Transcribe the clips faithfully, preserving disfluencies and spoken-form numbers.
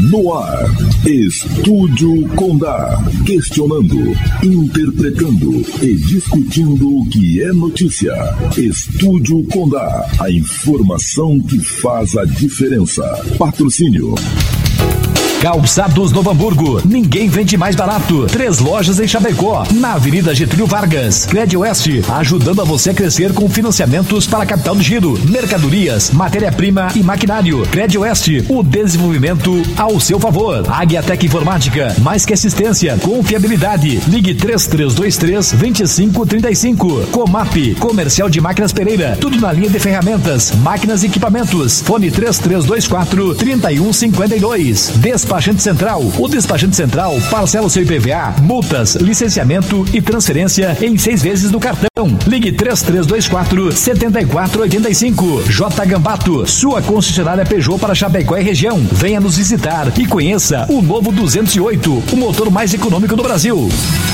No ar, Estúdio Condá. Questionando, interpretando e discutindo o que é notícia. Estúdio Condá. A informação que faz a diferença. Patrocínio. Calçados Novo Hamburgo, ninguém vende mais barato. Três lojas em Chapecó, na Avenida Getúlio Vargas. Crédito Oeste, ajudando a você a crescer com financiamentos para a capital do giro, mercadorias, matéria-prima e maquinário. Crédito Oeste, o desenvolvimento ao seu favor. Águiatec Informática, mais que assistência, confiabilidade. Ligue três três dois três, dois cinco três cinco. Comap, Comercial de Máquinas Pereira, tudo na linha de ferramentas, máquinas e equipamentos. Fone três três dois quatro, três um cinco dois. Despachante Central. O Despachante Central parcela o seu I P V A, multas, licenciamento e transferência em seis vezes no cartão. Ligue três três dois quatro, sete quatro oito cinco. J Gambato, sua concessionária Peugeot para Chapecó e região. Venha nos visitar e conheça o novo duzentos e oito, o motor mais econômico do Brasil.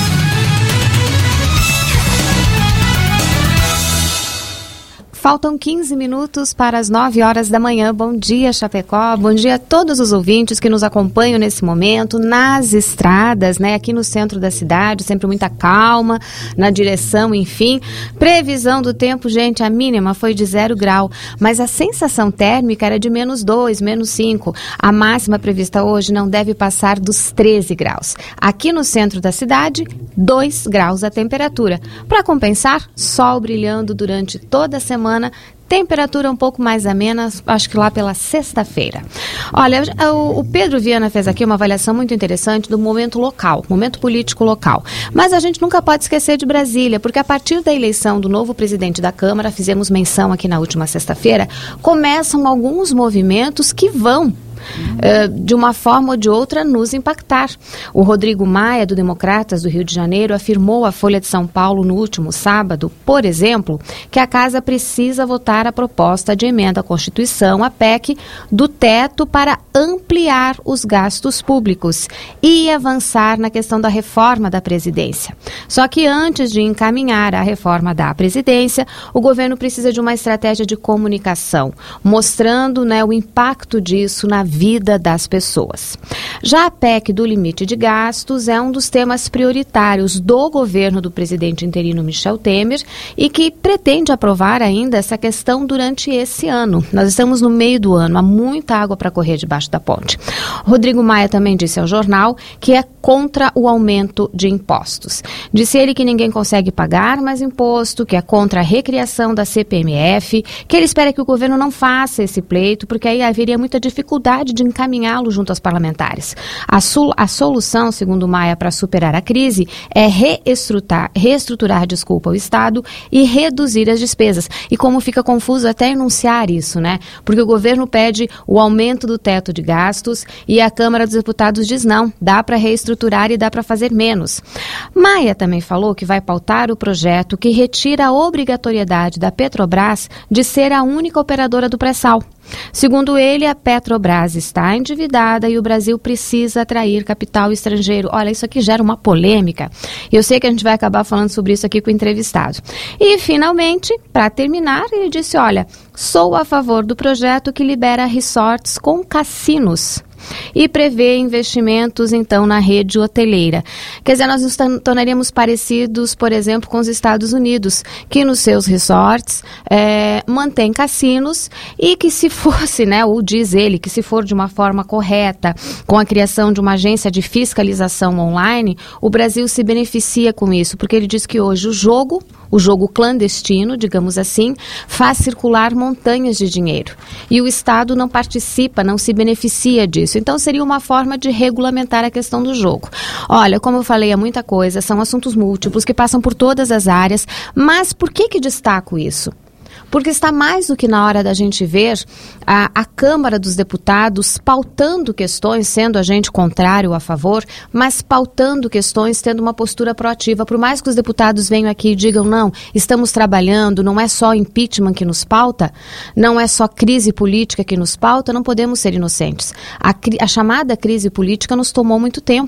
Faltam quinze minutos para as nove horas da manhã. Bom dia, Chapecó. Bom dia a todos os ouvintes que nos acompanham nesse momento, nas estradas, né? Aqui no centro da cidade, sempre muita calma, na direção, enfim. Previsão do tempo, gente, a mínima foi de zero grau, mas a sensação térmica era de menos dois, menos cinco. A máxima prevista hoje não deve passar dos treze graus. Aqui no centro da cidade, dois graus a temperatura. Para compensar, sol brilhando durante toda a semana. Temperatura um pouco mais amena, acho que lá pela sexta-feira. Olha, o, o Pedro Viana fez aqui uma avaliação muito interessante do momento local, momento político local. Mas a gente nunca pode esquecer de Brasília, porque a partir da eleição do novo presidente da Câmara, fizemos menção aqui na última sexta-feira, começam alguns movimentos que vão Uh, de uma forma ou de outra nos impactar. O Rodrigo Maia, do Democratas do Rio de Janeiro, afirmou à Folha de São Paulo no último sábado, por exemplo, que a Casa precisa votar a proposta de emenda à Constituição, a P E C, do teto para ampliar os gastos públicos e avançar na questão da reforma da presidência. Só que antes de encaminhar a reforma da presidência, o governo precisa de uma estratégia de comunicação, mostrando, né, o impacto disso na vida das pessoas. Já a P E C do limite de gastos é um dos temas prioritários do governo do presidente interino Michel Temer e que pretende aprovar ainda essa questão durante esse ano. Nós estamos no meio do ano, há muita água para correr debaixo da ponte. Rodrigo Maia também disse ao jornal que é contra o aumento de impostos. Disse ele que ninguém consegue pagar mais imposto, que é contra a recriação da C P M F, que ele espera que o governo não faça esse pleito, porque aí haveria muita dificuldade de encaminhá-lo junto aos parlamentares. A, sul, a solução, segundo Maia, para superar a crise é reestruturar, reestruturar desculpa, o Estado e reduzir as despesas. E como fica confuso até enunciar isso, né? Porque o governo pede o aumento do teto de gastos e a Câmara dos Deputados diz não, dá para reestruturar e dá para fazer menos. Maia também falou que vai pautar o projeto que retira a obrigatoriedade da Petrobras de ser a única operadora do pré-sal. Segundo ele, a Petrobras está endividada e o Brasil precisa atrair capital estrangeiro. Olha, isso aqui gera uma polêmica. Eu sei que a gente vai acabar falando sobre isso aqui com o entrevistado. E, finalmente, para terminar, ele disse, olha, sou a favor do projeto que libera resorts com cassinos e prevê investimentos, então, na rede hoteleira. Quer dizer, nós nos tornaríamos parecidos, por exemplo, com os Estados Unidos, que nos seus resorts é, mantém cassinos e que se fosse, né, ou diz ele, que se for de uma forma correta, com a criação de uma agência de fiscalização online, o Brasil se beneficia com isso, porque ele diz que hoje o jogo, o jogo clandestino, digamos assim, faz circular montanhas de dinheiro. E o Estado não participa, não se beneficia disso. Então, seria uma forma de regulamentar a questão do jogo. Olha, como eu falei, é muita coisa, são assuntos múltiplos que passam por todas as áreas, mas por que que destaco isso? Porque está mais do que na hora da gente ver a, a Câmara dos Deputados pautando questões, sendo a gente contrário ou a favor, mas pautando questões, tendo uma postura proativa. Por mais que os deputados venham aqui e digam, não, estamos trabalhando, não é só impeachment que nos pauta, não é só crise política que nos pauta, não podemos ser inocentes. A, a chamada crise política nos tomou muito tempo.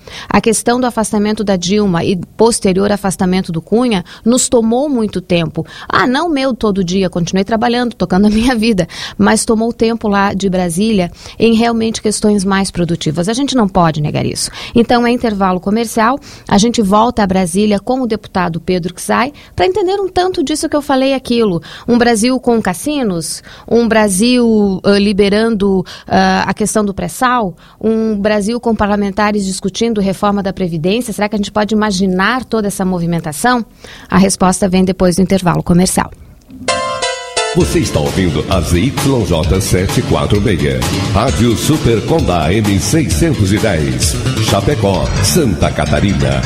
A questão do afastamento da Dilma e posterior afastamento do Cunha nos tomou muito tempo. Ah, não meu todo dia, continuei trabalhando, tocando a minha vida, mas tomou tempo lá de Brasília em realmente questões mais produtivas. A gente não pode negar isso. Então, é intervalo comercial, a gente volta a Brasília com o deputado Pedro Czai para entender um tanto disso que eu falei aquilo. Um Brasil com cassinos, um Brasil uh, liberando uh, a questão do pré-sal, um Brasil com parlamentares discutindo reforma da Previdência. Será que a gente pode imaginar toda essa movimentação? A resposta vem depois do intervalo comercial. Você está ouvindo a Z Y J setecentos e quarenta e seis, Rádio Super Condá M seiscentos e dez, Chapecó, Santa Catarina.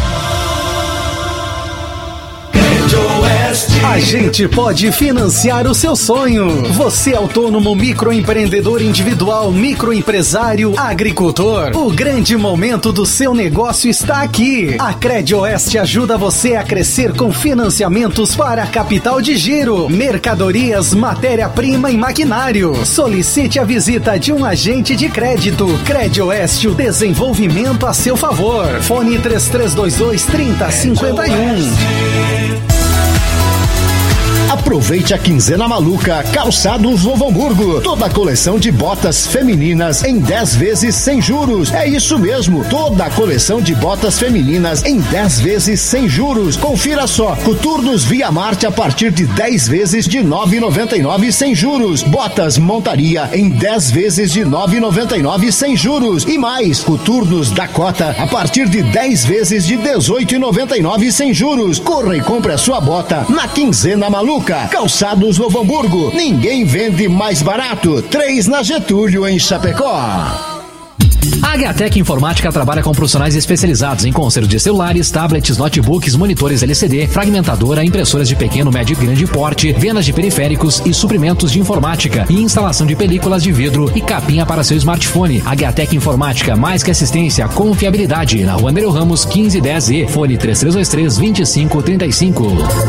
A gente pode financiar o seu sonho. Você é autônomo, microempreendedor individual, microempresário, agricultor. O grande momento do seu negócio está aqui. A Credioeste ajuda você a crescer com financiamentos para capital de giro, mercadorias, matéria-prima e maquinário. Solicite a visita de um agente de crédito. Credioeste, o desenvolvimento a seu favor. Fone três três dois dois, três zero cinco um. Aproveite a quinzena maluca Calçados Novo Hamburgo. Toda a coleção de botas femininas em dez vezes sem juros. É isso mesmo, toda a coleção de botas femininas em dez vezes sem juros. Confira só, coturnos Via Marte a partir de dez vezes de nove reais e noventa e nove centavos sem juros. Botas montaria em dez vezes de nove reais e noventa e nove centavos sem juros. E mais, coturnos Dakota a partir de dez vezes de dezoito reais e noventa e nove centavos sem juros. Corra e compre a sua bota na quinzena maluca. Calçados Novo Hamburgo. Ninguém vende mais barato. Três na Getúlio, em Chapecó. A H T E C Informática trabalha com profissionais especializados em conserto de celulares, tablets, notebooks, monitores L C D, fragmentadora, impressoras de pequeno, médio e grande porte, vendas de periféricos e suprimentos de informática e instalação de películas de vidro e capinha para seu smartphone. A H T E C Informática, mais que assistência, confiabilidade. Na Rua Nereu Ramos, quinze dez E, fone três três dois três, dois cinco três cinco.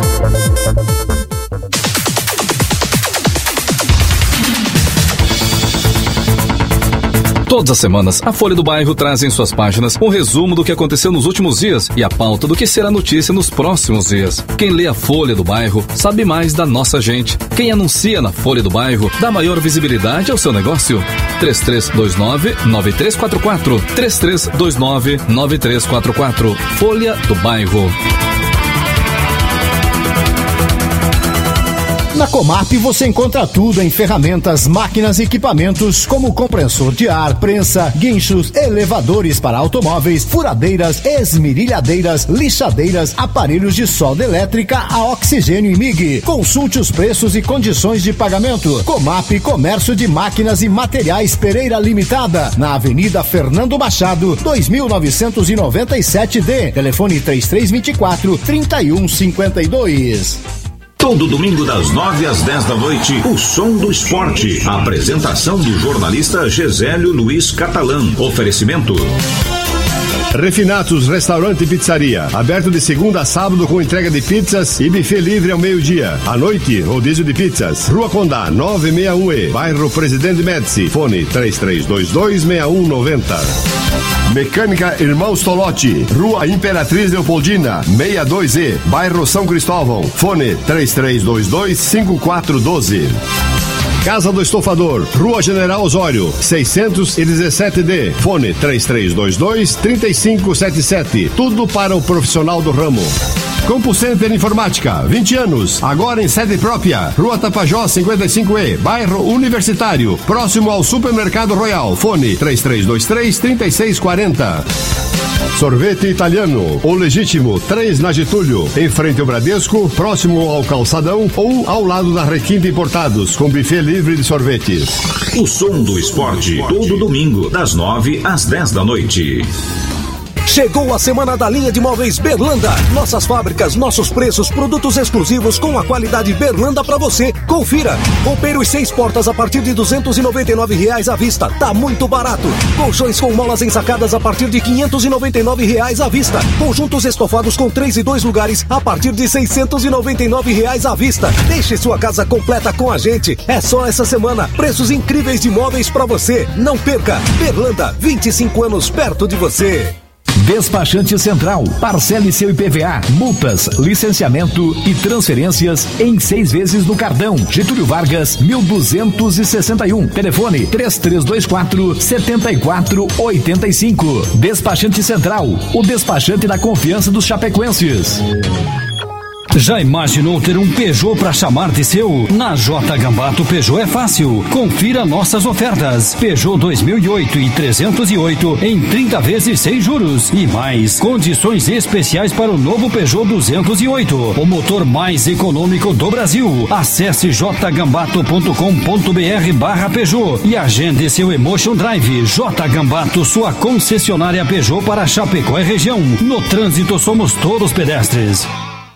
Todas as semanas, a Folha do Bairro traz em suas páginas um resumo do que aconteceu nos últimos dias e a pauta do que será notícia nos próximos dias. Quem lê a Folha do Bairro sabe mais da nossa gente. Quem anuncia na Folha do Bairro dá maior visibilidade ao seu negócio. três três dois nove, nove três quatro quatro, três três dois nove, nove três quatro quatro. Folha do Bairro. Na Comap você encontra tudo em ferramentas, máquinas e equipamentos como compressor de ar, prensa, guinchos, elevadores para automóveis, furadeiras, esmerilhadeiras, lixadeiras, aparelhos de solda elétrica a oxigênio e M I G. Consulte os preços e condições de pagamento. Comap Comércio de Máquinas e Materiais Pereira Limitada, na Avenida Fernando Machado, dois mil novecentos e noventa e sete D. Telefone três três dois quatro, três um cinco dois. Todo domingo das nove às dez da noite, o Som do Esporte. A apresentação do jornalista Gesélio Luiz Catalã. Oferecimento Refinatos Restaurante e Pizzaria, aberto de segunda a sábado com entrega de pizzas e buffet livre ao meio-dia. À noite, rodízio de pizzas. Rua Condá, novecentos e sessenta e um E, bairro Presidente Médici. Fone três três dois dois, seis um nove zero. Mecânica Irmãos Tolotti, Rua Imperatriz Leopoldina, sessenta e dois E, bairro São Cristóvão. Fone três três dois dois, cinco quatro um dois. Casa do Estofador, Rua General Osório, seiscentos e dezessete D. Fone três três dois dois, três cinco sete sete. Tudo para o profissional do ramo. Compu Center Informática, vinte anos, agora em sede própria. Rua Tapajós, cinquenta e cinco E, bairro Universitário, próximo ao Supermercado Royal. Fone três três dois três, três seis quatro zero. Sorvete Italiano, o Legítimo, três na Getúlio, em frente ao Bradesco, próximo ao Calçadão ou ao lado da Requinte Importados, com buffet livre de sorvetes. O Som do Esporte, todo domingo, das nove às dez da noite. Chegou a semana da linha de móveis Berlanda. Nossas fábricas, nossos preços, produtos exclusivos com a qualidade Berlanda pra você. Confira. Roupeiros seis portas a partir de duzentos e noventa e nove reais à vista. Tá muito barato. Colchões com molas ensacadas a partir de quinhentos e noventa e nove reais à vista. Conjuntos estofados com três e dois lugares a partir de seiscentos e noventa e nove reais à vista. Deixe sua casa completa com a gente. É só essa semana. Preços incríveis de móveis pra você. Não perca. Berlanda, vinte e cinco anos perto de você. Despachante Central, parcele seu I P V A, multas, licenciamento e transferências em seis vezes no cartão. Getúlio Vargas, mil duzentos e sessenta e um. Telefone três três dois quatro, sete quatro oito cinco. Despachante Central, o despachante da confiança dos chapecoenses. Já imaginou ter um Peugeot para chamar de seu? Na J Gambato Peugeot é fácil. Confira nossas ofertas. Peugeot dois mil e oito e trezentos e oito em trinta vezes sem juros. E mais, condições especiais para o novo Peugeot duzentos e oito. O motor mais econômico do Brasil. Acesse j gambato ponto com ponto b r barra Peugeot e agende seu Emotion Drive. J Gambato, sua concessionária Peugeot para Chapecó e região. No trânsito somos todos pedestres.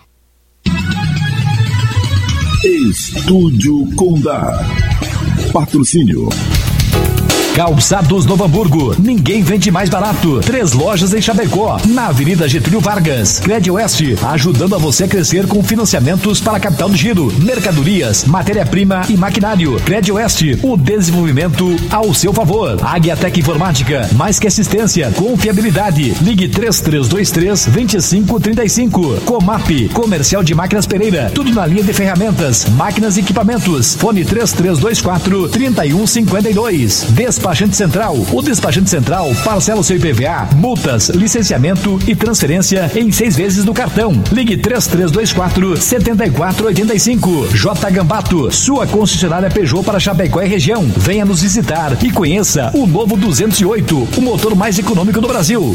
Estúdio Condá. Patrocínio. Calçados Novo Hamburgo, ninguém vende mais barato. Três lojas em Chapecó, na Avenida Getúlio Vargas. Crédito Oeste, ajudando a você a crescer com financiamentos para a capital do giro, mercadorias, matéria-prima e maquinário. Crédito Oeste, o desenvolvimento ao seu favor. Águia-Tec Informática, mais que assistência, confiabilidade. Ligue três três dois três, dois cinco três cinco. Comap, Comercial de Máquinas Pereira, tudo na linha de ferramentas, máquinas e equipamentos. Fone três três dois quatro, três um cinco dois. Despachante Central, o Despachante Central parcela o seu I P V A, multas, licenciamento e transferência em seis vezes no cartão. Ligue três três dois quatro, sete quatro oito cinco. J Gambato, sua concessionária Peugeot para Chapecó e região. Venha nos visitar e conheça o novo duzentos e oito, o motor mais econômico do Brasil.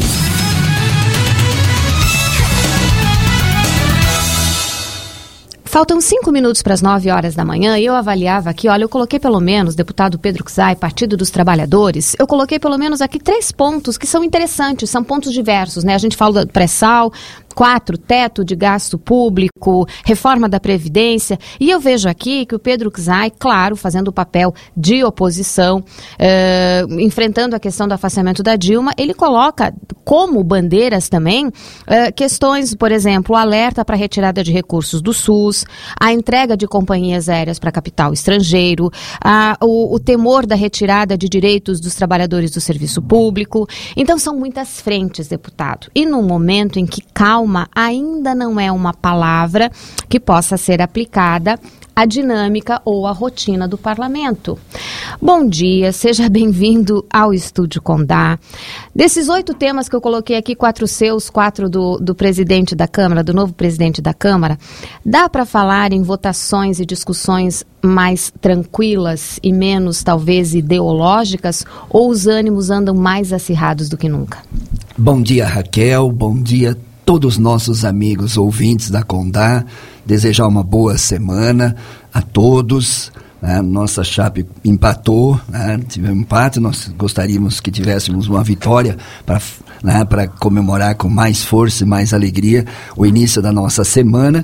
Faltam cinco minutos para as nove horas da manhã e eu avaliava aqui, olha, eu coloquei pelo menos, deputado Pedro Czai, Partido dos Trabalhadores, eu coloquei pelo menos aqui três pontos que são interessantes, são pontos diversos, né? A gente fala do pré-sal, quatro, teto de gasto público, reforma da Previdência, e eu vejo aqui que o Pedro Czai, claro, fazendo o papel de oposição, eh, enfrentando a questão do afastamento da Dilma, ele coloca como bandeiras também eh, questões, por exemplo, o alerta para retirada de recursos do SUS, a entrega de companhias aéreas para capital estrangeiro, a, o, o temor da retirada de direitos dos trabalhadores do serviço público. Então são muitas frentes, deputado, e num momento em que calma ainda não é uma palavra que possa ser aplicada à dinâmica ou à rotina do parlamento. Bom dia, seja bem-vindo ao Estúdio Condá. Desses oito temas que eu coloquei aqui, quatro seus, quatro do, do presidente da Câmara, do novo presidente da Câmara, dá para falar em votações e discussões mais tranquilas e menos, talvez, ideológicas, ou os ânimos andam mais acirrados do que nunca? Bom dia, Raquel, bom dia todos os nossos amigos ouvintes da Condá, desejar uma boa semana a todos, né? Nossa Chape empatou, né? Tivemos um empate, nós gostaríamos que tivéssemos uma vitória para, né, para comemorar com mais força e mais alegria o início da nossa semana,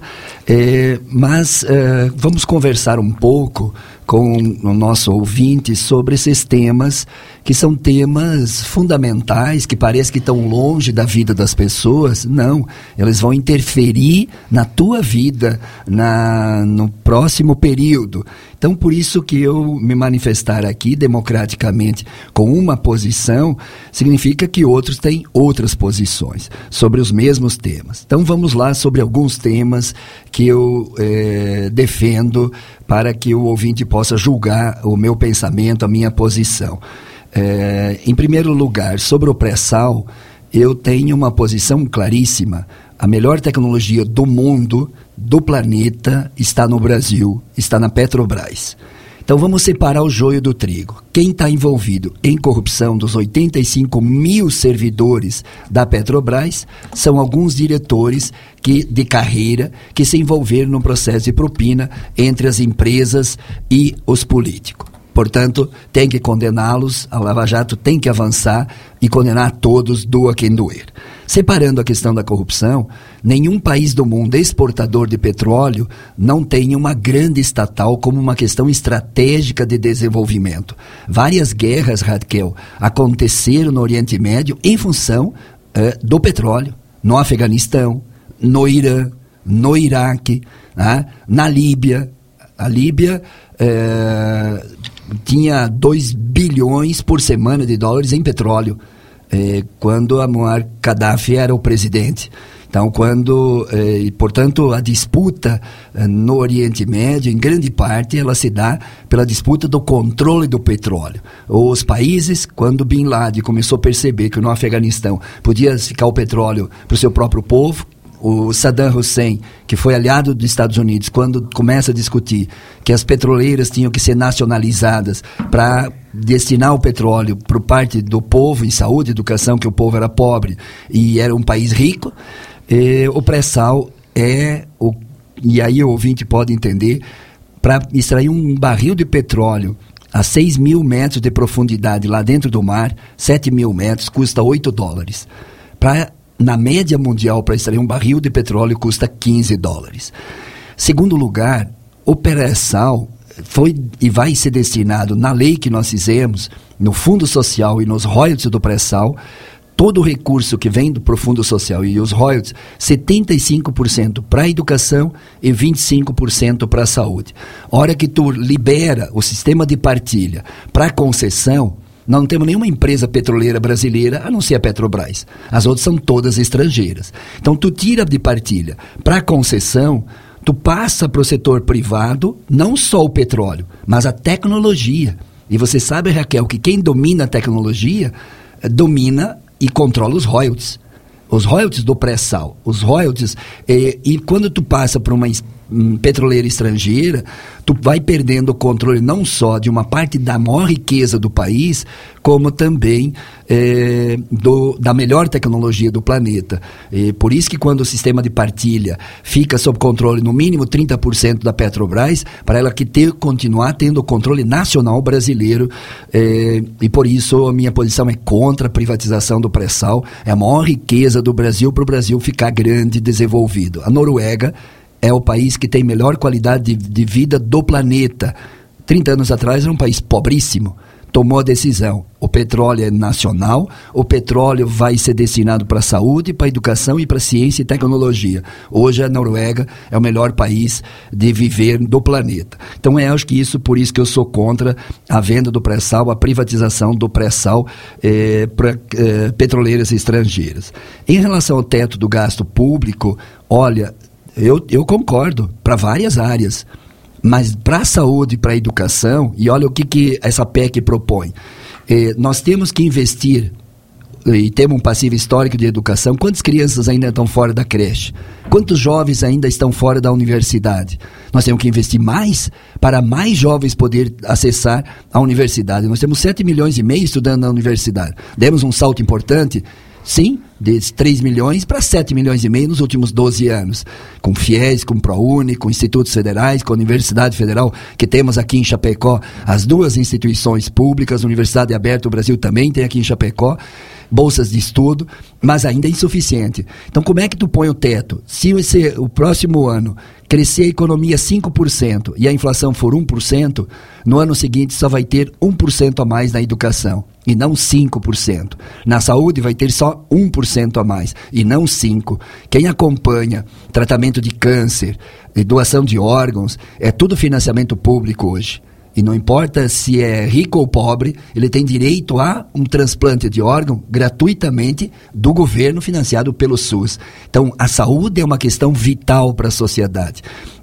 é, mas é, vamos conversar um pouco com o nosso ouvinte sobre esses temas que são temas fundamentais, que parece que estão longe da vida das pessoas. Não, eles vão interferir na tua vida na, no próximo período. Então, por isso que eu me manifestar aqui democraticamente com uma posição, significa que outros têm outras posições sobre os mesmos temas. Então, vamos lá sobre alguns temas que eu eh, defendo para que o ouvinte possa julgar o meu pensamento, a minha posição. É, em primeiro lugar, sobre o pré-sal, eu tenho uma posição claríssima. A melhor tecnologia do mundo, do planeta, está no Brasil, está na Petrobras. Então vamos separar o joio do trigo. Quem está envolvido em corrupção dos oitenta e cinco mil servidores da Petrobras são alguns diretores que, de carreira que se envolveram no processo de propina entre as empresas e os políticos. Portanto, tem que condená-los, a Lava Jato tem que avançar e condenar todos, doa quem doer. Separando a questão da corrupção, nenhum país do mundo exportador de petróleo não tem uma grande estatal como uma questão estratégica de desenvolvimento. Várias guerras, Raquel, aconteceram no Oriente Médio em função uh, do petróleo, no Afeganistão, no Irã, no Iraque, uh, na Líbia. A Líbia uh, tinha dois bilhões por semana de dólares em petróleo. eh, quando a Muammar Gaddafi era o presidente. Então, quando, eh, portanto, a disputa eh, no Oriente Médio, em grande parte, ela se dá pela disputa do controle do petróleo. Os países, quando Bin Laden começou a perceber que no Afeganistão podia ficar o petróleo para o seu próprio povo, o Saddam Hussein, que foi aliado dos Estados Unidos, quando começa a discutir que as petroleiras tinham que ser nacionalizadas para destinar o petróleo para parte do povo, em saúde e educação, que o povo era pobre e era um país rico, eh, o pré-sal é, o, e aí o ouvinte pode entender, para extrair um barril de petróleo a seis mil metros de profundidade lá dentro do mar, sete mil metros, custa oito dólares. Para Na média mundial, para extrair um barril de petróleo, custa quinze dólares. Segundo lugar, o pré-sal foi e vai ser destinado, na lei que nós fizemos, no Fundo Social e nos royalties do pré-sal, todo o recurso que vem do pro Fundo Social e os royalties, setenta e cinco por cento para a educação e vinte e cinco por cento para a saúde. A hora que tu libera o sistema de partilha para concessão, nós não temos nenhuma empresa petroleira brasileira, a não ser a Petrobras. As outras são todas estrangeiras. Então, tu tira de partilha para concessão, tu passa para o setor privado, não só o petróleo, mas a tecnologia. E você sabe, Raquel, que quem domina a tecnologia, domina e controla os royalties. Os royalties do pré-sal. Os royalties, eh, e quando tu passa para uma um, petroleira estrangeira, tu vai perdendo o controle não só de uma parte da maior riqueza do país, como também eh, do, da melhor tecnologia do planeta. E por isso que quando o sistema de partilha fica sob controle no mínimo trinta por cento da Petrobras, para ela que ter, continuar tendo o controle nacional brasileiro, eh, e por isso a minha posição é contra a privatização do pré-sal. É a maior riqueza do Brasil para o Brasil ficar grande e desenvolvido. A Noruega é o país que tem melhor qualidade de, de vida do planeta. trinta anos atrás era um país pobríssimo. Tomou a decisão. O petróleo é nacional, o petróleo vai ser destinado para a saúde, para a educação e para a ciência e tecnologia. Hoje a Noruega é o melhor país de viver do planeta. Então eu acho que isso, por isso que eu sou contra a venda do pré-sal, a privatização do pré-sal eh, para eh, petroleiras estrangeiras. Em relação ao teto do gasto público, olha, eu, eu concordo para várias áreas. Mas para a saúde e para a educação, e olha o que, que essa P E C propõe, eh, nós temos que investir, e temos um passivo histórico de educação. Quantas crianças ainda estão fora da creche? Quantos jovens ainda estão fora da universidade? Nós temos que investir mais para mais jovens poderem acessar a universidade. Nós temos sete milhões e meio estudando na universidade. Demos um salto importante? Sim, de três milhões para sete milhões e meio nos últimos doze anos, com FIES, com ProUni, com institutos federais, com a Universidade Federal, que temos aqui em Chapecó, as duas instituições públicas, a Universidade Aberta, o Brasil também tem aqui em Chapecó, bolsas de estudo, mas ainda é insuficiente. Então, como é que tu põe o teto? Se esse, o próximo ano crescer a economia cinco por cento e a inflação for um por cento, no ano seguinte só vai ter um por cento a mais na educação, e não cinco por cento. Na saúde vai ter só um por cento a mais, e não cinco por cento. Quem acompanha tratamento de câncer, de doação de órgãos, é tudo financiamento público hoje. E não importa se é rico ou pobre, ele tem direito a um transplante de órgão gratuitamente do governo, financiado pelo SUS. Então, a saúde é uma questão vital para a sociedade.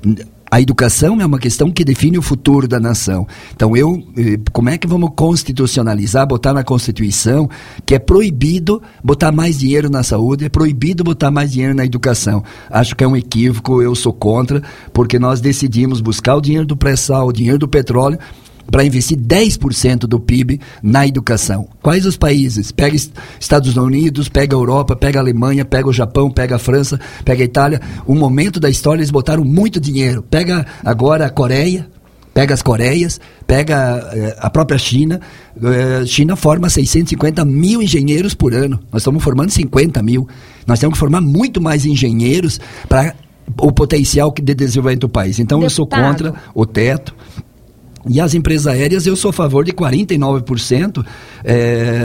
A educação é uma questão que define o futuro da nação. Então, eu, como é que vamos constitucionalizar, botar na Constituição que é proibido botar mais dinheiro na saúde, é proibido botar mais dinheiro na educação? Acho que é um equívoco, eu sou contra, porque nós decidimos buscar o dinheiro do pré-sal, o dinheiro do petróleo, para investir dez por cento do P I B na educação. Quais os países? Pega Estados Unidos, pega a Europa, pega a Alemanha, pega o Japão, pega a França, pega a Itália. Um momento da história eles botaram muito dinheiro. Pega agora a Coreia, pega as Coreias, pega eh, a própria China. A eh, China forma seiscentos e cinquenta mil engenheiros por ano. Nós estamos formando cinquenta mil. Nós temos que formar muito mais engenheiros para o potencial de desenvolvimento do país. Então, Deputado, eu sou contra o teto. E as empresas aéreas, eu sou a favor de quarenta e nove por cento, é,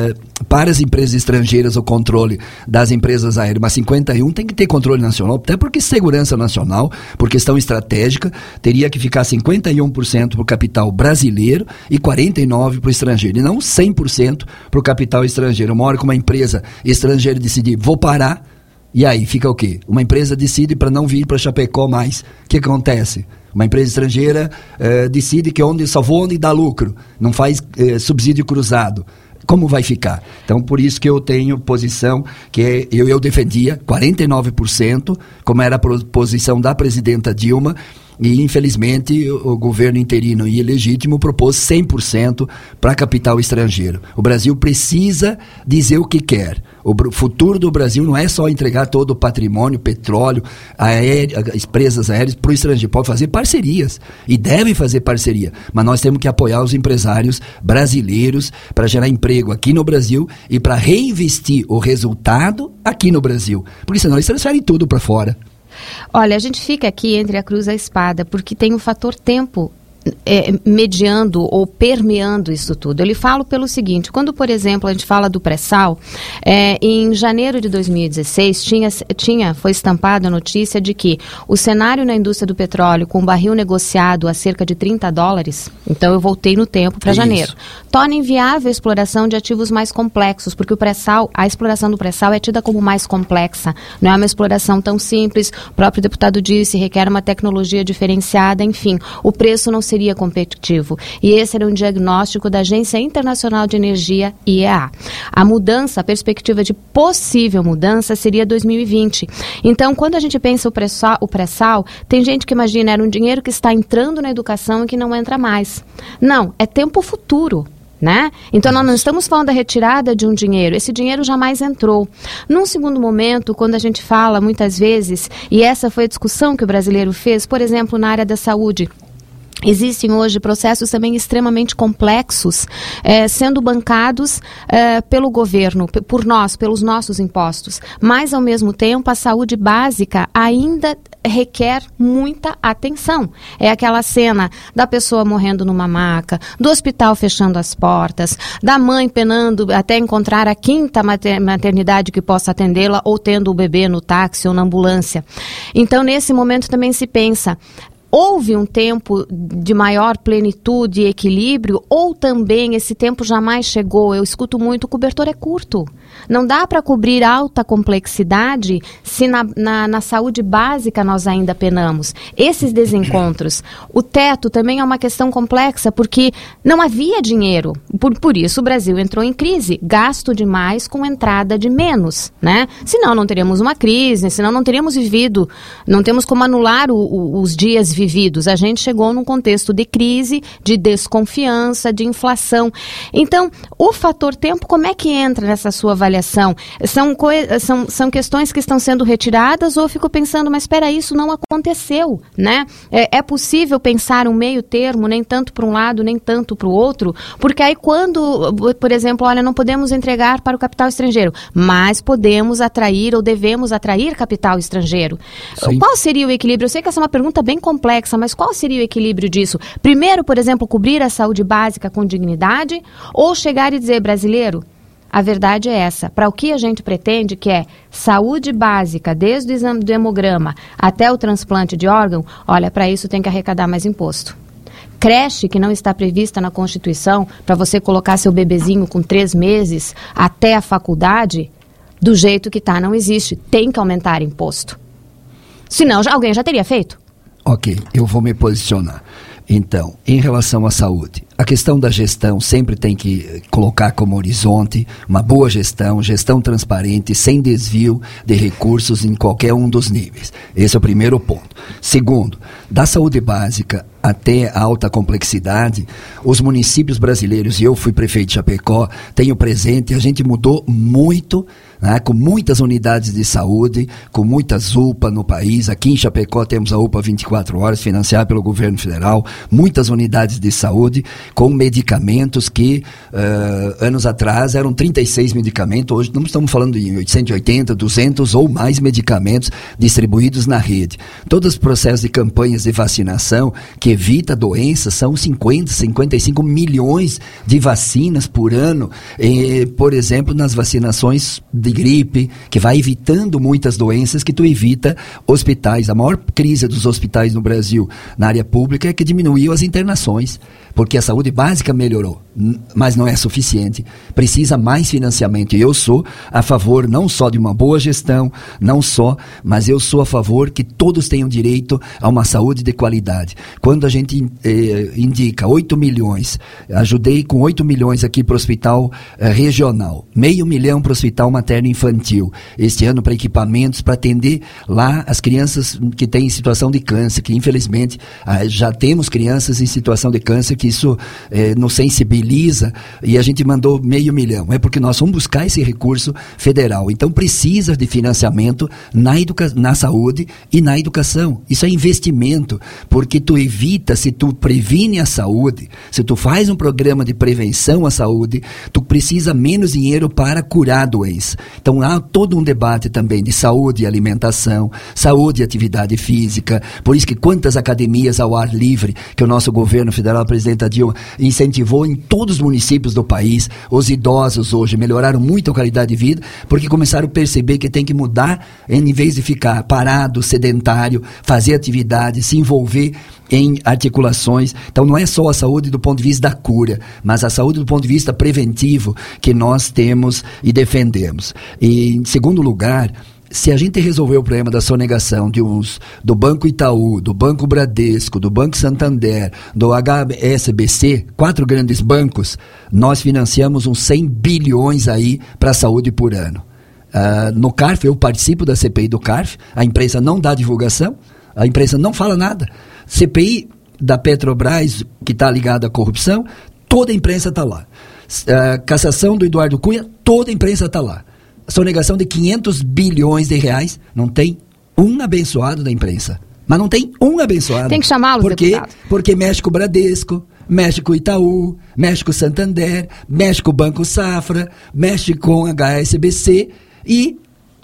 para as empresas estrangeiras o controle das empresas aéreas, mas cinquenta e um tem que ter controle nacional, até porque segurança nacional, por questão estratégica, teria que ficar cinquenta e um por cento para o capital brasileiro e quarenta e nove por cento para o estrangeiro, e não cem por cento para o capital estrangeiro. Uma hora que uma empresa estrangeira decidir, vou parar, e aí fica o quê? Uma empresa decide para não vir para Chapecó mais. O que acontece? Uma empresa estrangeira eh, decide que onde, só vou onde dá lucro, não faz eh, subsídio cruzado. Como vai ficar? Então, por isso que eu tenho posição que eu, eu defendia quarenta e nove por cento, como era a posição da presidenta Dilma, e infelizmente o, o governo interino e ilegítimo propôs cem por cento para capital estrangeiro. O Brasil precisa dizer o que quer. O futuro do Brasil não é só entregar todo o patrimônio, petróleo, aéreo, empresas aéreas para o estrangeiro. Pode fazer parcerias e deve fazer parceria, mas nós temos que apoiar os empresários brasileiros para gerar emprego aqui no Brasil e para reinvestir o resultado aqui no Brasil, porque senão eles transferem tudo para fora. Olha, a gente fica aqui entre a cruz e a espada, porque tem o fator tempo é, mediando ou permeando isso tudo. Eu lhe falo pelo seguinte, quando, por exemplo, a gente fala do pré-sal, é, em janeiro de dois mil e dezesseis, tinha, tinha, foi estampada a notícia de que o cenário na indústria do petróleo, com barril negociado a cerca de trinta dólares, então eu voltei no tempo para janeiro, torna inviável a exploração de ativos mais complexos, porque o pré-sal, a exploração do pré-sal é tida como mais complexa, não é uma exploração tão simples, o próprio deputado disse, requer uma tecnologia diferenciada, enfim, o preço não seria competitivo. E esse era um diagnóstico da Agência Internacional de Energia, I E A. A mudança, a perspectiva de possível mudança seria dois mil e vinte. Então, quando a gente pensa o pré-sal, o pré-sal, tem gente que imagina, era um dinheiro que está entrando na educação e que não entra mais. Não, é tempo futuro. Né? Então nós não estamos falando da retirada de um dinheiro, esse dinheiro jamais entrou. Num segundo momento, quando a gente fala muitas vezes, e essa foi a discussão que o brasileiro fez, por exemplo, na área da saúde, existem hoje processos também extremamente complexos, eh, sendo bancados eh, pelo governo, por nós, pelos nossos impostos. Mas, ao mesmo tempo, a saúde básica ainda requer muita atenção. É aquela cena da pessoa morrendo numa maca, do hospital fechando as portas, da mãe penando até encontrar a quinta maternidade que possa atendê-la, ou tendo o bebê no táxi ou na ambulância. Então, nesse momento também se pensa, houve um tempo de maior plenitude e equilíbrio, ou também esse tempo jamais chegou? Eu escuto muito, o cobertor é curto. Não dá para cobrir alta complexidade se na, na, na saúde básica nós ainda penamos. Esses desencontros. O teto também é uma questão complexa, porque não havia dinheiro. Por, por isso o Brasil entrou em crise. Gasto demais com entrada de menos, né? Senão não teríamos uma crise, senão não teríamos vivido, não temos como anular o, o, os dias vividos. A gente chegou num contexto de crise, de desconfiança, de inflação. Então, o fator tempo, como é que entra nessa sua avaliação? São, são, são questões que estão sendo retiradas, ou eu fico pensando, mas espera, isso não aconteceu, né? É, é possível pensar um meio termo, nem tanto para um lado, nem tanto para o outro, porque aí quando, por exemplo, olha, não podemos entregar para o capital estrangeiro, mas podemos atrair ou devemos atrair capital estrangeiro. Sim. Qual seria o equilíbrio? Eu sei que essa é uma pergunta bem complexa, mas qual seria o equilíbrio disso? Primeiro, por exemplo, cobrir a saúde básica com dignidade, ou chegar e dizer, brasileiro, a verdade é essa, para o que a gente pretende, que é saúde básica, desde o exame do hemograma até o transplante de órgão, olha, para isso tem que arrecadar mais imposto. Creche que não está prevista na Constituição, para você colocar seu bebezinho com três meses até a faculdade, do jeito que está, não existe, tem que aumentar imposto. Senão, já, alguém já teria feito. Ok, eu vou me posicionar. Então, em relação à saúde, a questão da gestão sempre tem que colocar como horizonte uma boa gestão, gestão transparente, sem desvio de recursos em qualquer um dos níveis. Esse é o primeiro ponto. Segundo, da saúde básica até a alta complexidade, os municípios brasileiros, e eu fui prefeito de Chapecó, tenho presente, a gente mudou muito, né, com muitas unidades de saúde, com muitas U P A no país. Aqui em Chapecó temos a U P A vinte e quatro horas, financiada pelo governo federal, muitas unidades de saúde, com medicamentos que uh, anos atrás eram trinta e seis medicamentos, hoje não estamos falando de cento e oitenta, duzentos ou mais medicamentos distribuídos na rede. Todos os processos de campanhas de vacinação que evita doenças são cinquenta, cinquenta e cinco milhões de vacinas por ano, e, por exemplo, nas vacinações de gripe, que vai evitando muitas doenças que tu evita hospitais. A maior crise dos hospitais no Brasil, na área pública, é que diminuiu as internações, porque a saúde básica melhorou, mas não é suficiente. Precisa mais financiamento. E eu sou a favor não só de uma boa gestão, não só, mas eu sou a favor que todos tenham direito a uma saúde de qualidade. Quando a gente eh, indica oito milhões, ajudei com oito milhões aqui para o hospital eh, regional, meio milhão para o hospital materno-infantil, este ano para equipamentos, para atender lá as crianças que têm situação de câncer, que infelizmente ah, já temos crianças em situação de câncer, que isso eh, nos sensibiliza, e a gente mandou meio milhão. É porque nós vamos buscar esse recurso federal. Então precisa de financiamento na, educa- na saúde e na educação. Isso é investimento, porque tu evita, se tu previne a saúde, se tu faz um programa de prevenção à saúde, tu precisa menos dinheiro para curar a doença. Então há todo um debate também de saúde e alimentação, saúde e atividade física. Por isso que quantas academias ao ar livre que o nosso governo federal, a presidenta Dilma, incentivou em todos os municípios do país. Os idosos hoje melhoraram muito a qualidade de vida, porque começaram a perceber que tem que mudar, em vez de ficar parado, sedentário, fazer atividade, se envolver em articulações. Então não é só a saúde do ponto de vista da cura, mas a saúde do ponto de vista preventivo que nós temos e defendemos. E, em segundo lugar, se a gente resolver o problema da sonegação de uns, do Banco Itaú, do Banco Bradesco, do Banco Santander, do H S B C, quatro grandes bancos, nós financiamos uns cem bilhões aí para a saúde por ano. Uh, no CARF, eu participo da C P I do CARF, a imprensa não dá divulgação, a imprensa não fala nada. C P I da Petrobras, que está ligada à corrupção, toda a imprensa está lá. Uh, cassação do Eduardo Cunha, toda a imprensa está lá. Sonegação de quinhentos bilhões de reais, não tem um abençoado da imprensa. Mas não tem um abençoado. Tem que chamá-los, Por quê? deputado. Porque mexe com o Bradesco, mexe com o Itaú, mexe com o Santander, mexe com o Banco Safra, mexe com o H S B C, e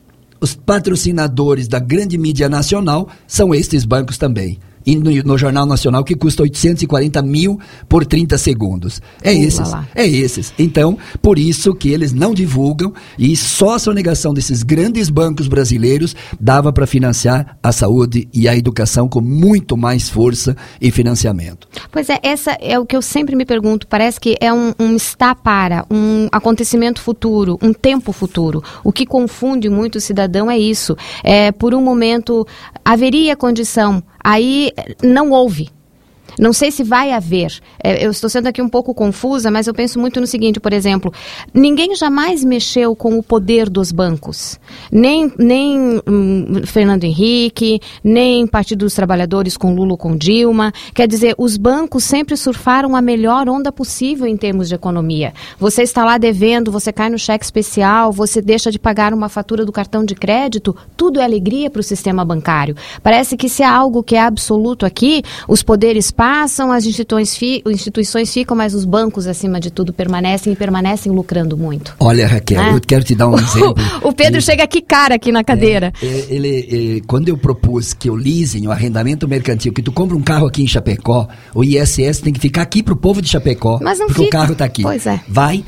os patrocinadores da grande mídia nacional são estes bancos também. E no, no Jornal Nacional, que custa oitocentos e quarenta mil por trinta segundos. É uh, esses, lá. é esses. Então, por isso que eles não divulgam, e só a sonegação desses grandes bancos brasileiros dava para financiar a saúde e a educação com muito mais força e financiamento. Pois é, essa é o que eu sempre me pergunto. Parece que é um, um está para, um acontecimento futuro, um tempo futuro. O que confunde muito o cidadão é isso. É, por um momento, haveria condição. Aí não houve. Não sei se vai haver. É, eu estou sendo aqui um pouco confusa, mas eu penso muito no seguinte, por exemplo, ninguém jamais mexeu com o poder dos bancos. Nem, nem hum, Fernando Henrique, nem Partido dos Trabalhadores com Lula ou com Dilma. Quer dizer, os bancos sempre surfaram a melhor onda possível em termos de economia. Você está lá devendo, você cai no cheque especial, você deixa de pagar uma fatura do cartão de crédito, tudo é alegria para o sistema bancário. Parece que se há algo que é absoluto aqui, os poderes passam, as instituições, fi, instituições ficam, mas os bancos, acima de tudo, permanecem e permanecem lucrando muito. Olha, Raquel, é? eu quero te dar um exemplo. O Pedro e, chega aqui cara aqui na cadeira. É, ele, ele, quando eu propus que o leasing, o arrendamento mercantil, que tu compra um carro aqui em Chapecó, o I S S tem que ficar aqui pro povo de Chapecó, mas não porque fica. O carro está aqui. Pois é. Vai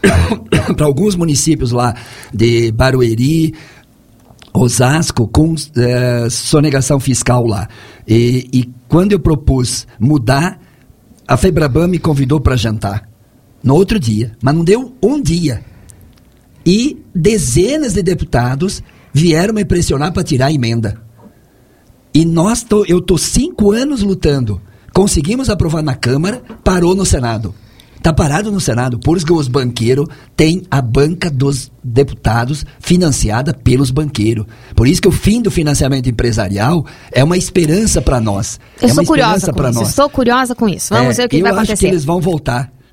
para alguns municípios lá de Barueri, Osasco, com é, sonegação fiscal lá. E, e quando eu propus mudar, a FEBRABAN me convidou para jantar no outro dia, mas não deu um dia. E dezenas de deputados vieram me pressionar para tirar a emenda. E nós tô, eu estou cinco anos lutando. Conseguimos aprovar na Câmara, parou no Senado. Está parado no Senado, por isso que os banqueiros têm a banca dos deputados financiada pelos banqueiros. Por isso que o fim do financiamento empresarial é uma esperança para nós. Eu é sou uma curiosa com isso, nós. estou curiosa com isso. Vamos é, ver o que vai acontecer. Eu acho que eles vão voltar.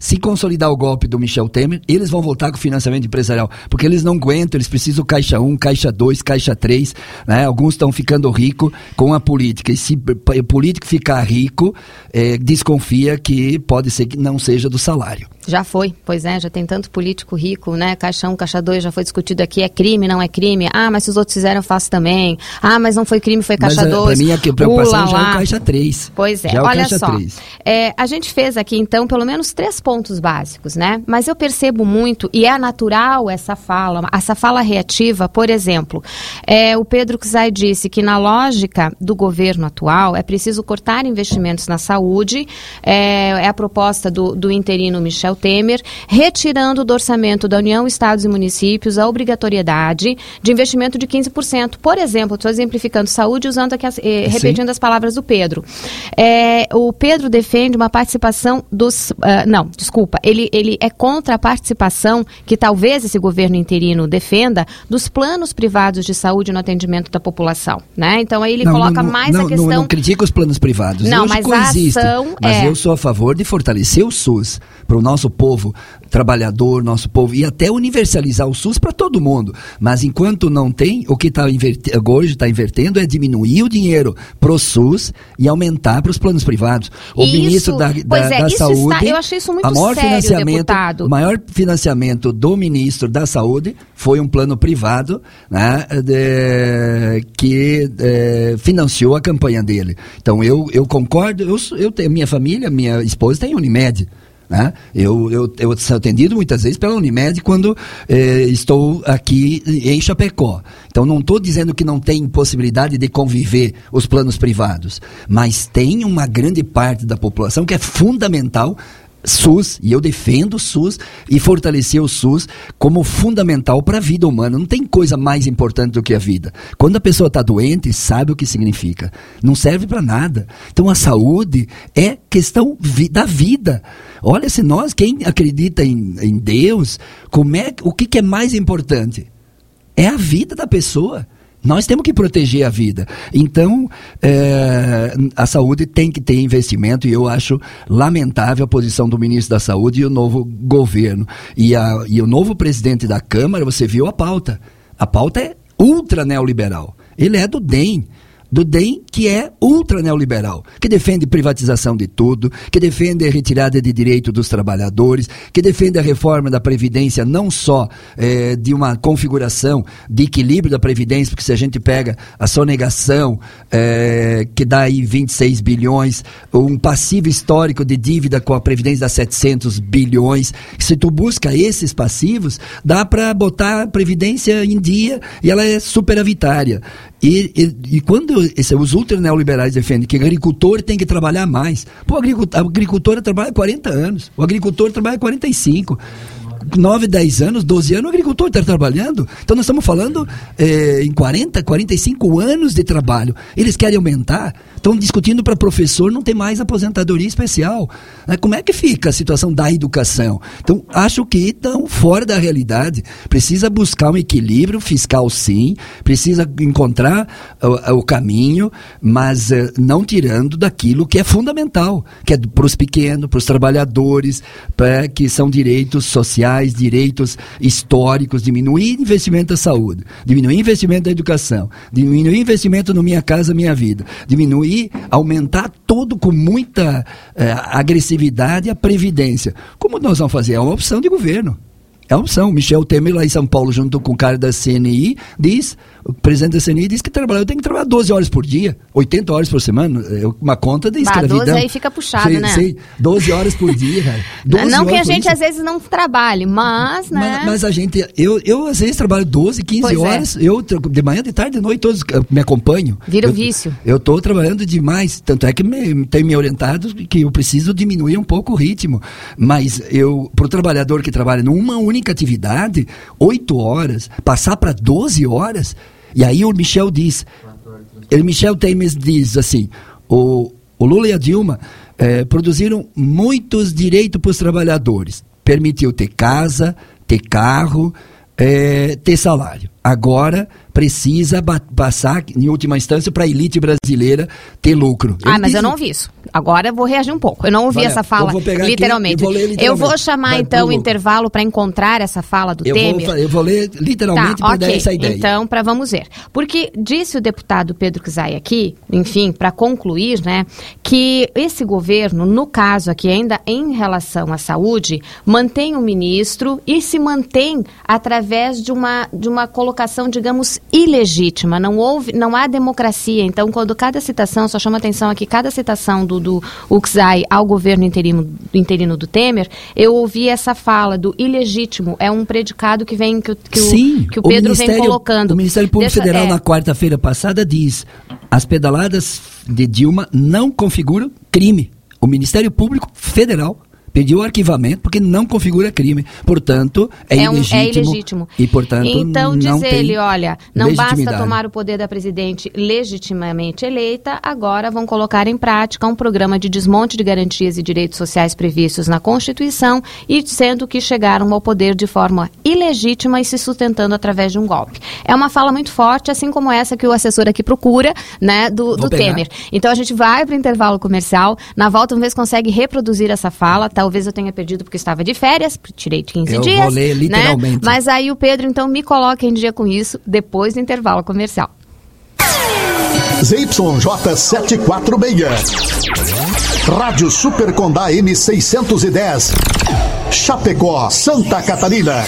se consolidar o golpe do Michel Temer, eles vão voltar com o financiamento empresarial, porque eles não aguentam, eles precisam Caixa um, Caixa dois, Caixa três, né? Alguns estão ficando ricos com a política, e se o político ficar rico, é, desconfia que pode ser que não seja do salário. Já foi, pois é, já tem tanto político rico, né? Caixa um, Caixa dois, já foi discutido aqui, é crime, não é crime? Ah, mas se os outros fizeram, eu faço também. Ah, mas não foi crime, foi Caixa dois. Para mim, a preocupação já é o Caixa três. Pois é, já é olha só, é, a gente fez aqui, então, pelo menos três pontos básicos, né? Mas eu percebo muito, e é natural essa fala, essa fala reativa, por exemplo, é, o Pedro Czai disse que na lógica do governo atual é preciso cortar investimentos na saúde, é, é a proposta do, do interino Michel Temer, retirando do orçamento da União, estados e municípios a obrigatoriedade de investimento de quinze por cento. Por exemplo, estou exemplificando saúde usando aqui, as, eh, repetindo as palavras do Pedro. É, o Pedro defende uma participação dos... Uh, não, desculpa, ele, ele é contra a participação que talvez esse governo interino defenda dos planos privados de saúde no atendimento da população, né? Então aí ele não, coloca não, mais não, a questão... Não, não critica os planos privados. Não, Hoje mas coexiste, a ação mas é... eu sou a favor de fortalecer o SUS para o nosso povo trabalhador, nosso povo, e até universalizar o SUS para todo mundo. Mas enquanto não tem, o que tá inverte, hoje está invertendo é diminuir o dinheiro para o SUS e aumentar para os planos privados. O isso, ministro da, da, pois é, da isso Saúde... Está, eu achei isso muito a maior sério, financiamento, deputado. O maior financiamento do ministro da Saúde foi um plano privado, né, de, que de, financiou a campanha dele. Então eu, eu concordo, eu, eu tenho, minha família, minha esposa tem Unimed. Né? Eu, eu, eu sou atendido muitas vezes pela Unimed quando eh, estou aqui em Chapecó. Então não estou dizendo que não tem possibilidade de conviver os planos privados, mas tem uma grande parte da população que é fundamental SUS, e eu defendo o SUS e fortalecer o SUS como fundamental para a vida humana. Não tem coisa mais importante do que a vida. Quando a pessoa está doente, sabe o que significa. Não serve para nada. Então a saúde é questão vi- da vida. Olha, se nós, quem acredita em, em Deus, como é, o que, que é mais importante? É a vida da pessoa. Nós temos que proteger a vida. Então, é, a saúde tem que ter investimento, e eu acho lamentável a posição do ministro da Saúde e o novo governo. E, a, e o novo presidente da Câmara, você viu a pauta. A pauta é ultra neoliberal. Ele é do D E M. Do D E M, que é ultra neoliberal, que defende privatização de tudo, que defende a retirada de direito dos trabalhadores, que defende a reforma da Previdência, não só eh, de uma configuração de equilíbrio da Previdência, porque se a gente pega a sonegação, eh, que dá aí vinte e seis bilhões, um passivo histórico de dívida com a Previdência dá setecentos bilhões, se tu busca esses passivos, dá para botar a Previdência em dia e ela é superavitária. E, e, e quando esse, os ultraneoliberais defendem que o agricultor tem que trabalhar mais, pô, a agricultora, a agricultora trabalha quarenta anos, o agricultor trabalha quarenta e cinco, nove, dez anos, doze anos, o agricultor está trabalhando. Então nós estamos falando eh, em quarenta, quarenta e cinco anos de trabalho. Eles querem aumentar, estão discutindo para professor não ter mais aposentadoria especial. Né? Como é que fica a situação da educação? Então acho que estão fora da realidade. Precisa buscar um equilíbrio fiscal, sim, precisa encontrar o, o caminho, mas eh, não tirando daquilo que é fundamental, que é para os pequenos, para os trabalhadores, pra, que são direitos sociais, direitos históricos, diminuir investimento da saúde, diminuir investimento da educação, diminuir investimento no Minha Casa Minha Vida, diminuir, aumentar tudo com muita eh, agressividade a previdência. Como nós vamos fazer? É uma opção de governo. É uma opção. Michel Temer, lá em São Paulo, junto com o cara da C N I, diz, o presidente da C N I diz que trabalhar, tem que trabalhar doze horas por dia, oitenta horas por semana, uma conta de escravidão. doze aí fica puxado, sei, né? Sei, doze horas por dia, cara. Não que a gente às vezes não trabalhe, mas, né? Mas, mas a gente, eu, eu às vezes trabalho doze, quinze pois horas, é. eu de manhã, de tarde, de noite, todos me acompanham. Vira um eu, vício. Eu estou trabalhando demais, tanto é que me, tem me orientado que eu preciso diminuir um pouco o ritmo. Mas eu, para o trabalhador que trabalha numa única atividade, oito horas, passar para doze horas, e aí o Michel diz, o Michel Temer diz assim, o, o Lula e a Dilma eh, produziram muitos direitos para os trabalhadores, permitiu ter casa, ter carro, eh, ter salário. agora precisa ba- passar, em última instância, para a elite brasileira ter lucro. Ah, mas disse... eu não vi isso. Agora eu vou reagir um pouco. Eu não ouvi Olha, essa fala literalmente. Aqui, eu, vou literalmente. eu vou chamar Vai então o intervalo para encontrar essa fala do eu Temer. Vou, eu vou ler literalmente tá, para okay. dar essa ideia. Então, para vamos ver. Porque disse o deputado Pedro Kizai aqui, enfim, para concluir, né, que esse governo, no caso aqui ainda em relação à saúde, mantém o ministro e se mantém através de uma, de uma colocação, digamos, ilegítima. Não houve, não há democracia. Então, quando cada citação, só chama atenção aqui, cada citação do, do Kizai ao governo interino, interino do Temer, eu ouvi essa fala do ilegítimo. É um predicado que vem, que, que, Sim, o, que o Pedro o vem colocando. O Ministério Público Deixa, Federal, é... na quarta-feira passada, diz: as pedaladas de Dilma não configuram crime. O Ministério Público Federal pediu o arquivamento porque não configura crime. Portanto, é, é, um, ilegítimo, é ilegítimo. E, portanto, então, diz não ele, olha, não basta tomar o poder da presidente legitimamente eleita, agora vão colocar em prática um programa de desmonte de garantias e direitos sociais previstos na Constituição e sendo que chegaram ao poder de forma ilegítima e se sustentando através de um golpe. É uma fala muito forte, assim como essa que o assessor aqui procura, né, do, do Temer. Então, a gente vai para o intervalo comercial. Na volta, vamos ver se consegue reproduzir essa fala, tá? Talvez eu tenha perdido porque estava de férias, tirei quinze eu dias. Eu vou ler literalmente. Né? Mas aí o Pedro, então, me coloca em dia com isso depois do intervalo comercial. Z Y J setenta e quatro seis. Rádio Super Condá M seiscentos e dez. Chapecó, Santa Catarina.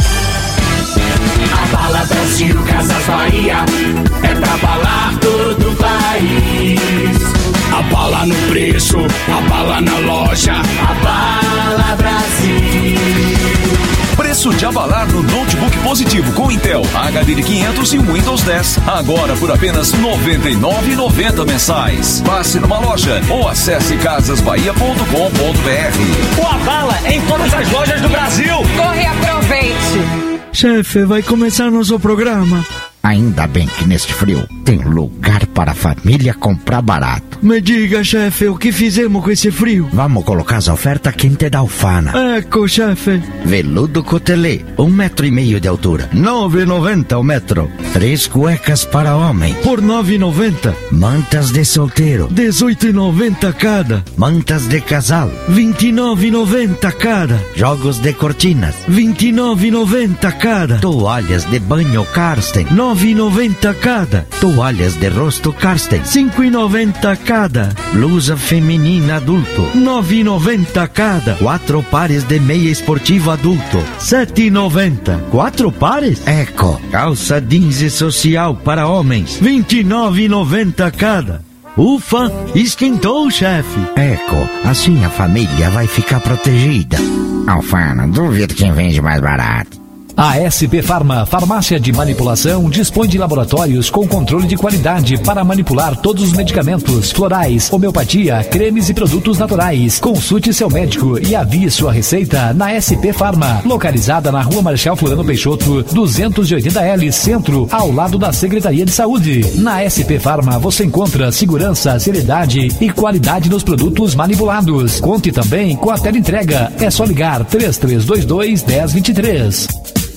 Abala Brasil, Casas Bahia. É pra abalar todo o país. Abala no preço, abala na loja, abala Brasil. Preço de abalar no notebook positivo com Intel, H D de quinhentos e Windows dez. Agora por apenas noventa e nove reais e noventa centavos mensais. Passe numa loja ou acesse casas bahia ponto com ponto b r. O Abala é em todas as lojas do Brasil. Corre e aproveite. Chefe, vai começar nosso programa. Ainda bem que neste frio tem lugar para a família comprar barato. Me diga, chefe, o que fizemos com esse frio? Vamos colocar as ofertas quente da Alfana. Eco, chefe. Veludo cotelê, um metro e meio de altura, nove reais e noventa centavos o metro. Três cuecas para homem. Por nove reais e noventa centavos. Mantas de solteiro. dezoito reais e noventa centavos cada. Mantas de casal. vinte e nove reais e noventa centavos cada. Jogos de cortinas. vinte e nove reais e noventa centavos cada. Toalhas de banho Karsten. nove reais e noventa centavos cada. Toalhas de rosto Karsten. cinco reais e noventa centavos cada. Blusa feminina adulto. nove reais e noventa centavos cada. Quatro pares de meia esportiva adulto. sete reais e noventa centavos. Quatro pares? Eco. Calça jeans social para homens. vinte e nove reais e noventa centavos cada. Ufa, esquentou, chefe. Eco, assim a família vai ficar protegida. Alfana, duvido quem vende mais barato. A S P Farma, farmácia de manipulação, dispõe de laboratórios com controle de qualidade para manipular todos os medicamentos, florais, homeopatia, cremes e produtos naturais. Consulte seu médico e avie sua receita na S P Farma, localizada na Rua Marechal Floriano Peixoto, duzentos e oitenta L, Centro, ao lado da Secretaria de Saúde. Na S P Farma você encontra segurança, seriedade e qualidade nos produtos manipulados. Conte também com a teleentrega. É só ligar três três dois dois, um zero dois três.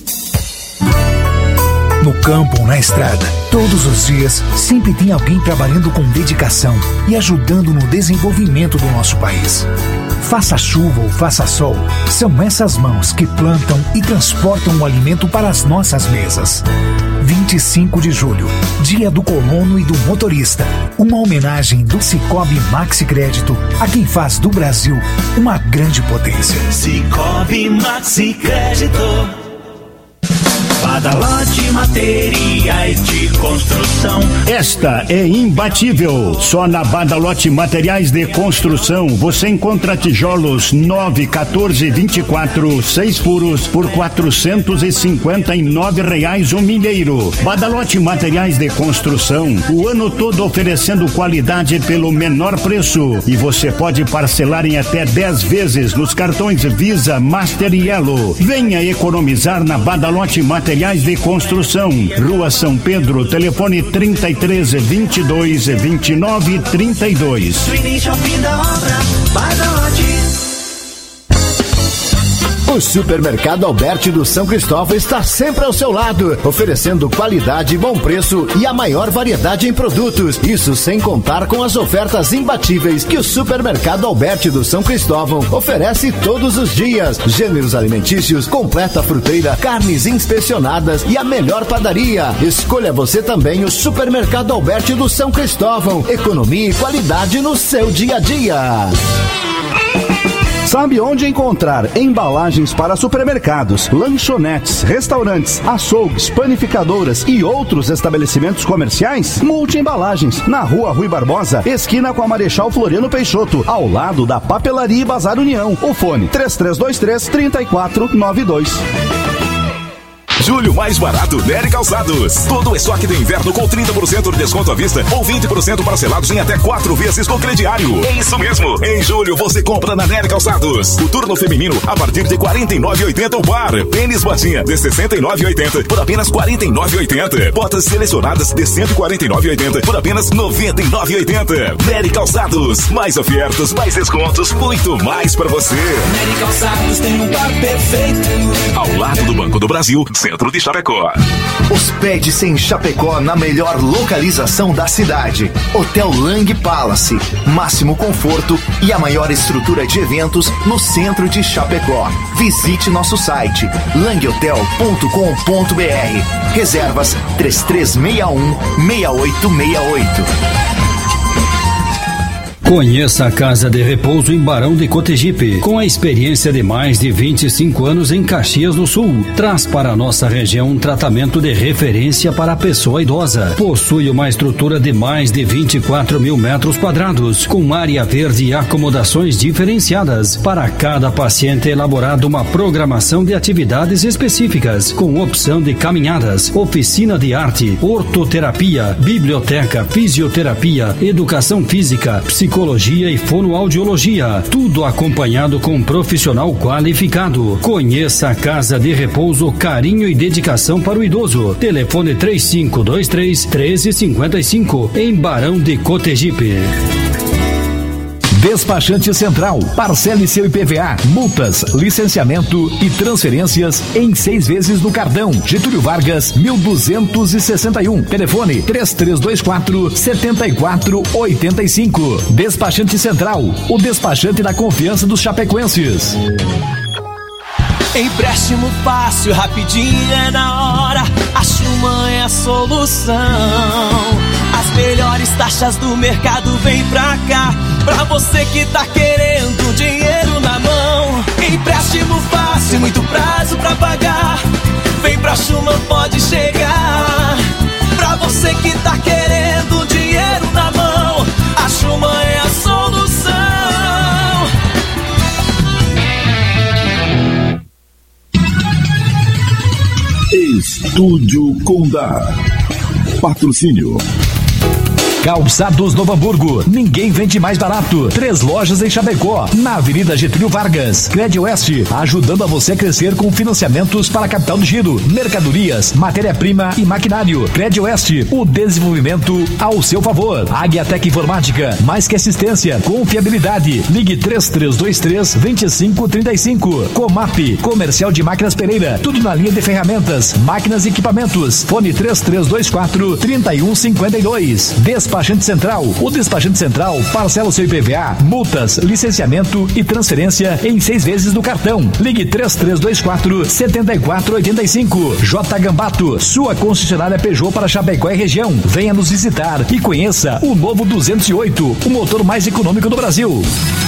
No campo ou na estrada, todos os dias, sempre tem alguém trabalhando com dedicação e ajudando no desenvolvimento do nosso país. Faça chuva ou faça sol, são essas mãos que plantam e transportam o alimento para as nossas mesas. vinte e cinco de julho, dia do colono e do motorista. Uma homenagem do Cicobi Maxi Crédito a quem faz do Brasil uma grande potência. Cicobi Maxi Crédito. Badalote Materiais de Construção. Esta é imbatível. Só na Badalote Materiais de Construção você encontra tijolos nove, quatorze, vinte e quatro, seis furos por quatrocentos e cinquenta e nove reais o milheiro. Badalote Materiais de Construção, o ano todo oferecendo qualidade pelo menor preço. E você pode parcelar em até dez vezes nos cartões Visa, Master e Elo. Venha economizar na Badalote Materiais de Construção, Rua São Pedro, telefone trinta e três, vinte e dois, vinte e nove, trinta e dois. O Supermercado Alberti do São Cristóvão está sempre ao seu lado, oferecendo qualidade, bom preço e a maior variedade em produtos. Isso sem contar com as ofertas imbatíveis que o Supermercado Alberti do São Cristóvão oferece todos os dias. Gêneros alimentícios, completa fruteira, carnes inspecionadas e a melhor padaria. Escolha você também o Supermercado Alberti do São Cristóvão. Economia e qualidade no seu dia a dia. Sabe onde encontrar embalagens para supermercados, lanchonetes, restaurantes, açougues, panificadoras e outros estabelecimentos comerciais? Multi Embalagens, na Rua Rui Barbosa, esquina com a Marechal Floriano Peixoto, ao lado da Papelaria e Bazar União. O fone três três dois três, três quatro nove dois. Julho mais barato Nery Calçados. Todo o estoque de inverno com trinta por cento de desconto à vista ou vinte por cento parcelados em até quatro vezes com crediário. É isso mesmo. Em julho você compra na Nery Calçados. O turno feminino a partir de quarenta e nove reais e oitenta centavos o par. Tênis botinha de sessenta e nove reais e oitenta centavos por apenas quarenta e nove reais e oitenta centavos. Botas selecionadas de cento e quarenta e nove reais e oitenta centavos por apenas noventa e nove reais e oitenta centavos. Nery Calçados. Mais ofertas, mais descontos, muito mais pra você. Nery Calçados tem um par perfeito. Ao lado do Banco do Brasil, centro de Chapecó. Hospede-se em Chapecó na melhor localização da cidade. Hotel Lang Palace. Máximo conforto e a maior estrutura de eventos no centro de Chapecó. Visite nosso site lang hotel ponto com ponto b r. Reservas três três seis um, seis oito seis oito. Conheça a Casa de Repouso em Barão de Cotegipe. Com a experiência de mais de vinte e cinco anos em Caxias do Sul, traz para a nossa região um tratamento de referência para a pessoa idosa. Possui uma estrutura de mais de vinte e quatro mil metros quadrados, com área verde e acomodações diferenciadas. Para cada paciente é elaborada uma programação de atividades específicas, com opção de caminhadas, oficina de arte, ortoterapia, biblioteca, fisioterapia, educação física, psicologia e fonoaudiologia, tudo acompanhado com um profissional qualificado. Conheça a Casa de Repouso, carinho e dedicação para o idoso. Telefone três cinco dois três, um três cinco cinco, em Barão de Cotegipe. Despachante Central, parcele seu I P V A, multas, licenciamento e transferências em seis vezes no cartão. Getúlio Vargas, mil duzentos e sessenta e um. Telefone três três dois quatro, sete quatro oito cinco. Despachante Central, o despachante da confiança dos chapecoenses. Empréstimo fácil, rapidinho, é na hora. A Schumann é a solução. As melhores taxas do mercado, vem pra cá. Pra você que tá querendo dinheiro na mão. Empréstimo fácil, muito prazo pra pagar. Vem pra Schumann, pode chegar. Pra você que tá querendo dinheiro na mão, a Schumann é a solução. Estúdio Condá. Patrocínio Calçados Novo Hamburgo, ninguém vende mais barato. Três lojas em Chapecó, na Avenida Getúlio Vargas. Cred Oeste, ajudando a você a crescer com financiamentos para a capital do giro, mercadorias, matéria-prima e maquinário. Cred Oeste, o desenvolvimento ao seu favor. Águiatec Informática, mais que assistência, confiabilidade. Ligue três três dois três, dois cinco três cinco. Comap, Comercial de Máquinas Pereira, tudo na linha de ferramentas, máquinas e equipamentos. Fone três três dois quatro, três um cinco dois. Despachante Central. O Despachante Central parcela o seu I P V A, multas, licenciamento e transferência em seis vezes no cartão. Ligue três três dois quatro, sete quatro oito cinco. J Gambato, sua concessionária Peugeot para Chapecó e região. Venha nos visitar e conheça o novo duzentos e oito, o motor mais econômico do Brasil.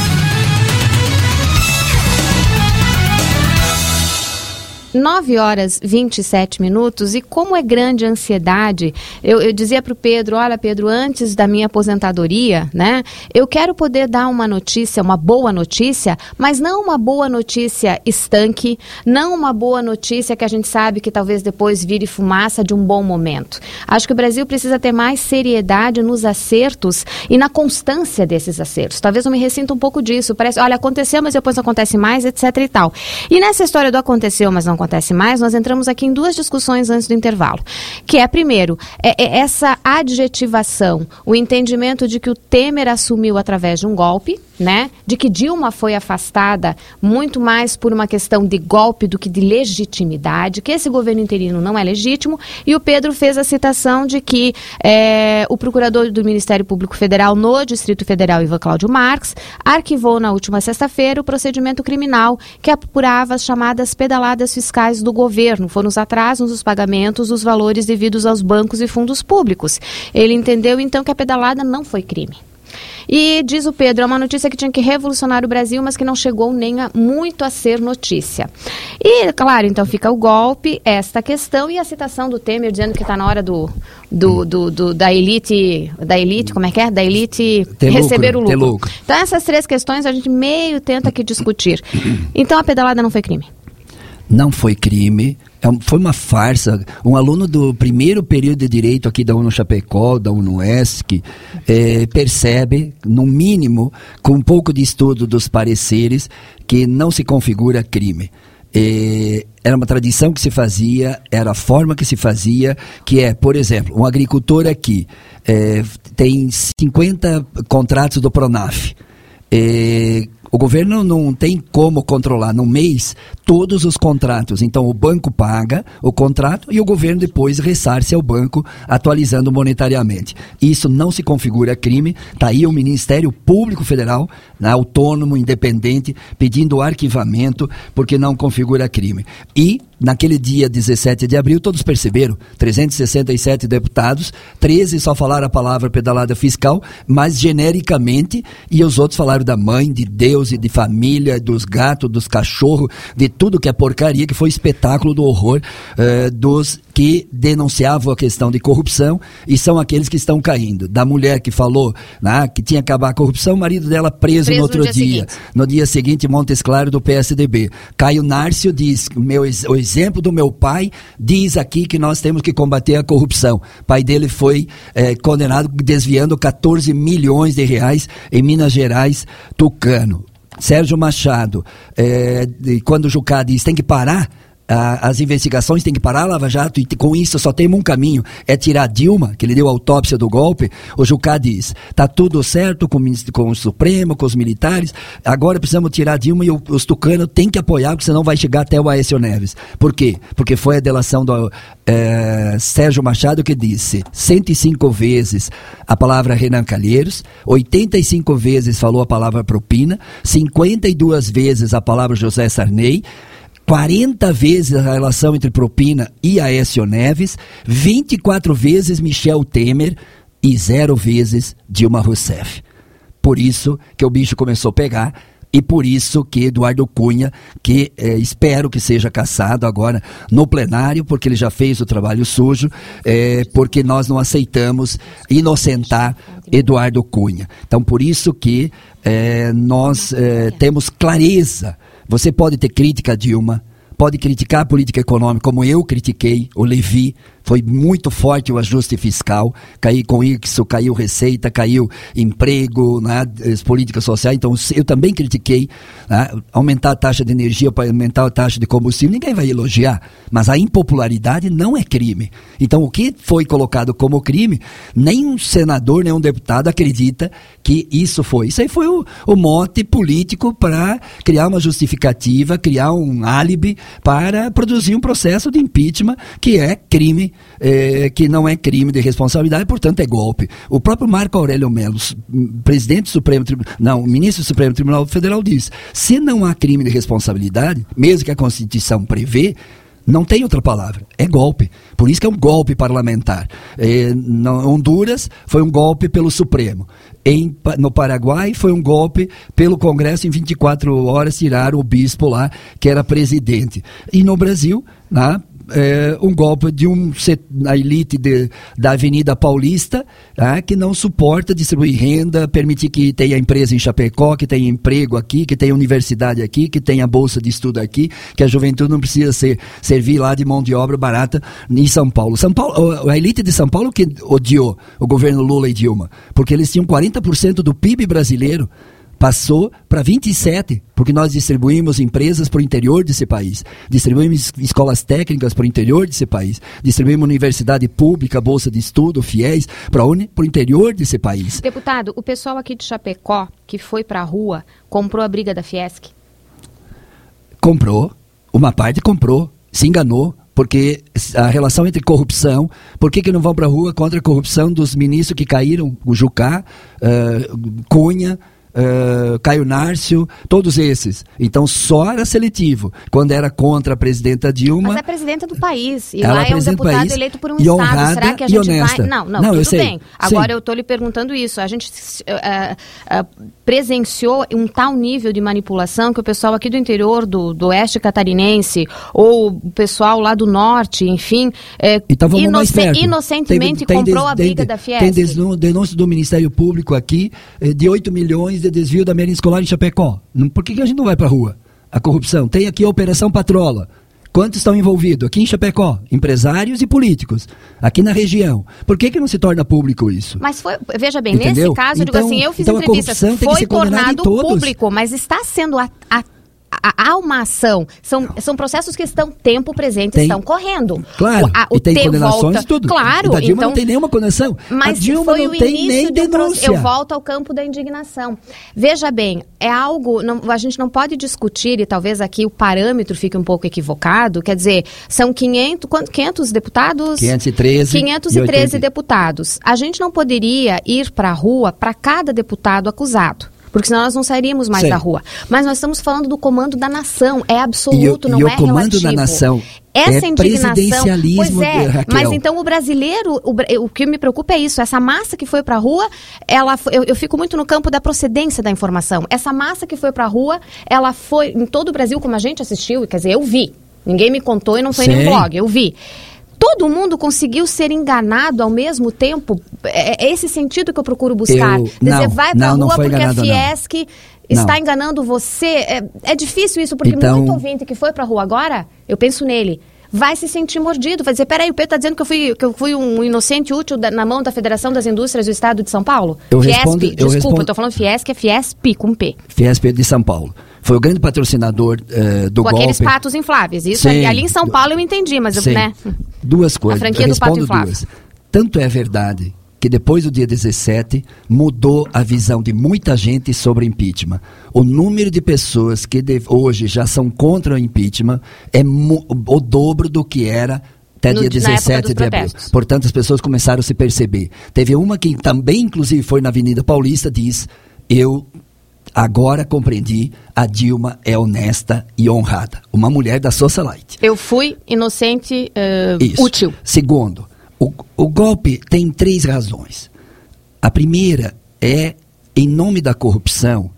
nove horas e vinte e sete minutos, e como é grande a ansiedade. Eu, eu dizia para o Pedro, olha Pedro, antes da minha aposentadoria, né, eu quero poder dar uma notícia, uma boa notícia, mas não uma boa notícia estanque, não uma boa notícia que a gente sabe que talvez depois vire fumaça de um bom momento. Acho que o Brasil precisa ter mais seriedade nos acertos e na constância desses acertos. Talvez eu me ressinta um pouco disso, parece, olha, aconteceu, mas depois não acontece mais, etc e tal. E nessa história do aconteceu, mas não acontece mais, nós entramos aqui em duas discussões antes do intervalo, que é, primeiro, é, é essa adjetivação, o entendimento de que o Temer assumiu através de um golpe, né? De que Dilma foi afastada muito mais por uma questão de golpe do que de legitimidade, que esse governo interino não é legítimo, e o Pedro fez a citação de que é, o procurador do Ministério Público Federal no Distrito Federal, Ivan Cláudio Marques, arquivou na última sexta-feira o procedimento criminal que apurava as chamadas pedaladas fiscais do governo, foram os atrasos nos pagamentos dos valores devidos aos bancos e fundos públicos. Ele entendeu, então, que a pedalada não foi crime. E diz o Pedro, é uma notícia que tinha que revolucionar o Brasil, mas que não chegou nem a, muito a ser notícia. E, claro, então fica o golpe, esta questão e a citação do Temer dizendo que está na hora do, do, do, do, da elite, da elite, como é que é? Da elite ter receber lucro, o lucro. lucro. Então essas três questões a gente meio tenta aqui discutir. Então a pedalada não foi crime? Não foi crime. Foi uma farsa. Um aluno do primeiro período de Direito aqui da UNO Chapecó, da UNOESC, é, percebe, no mínimo, com um pouco de estudo dos pareceres, que não se configura crime. É, era uma tradição que se fazia, era a forma que se fazia, que é, por exemplo, um agricultor aqui é, tem cinquenta contratos do Pronaf. É, o governo não tem como controlar no mês todos os contratos. Então o banco paga o contrato e o governo depois ressarce ao banco atualizando monetariamente. Isso não se configura crime. Está aí o Ministério Público Federal, né, autônomo, independente, pedindo o arquivamento porque não configura crime. E naquele dia dezessete de abril, todos perceberam, trezentos e sessenta e sete deputados, treze só falaram a palavra pedalada fiscal, mas genericamente, e os outros falaram da mãe, de Deus e de família, dos gatos, dos cachorros, de tudo que é porcaria, que foi espetáculo do horror uh, dos que denunciavam a questão de corrupção e são aqueles que estão caindo. Da mulher que falou, né, que tinha que acabar a corrupção, o marido dela preso, preso no outro no dia. dia. No dia seguinte, Montes Claros do P S D B. Caio Nárcio diz, meu, o exemplo do meu pai diz aqui que nós temos que combater a corrupção. O pai dele foi eh, condenado desviando quatorze milhões de reais em Minas Gerais, Tucano. Sérgio Machado, eh, quando o Jucá diz tem que parar, as investigações têm que parar a Lava Jato e com isso só tem um caminho, é tirar Dilma, que ele deu a autópsia do golpe. O Jucá diz, tá tudo certo com, com o Supremo, com os militares, agora precisamos tirar Dilma e o, os tucanos têm que apoiar, porque senão vai chegar até o Aécio Neves. Por quê? Porque foi a delação do é, Sérgio Machado que disse cento e cinco vezes a palavra Renan Calheiros, oitenta e cinco vezes falou a palavra propina, cinquenta e duas vezes a palavra José Sarney, quarenta vezes a relação entre propina e Aécio Neves, vinte e quatro vezes Michel Temer e zero vezes Dilma Rousseff. Por isso que o bicho começou a pegar e por isso que Eduardo Cunha, que eh, espero que seja cassado agora no plenário, porque ele já fez o trabalho sujo, eh, porque nós não aceitamos inocentar Eduardo Cunha. Então por isso que eh, nós eh, temos clareza. Você pode ter crítica a Dilma, pode criticar a política econômica, como eu critiquei, o Levi, foi muito forte o ajuste fiscal, caiu com isso, caiu receita, caiu emprego, né, as políticas sociais, então eu também critiquei, né, aumentar a taxa de energia para aumentar a taxa de combustível, ninguém vai elogiar, mas a impopularidade não é crime. Então o que foi colocado como crime, nenhum senador, nenhum deputado acredita que isso foi. Isso aí foi o, o mote político para criar uma justificativa, criar um álibi para produzir um processo de impeachment que é crime, é, que não é crime de responsabilidade, portanto é golpe. O próprio Marco Aurélio Mello, presidente do Supremo Tribunal, não, ministro do Supremo Tribunal Federal diz, se não há crime de responsabilidade, mesmo que a Constituição prevê, não tem outra palavra, é golpe. Por isso que é um golpe parlamentar. É, no Honduras foi um golpe pelo Supremo. Em, no Paraguai foi um golpe pelo Congresso, em vinte e quatro horas tiraram o bispo lá, que era presidente. E no Brasil, né, é, um golpe de um a elite de, da Avenida Paulista, tá, que não suporta distribuir renda, permitir que tenha empresa em Chapecó, que tenha emprego aqui, que tenha universidade aqui, que tenha bolsa de estudo aqui, que a juventude não precisa ser, servir lá de mão de obra barata em São Paulo. São Paulo, a elite de São Paulo que odiou o governo Lula e Dilma, porque eles tinham quarenta por cento do P I B brasileiro passou para vinte e sete, porque nós distribuímos empresas para o interior desse país, distribuímos escolas técnicas para o interior desse país, distribuímos universidade pública, bolsa de estudo, fiéis, para o interior desse país. Deputado, o pessoal aqui de Chapecó, que foi para a rua, comprou a briga da Fiesc? Comprou, uma parte comprou, se enganou, porque a relação entre corrupção, por que que não vão para a rua contra a corrupção dos ministros que caíram, o Jucá, uh, Cunha, Uh, Caio Nárcio, todos esses. Então só era seletivo quando era contra a presidenta Dilma. Mas é presidenta do país e ela lá é um deputado país, eleito por um e estado. honrada, Será que a e gente honesta. vai... Não, não, não tudo eu sei. bem. Agora Sim. eu estou lhe perguntando isso. A gente uh, uh, presenciou um tal nível de manipulação que o pessoal aqui do interior do, do oeste catarinense ou o pessoal lá do norte, enfim, é, então, vamos inoc mais perto. inocentemente tem, tem comprou des, a briga tem, da Fiesc. Tem des, denúncia do Ministério Público aqui de oito milhões de desvio da merenda escolar em Chapecó. Por que que a gente não vai para a rua? A corrupção. Tem aqui a Operação Patrola. Quantos estão envolvidos? Aqui em Chapecó, empresários e políticos. Aqui na região. Por que que não se torna público isso? Mas foi, veja bem, Entendeu? nesse caso, eu então, digo assim, eu fiz então entrevistas, foi tornado público, mas está sendo a, a Há uma ação, são, são processos que estão tempo presente, tem, estão correndo. Claro, o, a, o e tem condenações volta, e tudo. Claro, e da Dilma então, não tem nenhuma condenação. Mas a Dilma foi não o tem início nem de um denúncia. Eu volto ao campo da indignação. Veja bem, é algo, não, a gente não pode discutir, e talvez aqui o parâmetro fique um pouco equivocado, quer dizer, são quinhentos, quinhentos deputados? quinhentos e treze. quinhentos e treze deputados. A gente não poderia ir para a rua para cada deputado acusado. Porque senão nós não sairíamos mais Sim. da rua. Mas nós estamos falando do comando da nação. É absoluto, e o, não e é o comando relativo. da nação Essa é indignação, presidencialismo, pois é, Raquel. mas então o brasileiro, o, o que me preocupa é isso, essa massa que foi para a rua, ela, eu, eu fico muito no campo da procedência da informação. Essa massa que foi para a rua, ela foi em todo o Brasil, como a gente assistiu, quer dizer, eu vi. Ninguém me contou e não foi nem blog, eu vi. Todo mundo conseguiu ser enganado ao mesmo tempo. É, é esse sentido que eu procuro buscar. Eu, Dizer, não, vai pra não, rua não foi porque enganado, a Fiesc não. está não. enganando você. É, é difícil isso, porque então, muito ouvinte que foi pra rua agora, eu penso nele, vai se sentir mordido, vai dizer, peraí, o Pedro está dizendo que eu fui, que eu fui um inocente útil da, na mão da Federação das Indústrias do Estado de São Paulo? Eu Fiesp, respondo, eu desculpa, respondo, eu estou falando Fiesc, é Fiesp com P. Fiesp de São Paulo. Foi o grande patrocinador uh, do com golpe. Com aqueles patos infláveis. Isso Sim. ali em São Paulo eu entendi, mas eu, né? Duas coisas. A franquia eu do pato respondo duas. Tanto é verdade que depois do dia dezessete mudou a visão de muita gente sobre impeachment. O número de pessoas que de, hoje já são contra o impeachment é mo, o dobro do que era até no, dia dezessete de abril. Portanto, as pessoas começaram a se perceber. Teve uma que também, inclusive, foi na Avenida Paulista, diz, eu agora compreendi, a Dilma é honesta e honrada. Uma mulher da socialite. Eu fui inocente, uh, útil. Segundo, o, o golpe tem três razões. A primeira é, em nome da corrupção,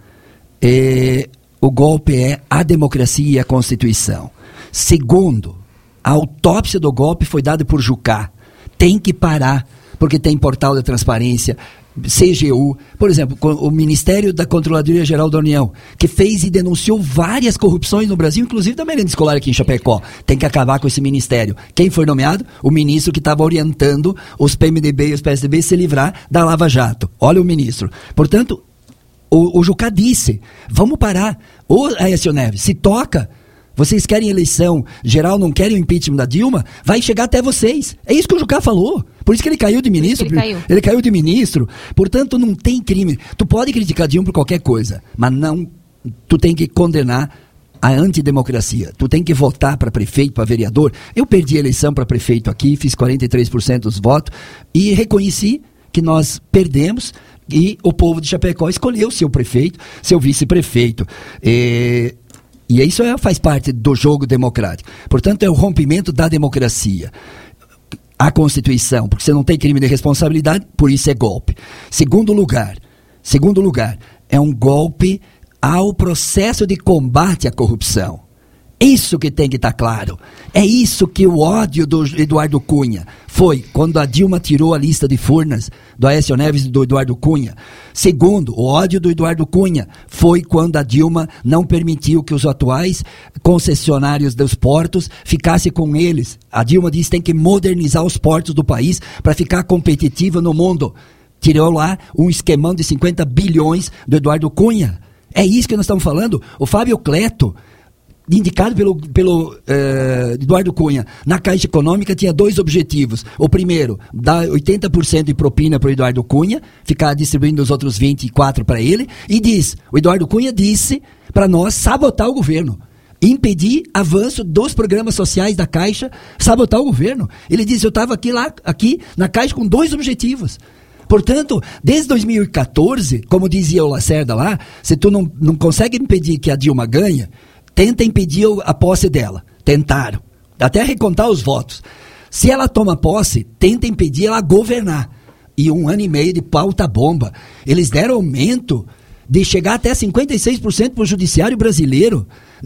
é, o golpe é a democracia e a Constituição. Segundo, a autópsia do golpe foi dada por Jucá. Tem que parar, porque tem portal da transparência, C G U, por exemplo, o Ministério da Controladoria Geral da União, que fez e denunciou várias corrupções no Brasil, inclusive da merenda escolar aqui em Chapecó. Tem que acabar com esse ministério. Quem foi nomeado? O ministro que estava orientando os P M D B e os P S D B se livrar da Lava Jato. Olha o ministro. Portanto, o, o Jucá disse, vamos parar. Ô Aécio Neves, se toca. Vocês querem eleição geral, não querem o impeachment da Dilma? Vai chegar até vocês. É isso que o Jucá falou. Por isso que ele caiu de ministro. Ele caiu. ele caiu de ministro. Portanto, não tem crime. Tu pode criticar a Dilma por qualquer coisa, mas não, tu tem que condenar a antidemocracia. Tu tem que votar para prefeito, para vereador. Eu perdi a eleição para prefeito aqui, fiz quarenta e três por cento dos votos e reconheci que nós perdemos e o povo de Chapecó escolheu seu prefeito, seu vice-prefeito. É... E isso é, faz parte do jogo democrático. Portanto, é o rompimento da democracia. A Constituição, porque você não tem crime de responsabilidade, por isso é golpe. Segundo lugar, segundo lugar, é um golpe ao processo de combate à corrupção. Isso que tem que estar claro. É isso que o ódio do Eduardo Cunha foi quando a Dilma tirou a lista de Furnas do Aécio Neves e do Eduardo Cunha. Segundo, o ódio do Eduardo Cunha foi quando a Dilma não permitiu que os atuais concessionários dos portos ficassem com eles. A Dilma disse que tem que modernizar os portos do país para ficar competitiva no mundo. Tirou lá um esquemão de cinquenta bilhões do Eduardo Cunha. É isso que nós estamos falando. O Fábio Cleto, indicado pelo, pelo uh, Eduardo Cunha, na Caixa Econômica, tinha dois objetivos. O primeiro, dar oitenta por cento de propina para o Eduardo Cunha, ficar distribuindo os outros vinte e quatro por cento para ele, e diz, o Eduardo Cunha disse para nós sabotar o governo, impedir avanço dos programas sociais da Caixa, sabotar o governo. Ele disse, eu estava aqui, lá, aqui na Caixa com dois objetivos. Portanto, desde dois mil e quatorze, como dizia o Lacerda lá, se tu não, não consegue impedir que a Dilma ganhe, tenta impedir a posse dela. Tentaram. Até recontar os votos. Se ela toma posse, tenta impedir ela governar. E um ano e meio de pauta bomba. Eles deram aumento de chegar até cinquenta e seis por cento para o judiciário brasileiro.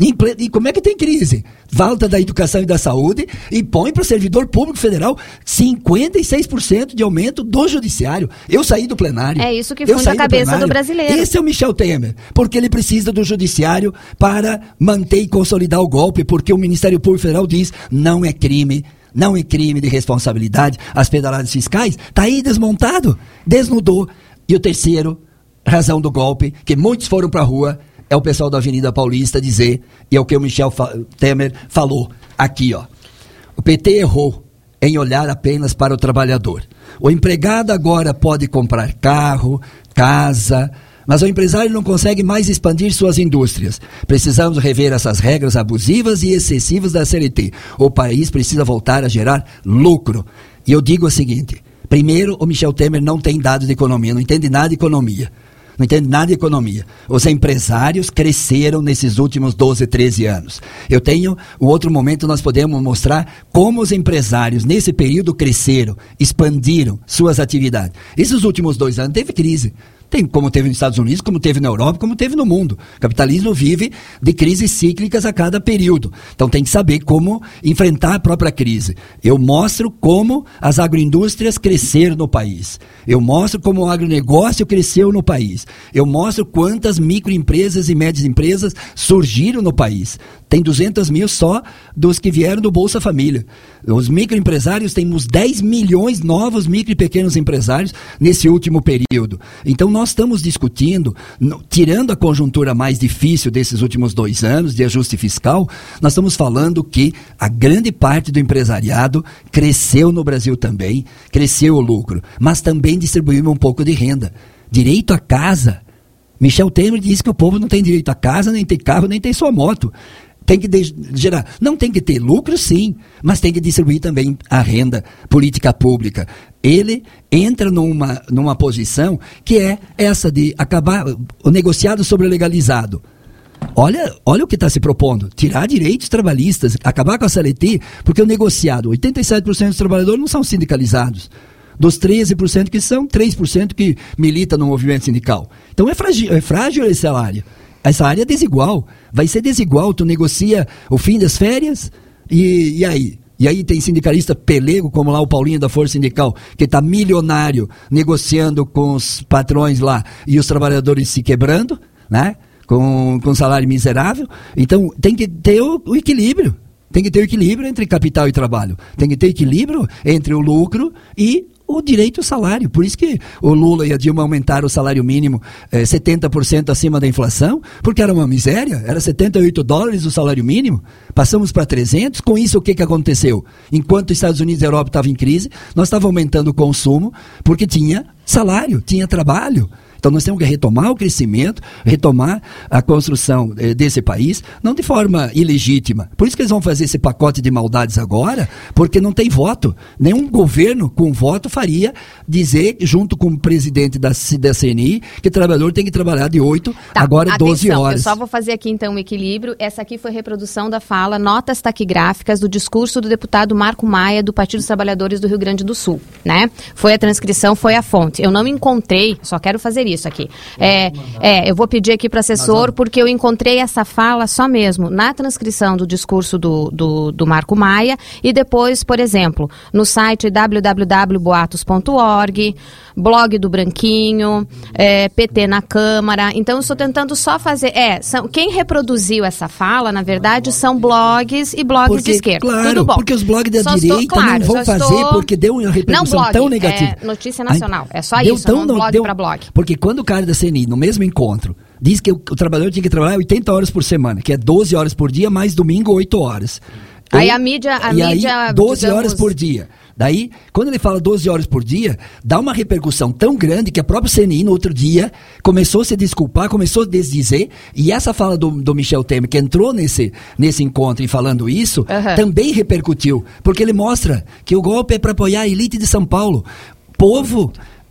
E como é que tem crise? Falta da educação e da saúde e põe para o servidor público federal cinquenta e seis por cento de aumento do judiciário. Eu saí do plenário. É isso que funda a cabeça do brasileiro. Esse é o Michel Temer, porque ele precisa do judiciário para manter e consolidar o golpe, porque o Ministério Público Federal diz não é crime, não é crime de responsabilidade, as pedaladas fiscais, está aí desmontado, desnudou. E o terceiro, razão do golpe, que muitos foram para a rua, é o pessoal da Avenida Paulista dizer, e é o que o Michel Temer falou aqui, ó. O P T errou em olhar apenas para o trabalhador. O empregado agora pode comprar carro, casa, mas o empresário não consegue mais expandir suas indústrias. Precisamos rever essas regras abusivas e excessivas da C L T. O país precisa voltar a gerar lucro. E eu digo o seguinte, primeiro, o Michel Temer não tem dados de economia, não entende nada de economia. Não entende nada de economia. Os empresários cresceram nesses últimos doze, treze anos. Eu tenho, um outro momento, nós podemos mostrar como os empresários, nesse período, cresceram, expandiram suas atividades. Esses últimos dois anos teve crise. Tem, como teve nos Estados Unidos, como teve na Europa, como teve no mundo. O capitalismo vive de crises cíclicas a cada período. Então tem que saber como enfrentar a própria crise. Eu mostro como as agroindústrias cresceram no país. Eu mostro como o agronegócio cresceu no país. Eu mostro quantas microempresas e médias empresas surgiram no país. Tem duzentos mil só dos que vieram do Bolsa Família. Os microempresários, temos dez milhões novos micro e pequenos empresários nesse último período. Então nós estamos discutindo, no, tirando a conjuntura mais difícil desses últimos dois anos de ajuste fiscal, nós estamos falando que a grande parte do empresariado cresceu no Brasil também, cresceu o lucro, mas também distribuiu um pouco de renda. Direito à casa. Michel Temer disse que o povo não tem direito à casa, nem tem carro, nem tem sua moto. Tem que de, gerar, não tem que ter lucro, sim, mas tem que distribuir também a renda, política pública. Ele entra numa, numa posição que é essa de acabar o negociado sobre o legalizado. Olha, olha o que está se propondo, tirar direitos trabalhistas, acabar com a C L T, porque o negociado, oitenta e sete por cento dos trabalhadores não são sindicalizados. Dos treze por cento que são, três por cento que milita no movimento sindical. Então é frágil, é frágil essa área. Essa área é desigual. Vai ser desigual. Tu negocia o fim das férias e, e aí? E aí tem sindicalista pelego, como lá o Paulinho da Força Sindical, que está milionário negociando com os patrões lá e os trabalhadores se quebrando, né? Com, com salário miserável. Então tem que ter o, o equilíbrio. Tem que ter o equilíbrio entre capital e trabalho. Tem que ter equilíbrio entre o lucro e o direito ao salário. Por isso que o Lula e a Dilma aumentaram o salário mínimo eh, setenta por cento acima da inflação, porque era uma miséria, era setenta e oito dólares o salário mínimo, passamos para trezentos, com isso o que, que aconteceu? Enquanto os Estados Unidos e a Europa estavam em crise, nós estávamos aumentando o consumo, porque tinha salário, tinha trabalho. Então nós temos que retomar o crescimento, retomar a construção eh, desse país, não de forma ilegítima. Por isso que eles vão fazer esse pacote de maldades agora, porque não tem voto. Nenhum governo com voto faria dizer, junto com o presidente da, da C N I, que o trabalhador tem que trabalhar de oito, tá, agora atenção, doze horas. Eu só vou fazer aqui então um equilíbrio. Essa aqui foi reprodução da fala, notas taquigráficas do discurso do deputado Marco Maia, do Partido dos Trabalhadores do Rio Grande do Sul, né? Foi a transcrição, foi a fonte. Eu não encontrei, só quero fazer isso aqui. É, é, eu vou pedir aqui para o assessor, porque eu encontrei essa fala só mesmo na transcrição do discurso do, do, do Marco Maia e depois, por exemplo, no site w w w ponto boatos ponto org, blog do Branquinho, é, P T na Câmara. Então, eu estou tentando só fazer... É, são, quem reproduziu essa fala, na verdade, são blogs e blogs porque, de esquerda. Claro, tudo bom. Porque os blogs da só direita estou, claro, não vão fazer estou... porque deu uma repercussão não, blog, tão negativa. É Notícia Nacional, é só deu isso, tão, não blog deu, para blog. Porque quando o cara da C N I, no mesmo encontro, Diz que o, o trabalhador tinha que trabalhar oitenta horas por semana, que é doze horas por dia, mais domingo oito horas. Aí Ou, a mídia... A e mídia aí, doze digamos... horas por dia. Daí, quando ele fala doze horas por dia, dá uma repercussão tão grande que a própria C N I, no outro dia, começou a se desculpar, começou a desdizer, e essa fala do, do Michel Temer, que entrou nesse, nesse encontro e falando isso, uhum. também repercutiu, porque ele mostra que o golpe é para apoiar a elite de São Paulo. Povo,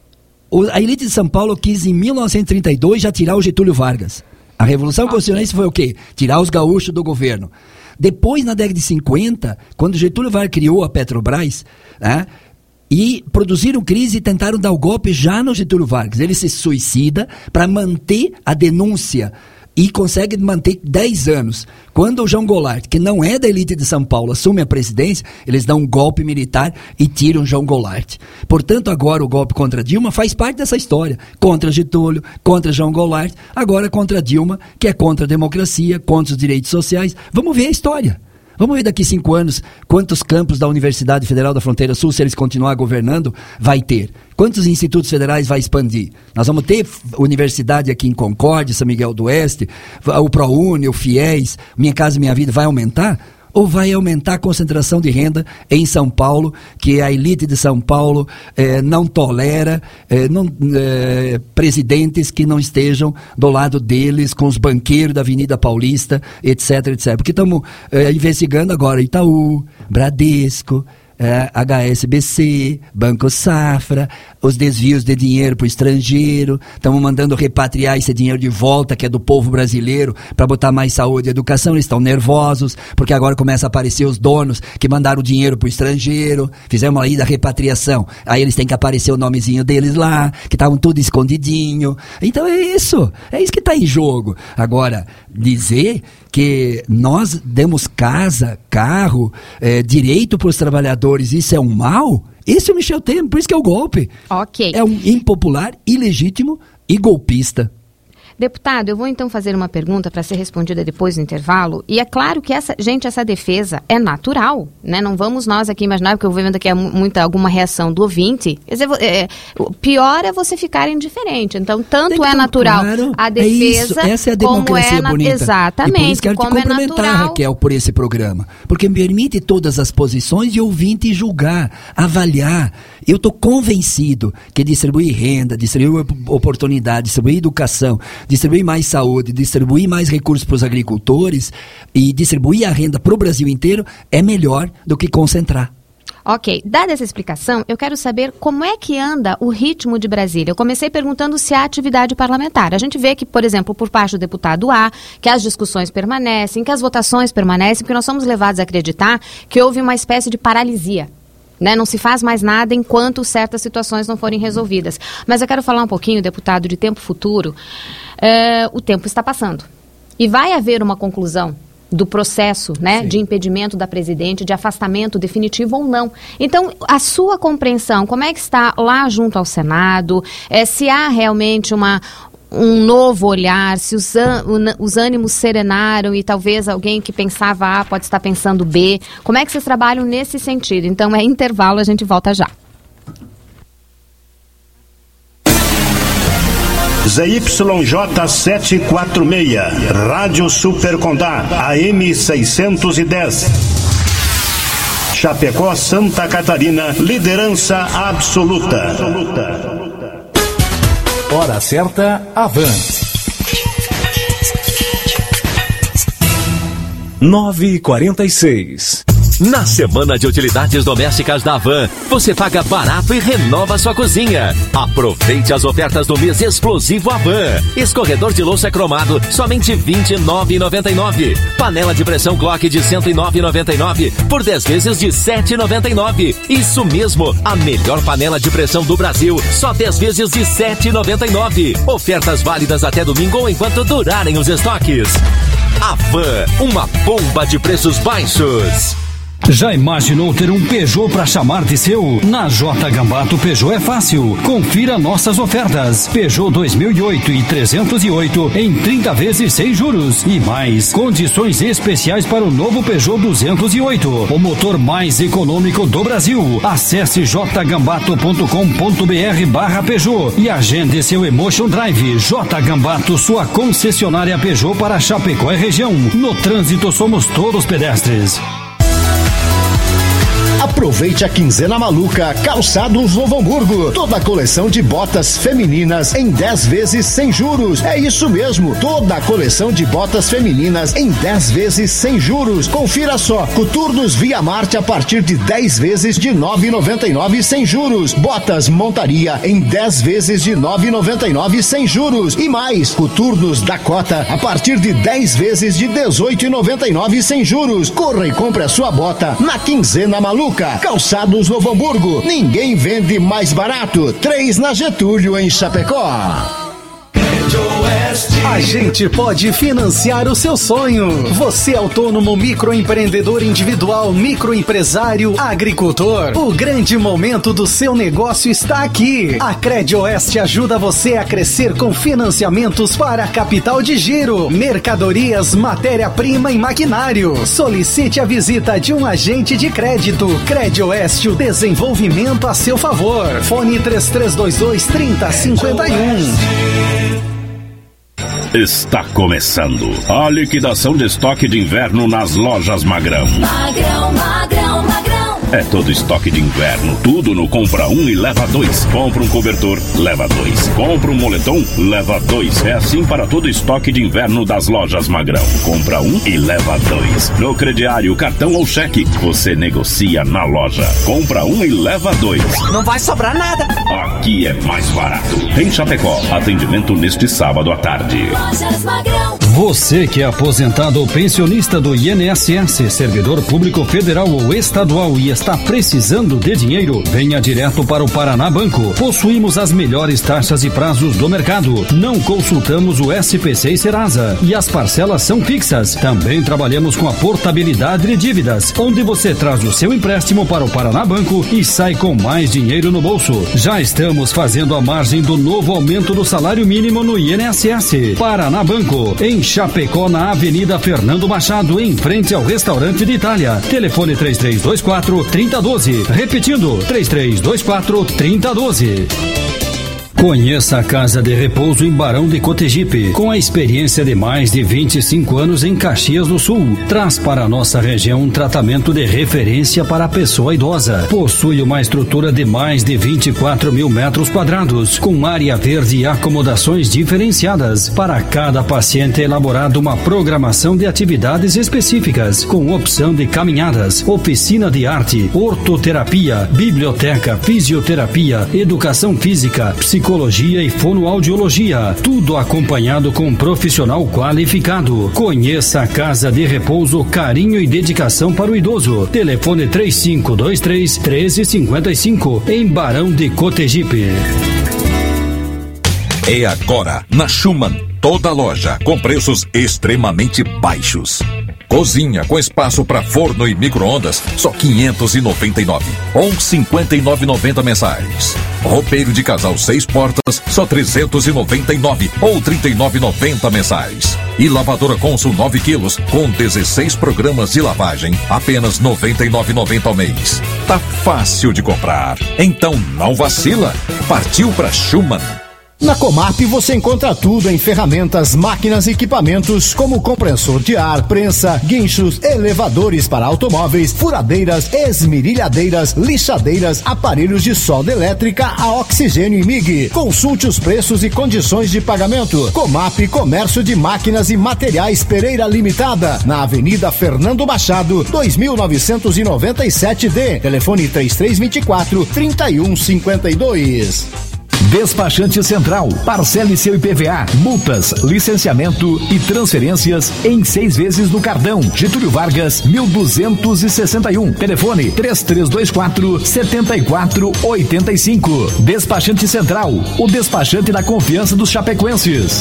a elite de São Paulo quis, em mil novecentos e trinta e dois, já tirar o Getúlio Vargas. A Revolução okay. Constitucionalista foi o quê? Tirar os gaúchos do governo. Depois, na década de cinquenta, quando Getúlio Vargas criou a Petrobras, né, e produziram crise e tentaram dar o golpe já no Getúlio Vargas. Ele se suicida para manter a denúncia e consegue manter dez anos. Quando o João Goulart, que não é da elite de São Paulo, assume a presidência, eles dão um golpe militar e tiram João Goulart. Portanto, agora o golpe contra Dilma faz parte dessa história. Contra Getúlio, contra João Goulart, agora contra Dilma, que é contra a democracia, contra os direitos sociais. Vamos ver a história. Vamos ver daqui cinco anos quantos campos da Universidade Federal da Fronteira Sul, se eles continuarem governando, vai ter. Quantos institutos federais vai expandir? Nós vamos ter universidade aqui em Concórdia, São Miguel do Oeste, o ProUni, o FIES, Minha Casa Minha Vida, vai aumentar? Ou vai aumentar a concentração de renda em São Paulo, que a elite de São Paulo eh, não tolera eh, não, eh, presidentes que não estejam do lado deles, com os banqueiros da Avenida Paulista, etc, etcétera. Porque estamos eh, investigando agora Itaú, Bradesco, É, H S B C, Banco Safra, os desvios de dinheiro para o estrangeiro, estamos mandando repatriar esse dinheiro de volta, que é do povo brasileiro, para botar mais saúde e educação. Eles estão nervosos, porque agora começa a aparecer os donos que mandaram o dinheiro para o estrangeiro, fizemos aí da repatriação, aí eles têm que aparecer o nomezinho deles lá, que estavam tudo escondidinho. Então é isso, é isso que está em jogo. Agora, dizer que nós demos casa, carro, é, direito para os trabalhadores, isso é um mal? Esse é o Michel Temer, por isso que é o golpe. Ok. É um impopular, ilegítimo e golpista. Deputado, eu vou então fazer uma pergunta para ser respondida depois do intervalo. E é claro que essa, gente, essa defesa é natural, né? Não vamos nós aqui imaginar, porque eu vou vendo aqui muita, alguma reação do ouvinte. Quer dizer, é, pior é você ficar indiferente. Então, tanto é natural claro, a defesa, é essa é a democracia como é bonita. Exatamente. E por isso quero te cumprimentar, é Raquel, por esse programa. Porque me permite todas as posições e ouvinte julgar, avaliar. Eu estou convencido que distribuir renda, distribuir oportunidade, distribuir educação, distribuir mais saúde, distribuir mais recursos para os agricultores e distribuir a renda para o Brasil inteiro é melhor do que concentrar. Ok, dada essa explicação, eu quero saber como é que anda o ritmo de Brasília. Eu comecei perguntando se há atividade parlamentar. A gente vê que, por exemplo, por parte do deputado A, que as discussões permanecem, que as votações permanecem, porque nós somos levados a acreditar que houve uma espécie de paralisia. Né? Não se faz mais nada enquanto certas situações não forem resolvidas. Mas eu quero falar um pouquinho, deputado, de tempo futuro. É, o tempo está passando. E vai haver uma conclusão do processo, né, de impedimento da presidente, de afastamento definitivo ou não. Então, a sua compreensão, como é que está lá junto ao Senado? É, se há realmente uma... um novo olhar, se os, os ânimos serenaram e talvez alguém que pensava A pode estar pensando B. Como é que vocês trabalham nesse sentido? Então é intervalo, a gente volta já. Z Y J setecentos e quarenta e seis, Rádio Super Condá, A M seiscentos e dez. Chapecó, Santa Catarina, liderança absoluta. Hora certa, Avan. nove e quarenta e seis. Na semana de utilidades domésticas da Avan, você paga barato e renova sua cozinha. Aproveite as ofertas do mês explosivo Avan. Escorredor de louça cromado, somente vinte e nove reais e noventa e nove centavos. Panela de pressão Glock de cento e nove reais e noventa e nove centavos por dez vezes de sete reais e noventa e nove centavos. Isso mesmo, a melhor panela de pressão do Brasil, só dez vezes de sete reais e noventa e nove centavos. Ofertas válidas até domingo ou enquanto durarem os estoques. Avan, uma bomba de preços baixos. Já imaginou ter um Peugeot para chamar de seu? Na J Gambato Peugeot é fácil. Confira nossas ofertas. Peugeot dois mil e oito e trezentos e oito em trinta vezes sem juros e mais condições especiais para o novo Peugeot duzentos e oito, o motor mais econômico do Brasil. Acesse j gambato ponto com ponto b r barra Peugeot e agende seu Emotion Drive. J Gambato, sua concessionária Peugeot para Chapecó e região. No trânsito somos todos pedestres. Aproveite a quinzena maluca Calçados Novo Hamburgo. Toda a coleção de botas femininas em dez vezes sem juros. É isso mesmo, toda a coleção de botas femininas em dez vezes sem juros. Confira só, coturnos Via Marte a partir de dez vezes de nove reais e noventa e nove centavos sem juros. Botas Montaria em dez vezes de nove reais e noventa e nove centavos sem juros. E mais, coturnos Dakota a partir de dez vezes de dezoito reais e noventa e nove centavos sem juros. Corra e compre a sua bota na quinzena maluca. Calçados Novo Hamburgo. Ninguém vende mais barato. Três na Getúlio, em Chapecó. A gente pode financiar o seu sonho. Você autônomo, microempreendedor individual, microempresário, agricultor. O grande momento do seu negócio está aqui. A Cred Oeste ajuda você a crescer com financiamentos para capital de giro, mercadorias, matéria-prima e maquinário. Solicite a visita de um agente de crédito. Cred Oeste, o desenvolvimento a seu favor. Fone três três dois dois, três zero cinco um. Está começando a liquidação de estoque de inverno nas lojas Magrão. Magrão, Magrão, Magrão. É todo estoque de inverno, tudo no compra um e leva dois. Compra um cobertor, leva dois. Compra um moletom, leva dois. É assim para todo estoque de inverno das lojas Magrão. Compra um e leva dois. No crediário, cartão ou cheque, você negocia na loja. Compra um e leva dois. Não vai sobrar nada. Aqui é mais barato. Em Chapecó, atendimento neste sábado à tarde. Lojas Magrão. Você que é aposentado ou pensionista do I N S S, servidor público federal ou estadual e está precisando de dinheiro, venha direto para o Paraná Banco. Possuímos as melhores taxas e prazos do mercado. Não consultamos o S P C e Serasa e as parcelas são fixas. Também trabalhamos com a portabilidade de dívidas, onde você traz o seu empréstimo para o Paraná Banco e sai com mais dinheiro no bolso. Já estamos fazendo a margem do novo aumento do salário mínimo no I N S S. Paraná Banco, em Chapecó, na Avenida Fernando Machado, em frente ao Restaurante de Itália. Telefone três três dois quatro, três zero um dois. Repetindo, três três dois quatro, três zero um dois. Conheça a Casa de Repouso em Barão de Cotegipe, com a experiência de mais de vinte e cinco anos em Caxias do Sul. Traz para a nossa região um tratamento de referência para a pessoa idosa. Possui uma estrutura de mais de vinte e quatro mil metros quadrados, com área verde e acomodações diferenciadas. Para cada paciente é elaborada uma programação de atividades específicas, com opção de caminhadas, oficina de arte, ortoterapia, biblioteca, fisioterapia, educação física, psicologia e fonoaudiologia, tudo acompanhado com um profissional qualificado. Conheça a Casa de Repouso, carinho e dedicação para o idoso. Telefone três cinco dois três, um três cinco cinco, em Barão de Cotegipe. É agora, na Schumann, toda loja com preços extremamente baixos. Cozinha com espaço para forno e micro-ondas, só quinhentos e noventa e nove reais, ou cinquenta e nove reais e noventa centavos mensais. Roupeiro de casal seis portas, só trezentos e noventa e nove reais, ou trinta e nove reais e noventa centavos mensais. E lavadora Consul nove quilos, com dezesseis programas de lavagem, apenas noventa e nove reais e noventa centavos ao mês. Tá fácil de comprar, então não vacila. Partiu pra Schumann. Na Comap você encontra tudo em ferramentas, máquinas e equipamentos como compressor de ar, prensa, guinchos, elevadores para automóveis, furadeiras, esmerilhadeiras, lixadeiras, aparelhos de solda elétrica a oxigênio e M I G. Consulte os preços e condições de pagamento. Comap, Comércio de Máquinas e Materiais Pereira Limitada, na Avenida Fernando Machado, dois mil novecentos e noventa e sete D. Telefone três três dois quatro, três um cinco dois. Despachante Central, parcele seu I P V A, multas, licenciamento e transferências em seis vezes no cartão. Getúlio Vargas, mil duzentos e sessenta e um. Telefone três três dois quatro, sete quatro oito cinco. Despachante Central, o despachante da confiança dos chapecoenses.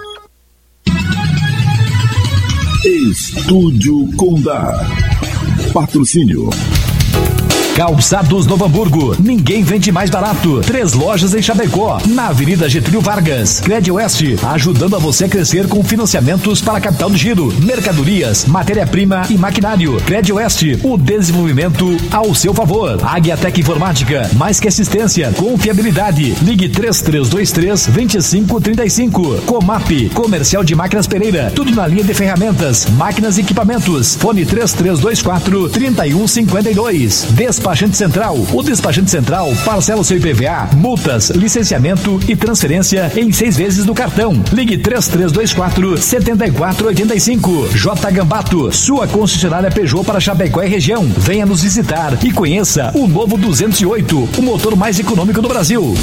Estúdio Condá. Patrocínio. Calçados Novo Hamburgo, ninguém vende mais barato. Três lojas em Chapecó, na Avenida Getúlio Vargas. Crédito Oeste, ajudando a você a crescer com financiamentos para a capital do giro, mercadorias, matéria-prima e maquinário. Crédito Oeste, o desenvolvimento ao seu favor. Águiatec Informática, mais que assistência, confiabilidade. Ligue três três dois três, dois cinco três cinco. Comap, Comercial de Máquinas Pereira, tudo na linha de ferramentas, máquinas e equipamentos. Fone três três dois quatro, três um cinco dois. Despachante Central. O Despachante Central parcela o seu I P V A, multas, licenciamento e transferência em seis vezes no cartão. Ligue três três dois quatro, sete quatro oito cinco. J Gambato, sua concessionária Peugeot para Chapecó e região. Venha nos visitar e conheça o novo duzentos e oito, o motor mais econômico do Brasil.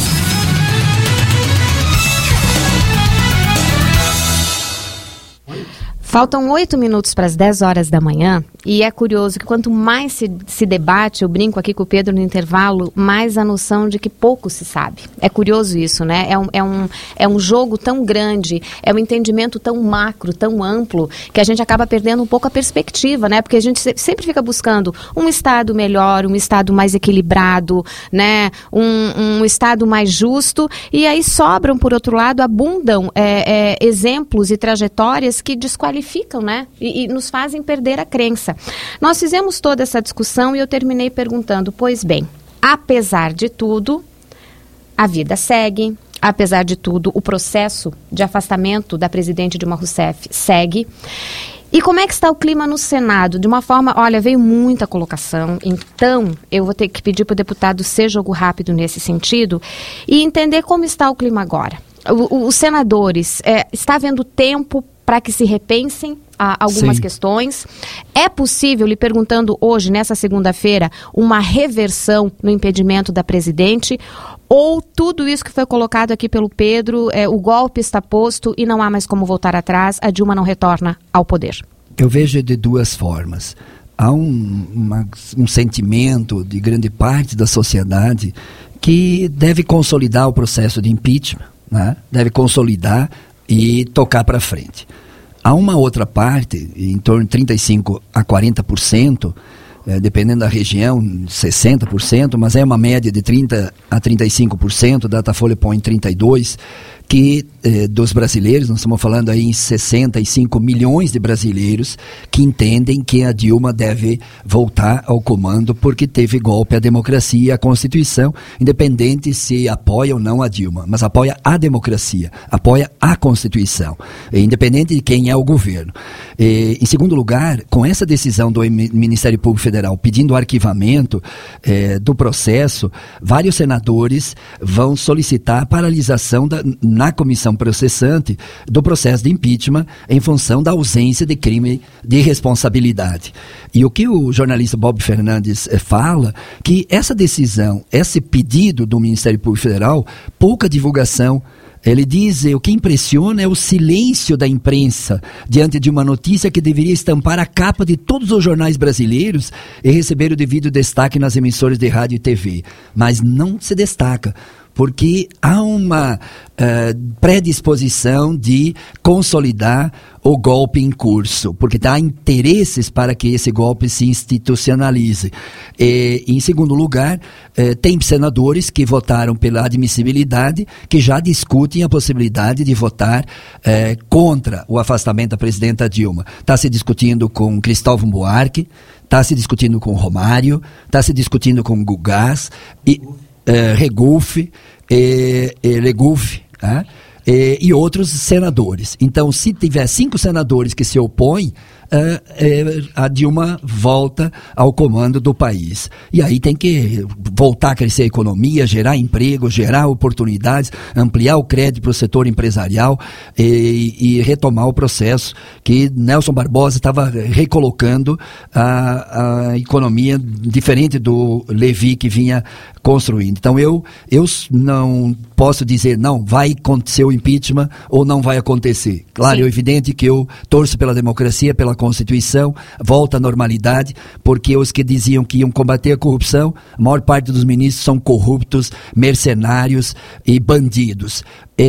Faltam oito minutos para as dez horas da manhã e é curioso que quanto mais se, se debate, eu brinco aqui com o Pedro no intervalo, mais a noção de que pouco se sabe. É curioso isso, né? É um, é um, é um jogo tão grande, é um entendimento tão macro, tão amplo, que a gente acaba perdendo um pouco a perspectiva, né? Porque a gente sempre fica buscando um Estado melhor, um Estado mais equilibrado, né? Um, um Estado mais justo, e aí sobram, por outro lado, abundam é, é, exemplos e trajetórias que desqualificam ficam, né? E, e nos fazem perder a crença. Nós fizemos toda essa discussão e eu terminei perguntando, pois bem, apesar de tudo, a vida segue, apesar de tudo, o processo de afastamento da presidente Dilma Rousseff segue. E como é que está o clima no Senado? De uma forma, olha, veio muita colocação, então eu vou ter que pedir para o deputado ser jogo rápido nesse sentido e entender como está o clima agora. O, o, os senadores, é, está havendo tempo para que se repensem ah, algumas Sim. questões. É possível, lhe perguntando hoje, nessa segunda-feira, uma reversão no impedimento da presidente? Ou tudo isso que foi colocado aqui pelo Pedro, é, o golpe está posto e não há mais como voltar atrás, a Dilma não retorna ao poder? Eu vejo de duas formas. Há um, uma, um sentimento de grande parte da sociedade que deve consolidar o processo de impeachment, né? Deve consolidar e tocar para frente. Há uma outra parte, em torno de trinta e cinco a quarenta por cento, eh, dependendo da região, sessenta por cento, mas é uma média de trinta a trinta e cinco por cento, Datafolha põe trinta e dois por cento, que eh, dos brasileiros, nós estamos falando aí em sessenta e cinco milhões de brasileiros que entendem que a Dilma deve voltar ao comando porque teve golpe à democracia e à Constituição, independente se apoia ou não a Dilma, mas apoia a democracia, apoia a Constituição, independente de quem é o governo. E, em segundo lugar, com essa decisão do Ministério Público Federal pedindo o arquivamento eh, do processo, vários senadores vão solicitar a paralisação da na comissão processante do processo de impeachment em função da ausência de crime de responsabilidade. E o que o jornalista Bob Fernandes eh, fala, que essa decisão, esse pedido do Ministério Público Federal, pouca divulgação. Ele diz, o que impressiona é o silêncio da imprensa diante de uma notícia que deveria estampar a capa de todos os jornais brasileiros e receber o devido destaque nas emissoras de rádio e T V. Mas não se destaca, porque há uma uh, predisposição de consolidar o golpe em curso, porque há interesses para que esse golpe se institucionalize. E, em segundo lugar, eh, tem senadores que votaram pela admissibilidade, que já discutem a possibilidade de votar eh, contra o afastamento da presidenta Dilma. Está se discutindo com Cristóvão Buarque, está se discutindo com Romário, está se discutindo com Gugás, e Uh, Regulf, eh, eh, Legulf, eh, eh, e outros senadores. Então, se tiver cinco senadores que se opõem, Uh, eh, a Dilma volta ao comando do país. E aí tem que voltar a crescer a economia, gerar emprego, gerar oportunidades, ampliar o crédito para o setor empresarial e, e retomar o processo que Nelson Barbosa estava recolocando a, a economia diferente do Levi que vinha construindo. Então eu, eu não posso dizer, não, vai acontecer o impeachment ou não vai acontecer. Claro, Sim. é evidente que eu torço pela democracia, pela Constituição, volta à normalidade, porque os que diziam que iam combater a corrupção, a maior parte dos ministros são corruptos, mercenários e bandidos.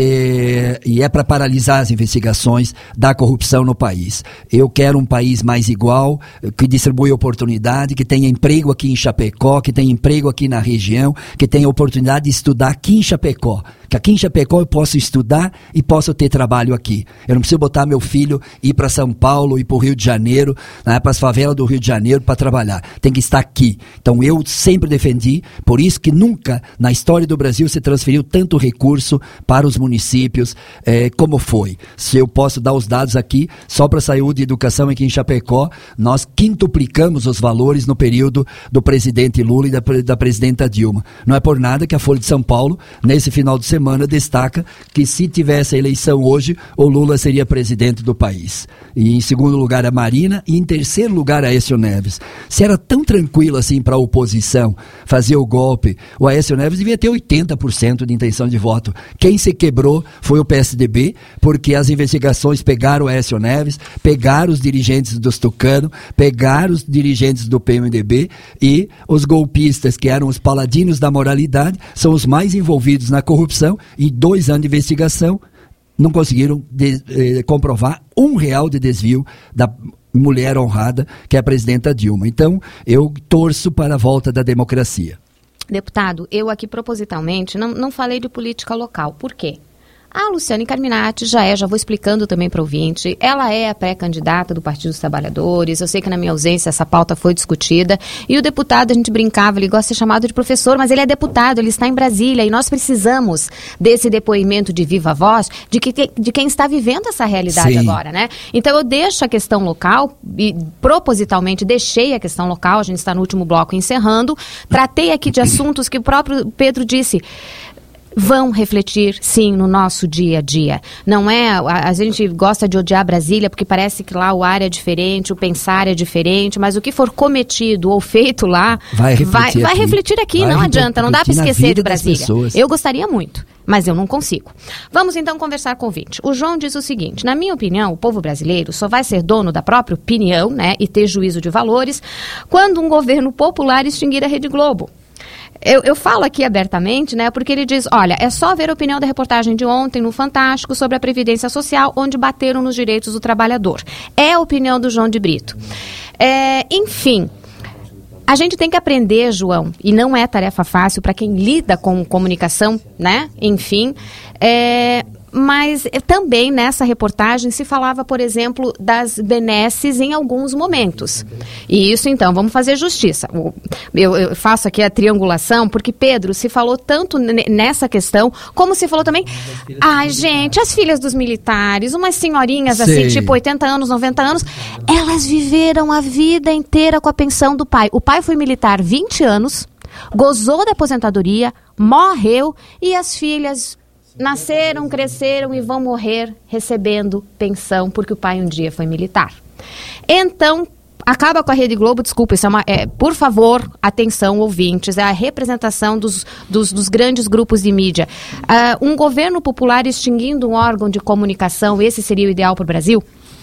É, e é para paralisar as investigações da corrupção no país. Eu quero um país mais igual, que distribui oportunidade, que tenha emprego aqui em Chapecó, que tenha emprego aqui na região, que tenha oportunidade de estudar aqui em Chapecó. Que aqui em Chapecó eu posso estudar e posso ter trabalho aqui. Eu não preciso botar meu filho ir para São Paulo, ir para o Rio de Janeiro, né, para as favelas do Rio de Janeiro para trabalhar. Tem que estar aqui. Então eu sempre defendi, por isso que nunca na história do Brasil se transferiu tanto recurso para os municípios eh, como foi. Se eu posso dar os dados aqui, só para saúde e educação aqui em Chapecó, nós quintuplicamos os valores no período do presidente Lula e da, da presidenta Dilma. Não é por nada que a Folha de São Paulo, nesse final de semana, semana destaca que se tivesse a eleição hoje, o Lula seria presidente do país. E em segundo lugar a Marina e em terceiro lugar a Aécio Neves. Se era tão tranquilo assim para a oposição fazer o golpe, o Aécio Neves devia ter oitenta por cento de intenção de voto. Quem se quebrou foi o P S D B, porque as investigações pegaram o Aécio Neves, pegaram os dirigentes dos Tucano, pegaram os dirigentes do P M D B e os golpistas, que eram os paladinos da moralidade, são os mais envolvidos na corrupção. E dois anos de investigação não conseguiram de, eh, comprovar um real de desvio da mulher honrada, que é a presidenta Dilma. Então, eu torço para a volta da democracia. Deputado, eu aqui propositalmente não, não falei de política local. Por quê? A Luciane Carminati já é, já vou explicando também para o ouvinte, ela é a pré-candidata do Partido dos Trabalhadores, eu sei que na minha ausência essa pauta foi discutida, e o deputado, a gente brincava, ele gosta de ser chamado de professor, mas ele é deputado, ele está em Brasília, e nós precisamos desse depoimento de viva voz de, que, de quem está vivendo essa realidade. Sim. Agora, né? Então eu deixo a questão local, e propositalmente deixei a questão local, a gente está no último bloco encerrando, tratei aqui de assuntos que o próprio Pedro disse, vão refletir, sim, no nosso dia a dia. Não é, a, a gente gosta de odiar Brasília porque parece que lá o ar é diferente, o pensar é diferente, mas o que for cometido ou feito lá vai refletir, vai, aqui. Vai refletir aqui, vai não adianta, não dá para esquecer de Brasília. Eu gostaria muito, mas eu não consigo. Vamos então conversar com o ouvinte. O João diz o seguinte, na minha opinião, o povo brasileiro só vai ser dono da própria opinião, né, e ter juízo de valores quando um governo popular extinguir a Rede Globo. Eu, eu falo aqui abertamente, né, porque ele diz, olha, é só ver a opinião da reportagem de ontem no Fantástico sobre a Previdência Social, onde bateram nos direitos do trabalhador. É a opinião do João de Brito. É, enfim, a gente tem que aprender, João, e não é tarefa fácil para quem lida com comunicação, né, enfim, é... Mas também nessa reportagem se falava, por exemplo, das benesses em alguns momentos. E isso, então, vamos fazer justiça. Eu, eu faço aqui a triangulação, porque, Pedro, se falou tanto nessa questão, como se falou também... Ai, gente, as filhas dos militares, umas senhorinhas assim, Sim. tipo oitenta anos, noventa anos, elas viveram a vida inteira com a pensão do pai. O pai foi militar vinte anos, gozou da aposentadoria, morreu, e as filhas... nasceram, cresceram e vão morrer recebendo pensão porque o pai um dia foi militar. Então, acaba com a Rede Globo, desculpa, isso é uma, é, por favor, atenção ouvintes, é a representação dos, dos, dos grandes grupos de mídia. Uh, um governo popular extinguindo um órgão de comunicação, esse seria o ideal para o Brasil?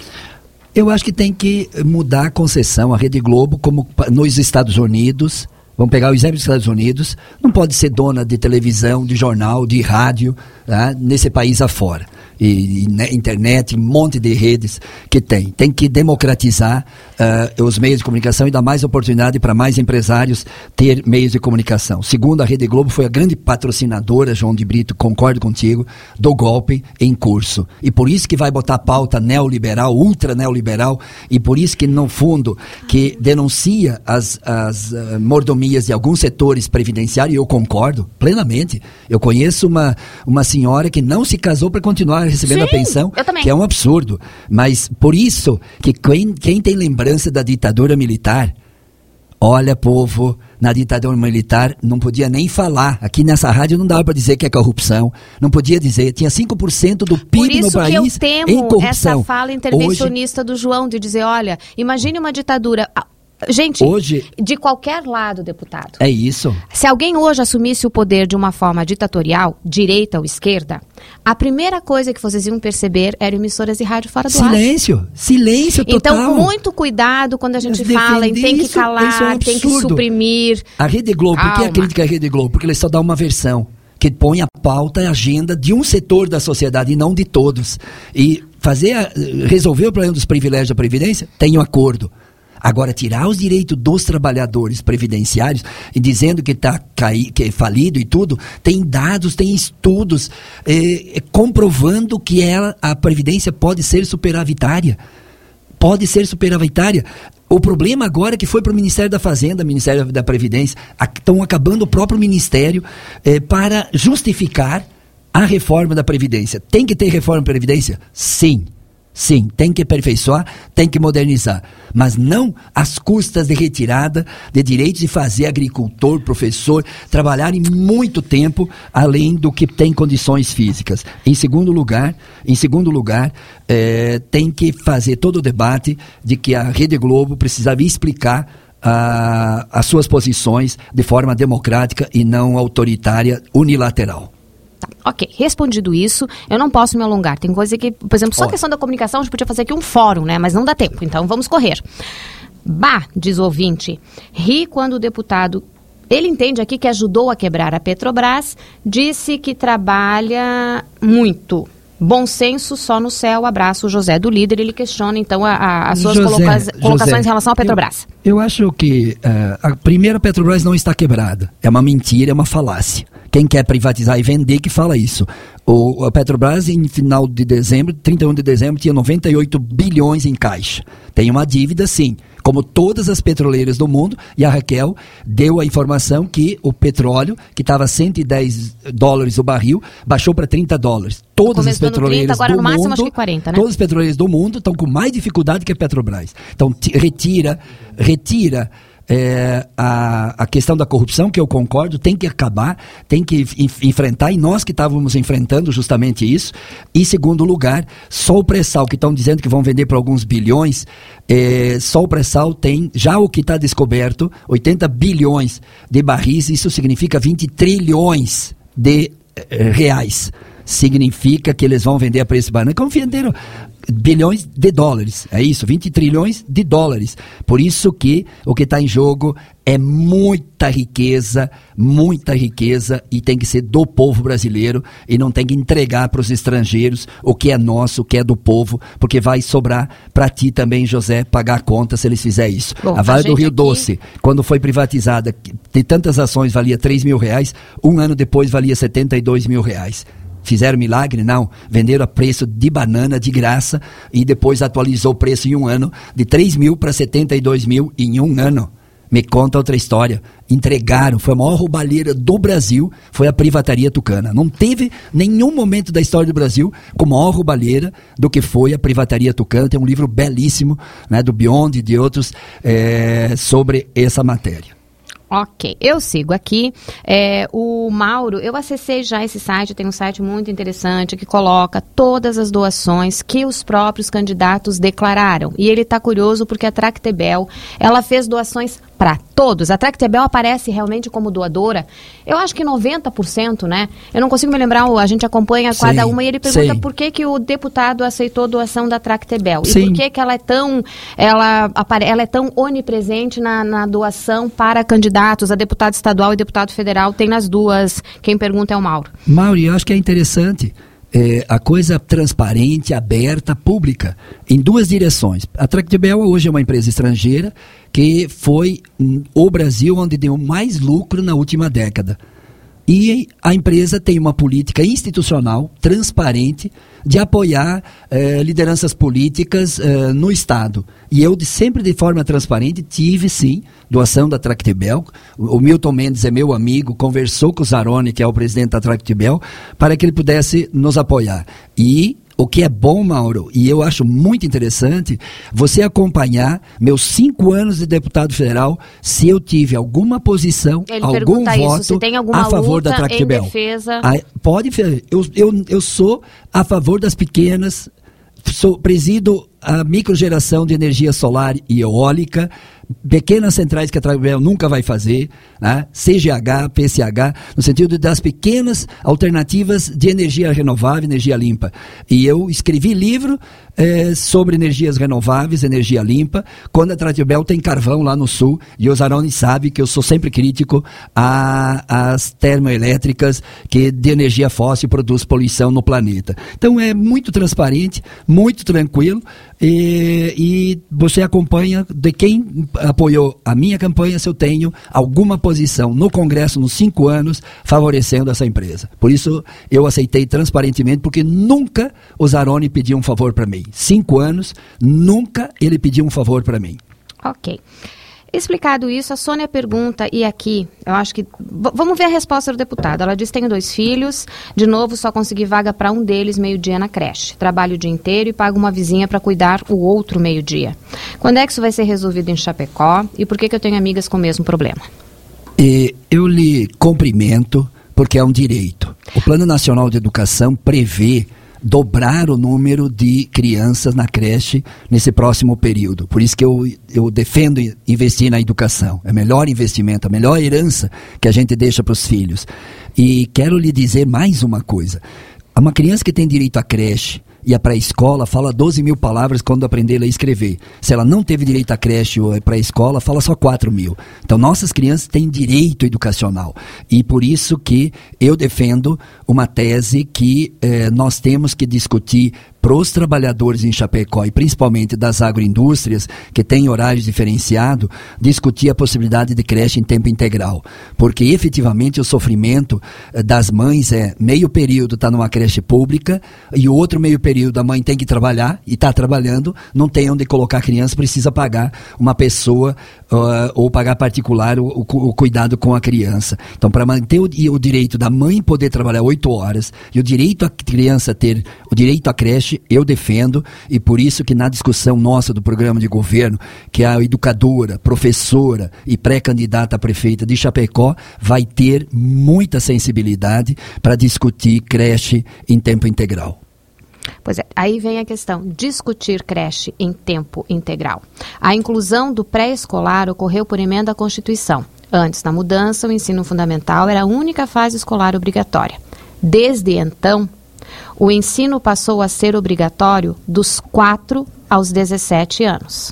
Eu acho que tem que mudar a concessão, a Rede Globo, como nos Estados Unidos. Vamos pegar o exemplo dos Estados Unidos, não pode ser dona de televisão, de jornal, de rádio, tá, nesse país afora. E, e né, internet, um monte de redes que tem. Tem que democratizar uh, os meios de comunicação e dar mais oportunidade para mais empresários ter meios de comunicação. Segundo, a Rede Globo foi a grande patrocinadora, João de Brito, concordo contigo, do golpe em curso. E por isso que vai botar pauta neoliberal, ultra neoliberal, e por isso que, no fundo, que denuncia as, as uh, mordomias de alguns setores previdenciários, e eu concordo plenamente. Eu conheço uma, uma senhora que não se casou para continuar recebendo Sim, a pensão, que é um absurdo. Mas por isso que quem, quem tem lembrança da ditadura militar, olha, povo, na ditadura militar não podia nem falar. Aqui nessa rádio não dava para dizer que é corrupção. Não podia dizer. Tinha cinco por cento do P I B no país em corrupção. Por isso que eu temo essa fala intervencionista Hoje... do João, de dizer, olha, imagine uma ditadura... Gente, hoje, de qualquer lado, deputado. É isso. Se alguém hoje assumisse o poder de uma forma ditatorial, direita ou esquerda, a primeira coisa que vocês iam perceber era emissoras de rádio fora do silêncio, ar. Silêncio, silêncio total. Então, muito cuidado quando a gente fala em tem que calar, é um tem que suprimir. A Rede Globo, por que a crítica à Rede Globo? Porque ele só dá uma versão que põe a pauta e a agenda de um setor da sociedade e não de todos. E fazer a, resolver o problema dos privilégios da Previdência, tem um acordo. Agora, tirar os direitos dos trabalhadores previdenciários e dizendo que está que é falido e tudo, tem dados, tem estudos é, é, comprovando que ela, a Previdência pode ser superavitária. Pode ser superavitária. O problema agora é que foi para o Ministério da Fazenda, Ministério da Previdência, estão acabando o próprio Ministério eh, para justificar a reforma da Previdência. Tem que ter reforma da Previdência? Sim. Sim, tem que aperfeiçoar, tem que modernizar, mas não às custas de retirada de direitos de fazer agricultor, professor, trabalharem muito tempo além do que tem condições físicas. Em segundo lugar, em segundo lugar, eh, tem que fazer todo o debate de que a Rede Globo precisava explicar ah, as suas posições de forma democrática e não autoritária, unilateral. Tá, ok, respondido isso, eu não posso me alongar. Tem coisa que, por exemplo, só a Ó. questão da comunicação, a gente podia fazer aqui um fórum, né? Mas não dá tempo, então vamos correr. Bah, diz o ouvinte, ri quando o deputado, ele entende aqui que ajudou a quebrar a Petrobras, disse que trabalha muito. Bom senso só no céu, abraço o José do Líder, ele questiona então a, a, as suas José, coloca- colocações José, em relação à Petrobras. Eu, eu acho que uh, a primeira Petrobras não está quebrada, é uma mentira, é uma falácia. Quem quer privatizar e vender que fala isso. O, a Petrobras em final de dezembro, trinta e um de dezembro, tinha noventa e oito bilhões em caixa. Tem uma dívida sim, como todas as petroleiras do mundo, e a Raquel deu a informação que o petróleo, que estava cento e dez dólares o barril, baixou para trinta dólares. Todas as petroleiras trinta, agora do no máximo mundo, acho que quarenta, né? todas as petroleiras do mundo estão com mais dificuldade que a Petrobras. Então, t- retira, retira é, a, a questão da corrupção, que eu concordo, tem que acabar, tem que enf- enfrentar, e nós que estávamos enfrentando justamente isso. E, segundo lugar, só o pré-sal, que estão dizendo que vão vender por alguns bilhões, é, só o pré-sal tem, já o que está descoberto, oitenta bilhões de barris, isso significa vinte trilhões de eh, reais. Significa que eles vão vender a preço de banana, como venderam bilhões de dólares, é isso, vinte trilhões de dólares. Por isso que o que está em jogo é muita riqueza, muita riqueza, e tem que ser do povo brasileiro e não tem que entregar para os estrangeiros o que é nosso, o que é do povo, porque vai sobrar para ti também, José, pagar a conta se eles fizerem isso. Bom, a Vale a do gente Rio aqui... Doce, quando foi privatizada, de tantas ações valia três mil reais, um ano depois valia setenta e dois mil reais. Fizeram milagre? Não. Venderam a preço de banana de graça e depois atualizou o preço em um ano de três mil para setenta e dois mil em um ano. Me conta outra história. Entregaram, foi a maior roubalheira do Brasil, foi a privataria tucana. Não teve nenhum momento da história do Brasil com maior roubalheira do que foi a privataria tucana. Tem um livro belíssimo, né, do Beyond e de outros é, sobre essa matéria. Ok, eu sigo aqui. É, o Mauro, eu acessei já esse site, tem um site muito interessante que coloca todas as doações que os próprios candidatos declararam. E ele está curioso porque a Tractebel, ela fez doações para todos. A Tractebel aparece realmente como doadora. Eu acho que noventa por cento, né? Eu não consigo me lembrar, a gente acompanha Sei, cada uma e ele pergunta sei. por que, que o deputado aceitou a doação da Tractebel. E Sim. por que, que ela é tão, ela, apare- ela é tão onipresente na, na doação para candidatos, a deputado estadual e deputado federal, tem nas duas. Quem pergunta é o Mauro. Mauro, eu acho que é interessante é, a coisa transparente, aberta, pública, em duas direções. A Tractebel hoje é uma empresa estrangeira que foi hum, o Brasil onde deu mais lucro na última década. E a empresa tem uma política institucional transparente de apoiar eh, lideranças políticas eh, no Estado. E eu, de, sempre de forma transparente, tive, sim, doação da Tractebel. O, o Milton Mendes é meu amigo, conversou com o Zaroni, que é o presidente da Tractebel, para que ele pudesse nos apoiar. E o que é bom, Mauro, e eu acho muito interessante, você acompanhar meus cinco anos de deputado federal, se eu tive alguma posição, Ele algum pergunta voto isso, se tem alguma a favor luta da Tractebel. em defesa... Ah, pode, eu, eu, eu sou a favor das pequenas, sou, presido a microgeração de energia solar e eólica, pequenas centrais que a Trabel nunca vai fazer, né? C G H, P C H, no sentido das pequenas alternativas de energia renovável, energia limpa. E eu escrevi livro eh, sobre energias renováveis, energia limpa, quando a Trabel tem carvão lá no sul, e o Zaroni sabe que eu sou sempre crítico às termoelétricas que de energia fóssil produz poluição no planeta. Então é muito transparente, muito tranquilo, e, e você acompanha de quem apoiou a minha campanha, se eu tenho alguma posição no Congresso nos cinco anos favorecendo essa empresa. Por isso eu aceitei transparentemente, porque nunca o Zaroni pediu um favor para mim. Cinco anos, nunca ele pediu um favor para mim. Ok. Explicado isso, a Sônia pergunta, e aqui, eu acho que... V- vamos ver a resposta do deputado. Ela diz: tenho dois filhos, de novo só consegui vaga para um deles meio-dia na creche. Trabalho o dia inteiro e pago uma vizinha para cuidar o outro meio-dia. Quando é que isso vai ser resolvido em Chapecó? E por que, que eu tenho amigas com o mesmo problema? E eu lhe cumprimento, porque é um direito. O Plano Nacional de Educação prevê dobrar o número de crianças na creche nesse próximo período. Por isso que eu, eu defendo investir na educação. É o melhor investimento, a melhor herança que a gente deixa para os filhos. E quero lhe dizer mais uma coisa. Uma criança que tem direito à creche e a pré-escola fala doze mil palavras quando aprender a ler e escrever. Se ela não teve direito à creche ou à pré-escola, fala só quatro mil. Então, nossas crianças têm direito educacional. E por isso que eu defendo uma tese que eh, nós temos que discutir para os trabalhadores em Chapecó, e principalmente das agroindústrias, que têm horários diferenciados, discutir a possibilidade de creche em tempo integral. Porque, efetivamente, o sofrimento eh, das mães é meio período está numa creche pública e o outro meio período a mãe tem que trabalhar e está trabalhando, não tem onde colocar a criança, precisa pagar uma pessoa uh, ou pagar particular o, o, o cuidado com a criança. Então, para manter o, o direito da mãe poder trabalhar oito horas e o direito à criança ter o direito à creche, eu defendo, e por isso que na discussão nossa do programa de governo, que a educadora, professora e pré-candidata a prefeita de Chapecó vai ter muita sensibilidade para discutir creche em tempo integral. Pois é, aí vem a questão, discutir creche em tempo integral. A inclusão do pré-escolar ocorreu por emenda à Constituição. Antes da mudança, o ensino fundamental era a única fase escolar obrigatória. Desde então, o ensino passou a ser obrigatório dos quatro aos dezessete anos.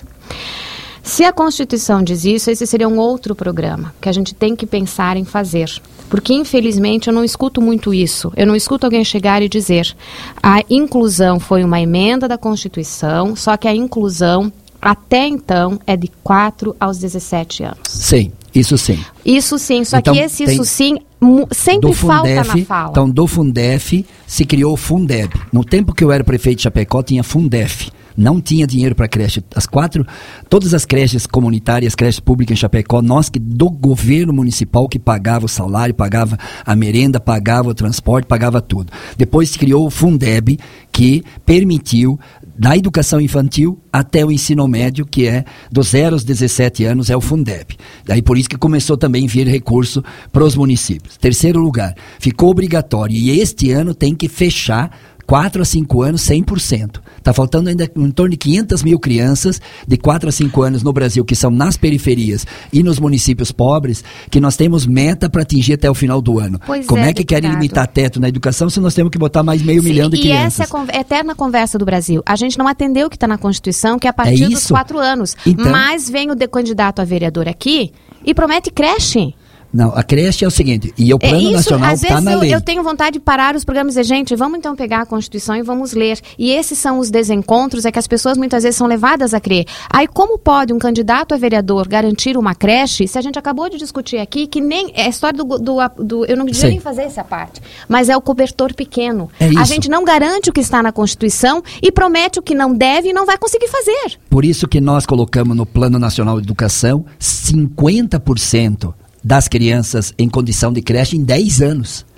Se a Constituição diz isso, esse seria um outro programa que a gente tem que pensar em fazer. Porque, infelizmente, eu não escuto muito isso. Eu não escuto alguém chegar e dizer: a inclusão foi uma emenda da Constituição, só que a inclusão, até então, é de quatro aos dezessete anos. Sim, isso sim. Isso sim, só então, que esse tem... isso sim sempre do falta Fundef, na fala. Então, do Fundef se criou o Fundeb. No tempo que eu era prefeito de Chapecó, tinha Fundef. Não tinha dinheiro para creche. As quatro, todas as creches comunitárias, creches públicas em Chapecó, nós que do governo municipal que pagava o salário, pagava a merenda, pagava o transporte, pagava tudo. Depois se criou o Fundeb, que permitiu da educação infantil até o ensino médio, que é dos zero aos dezessete anos, é o Fundeb. Daí por isso que começou também a vir recurso para os municípios. Terceiro lugar, ficou obrigatório, e este ano tem que fechar quatro a cinco anos, cem por cento. Está faltando ainda em torno de quinhentas mil crianças de quatro a cinco anos no Brasil, que são nas periferias e nos municípios pobres, que nós temos meta para atingir até o final do ano. Pois Como é, é que querem limitar teto na educação se nós temos que botar mais meio Sim, milhão de e crianças? E essa é a eterna conversa do Brasil. A gente não atendeu o que está na Constituição, que é a partir É dos quatro anos. Então- Mas vem o de candidato a vereador aqui e promete creche. Não, a creche é o seguinte, e o Plano É isso, Nacional às está vezes na eu, lei. eu tenho vontade de parar os programas e dizer: gente, vamos então pegar a Constituição e vamos ler. E esses são os desencontros, é que as pessoas muitas vezes são levadas a crer. Aí como pode um candidato a vereador garantir uma creche, se a gente acabou de discutir aqui, que nem, é a história do, do, do eu não devia Sim. nem fazer essa parte, mas é o cobertor pequeno. É A isso. gente não garante o que está na Constituição e promete o que não deve e não vai conseguir fazer. Por isso que nós colocamos no Plano Nacional de Educação cinquenta por cento das crianças em condição de creche em dez anos.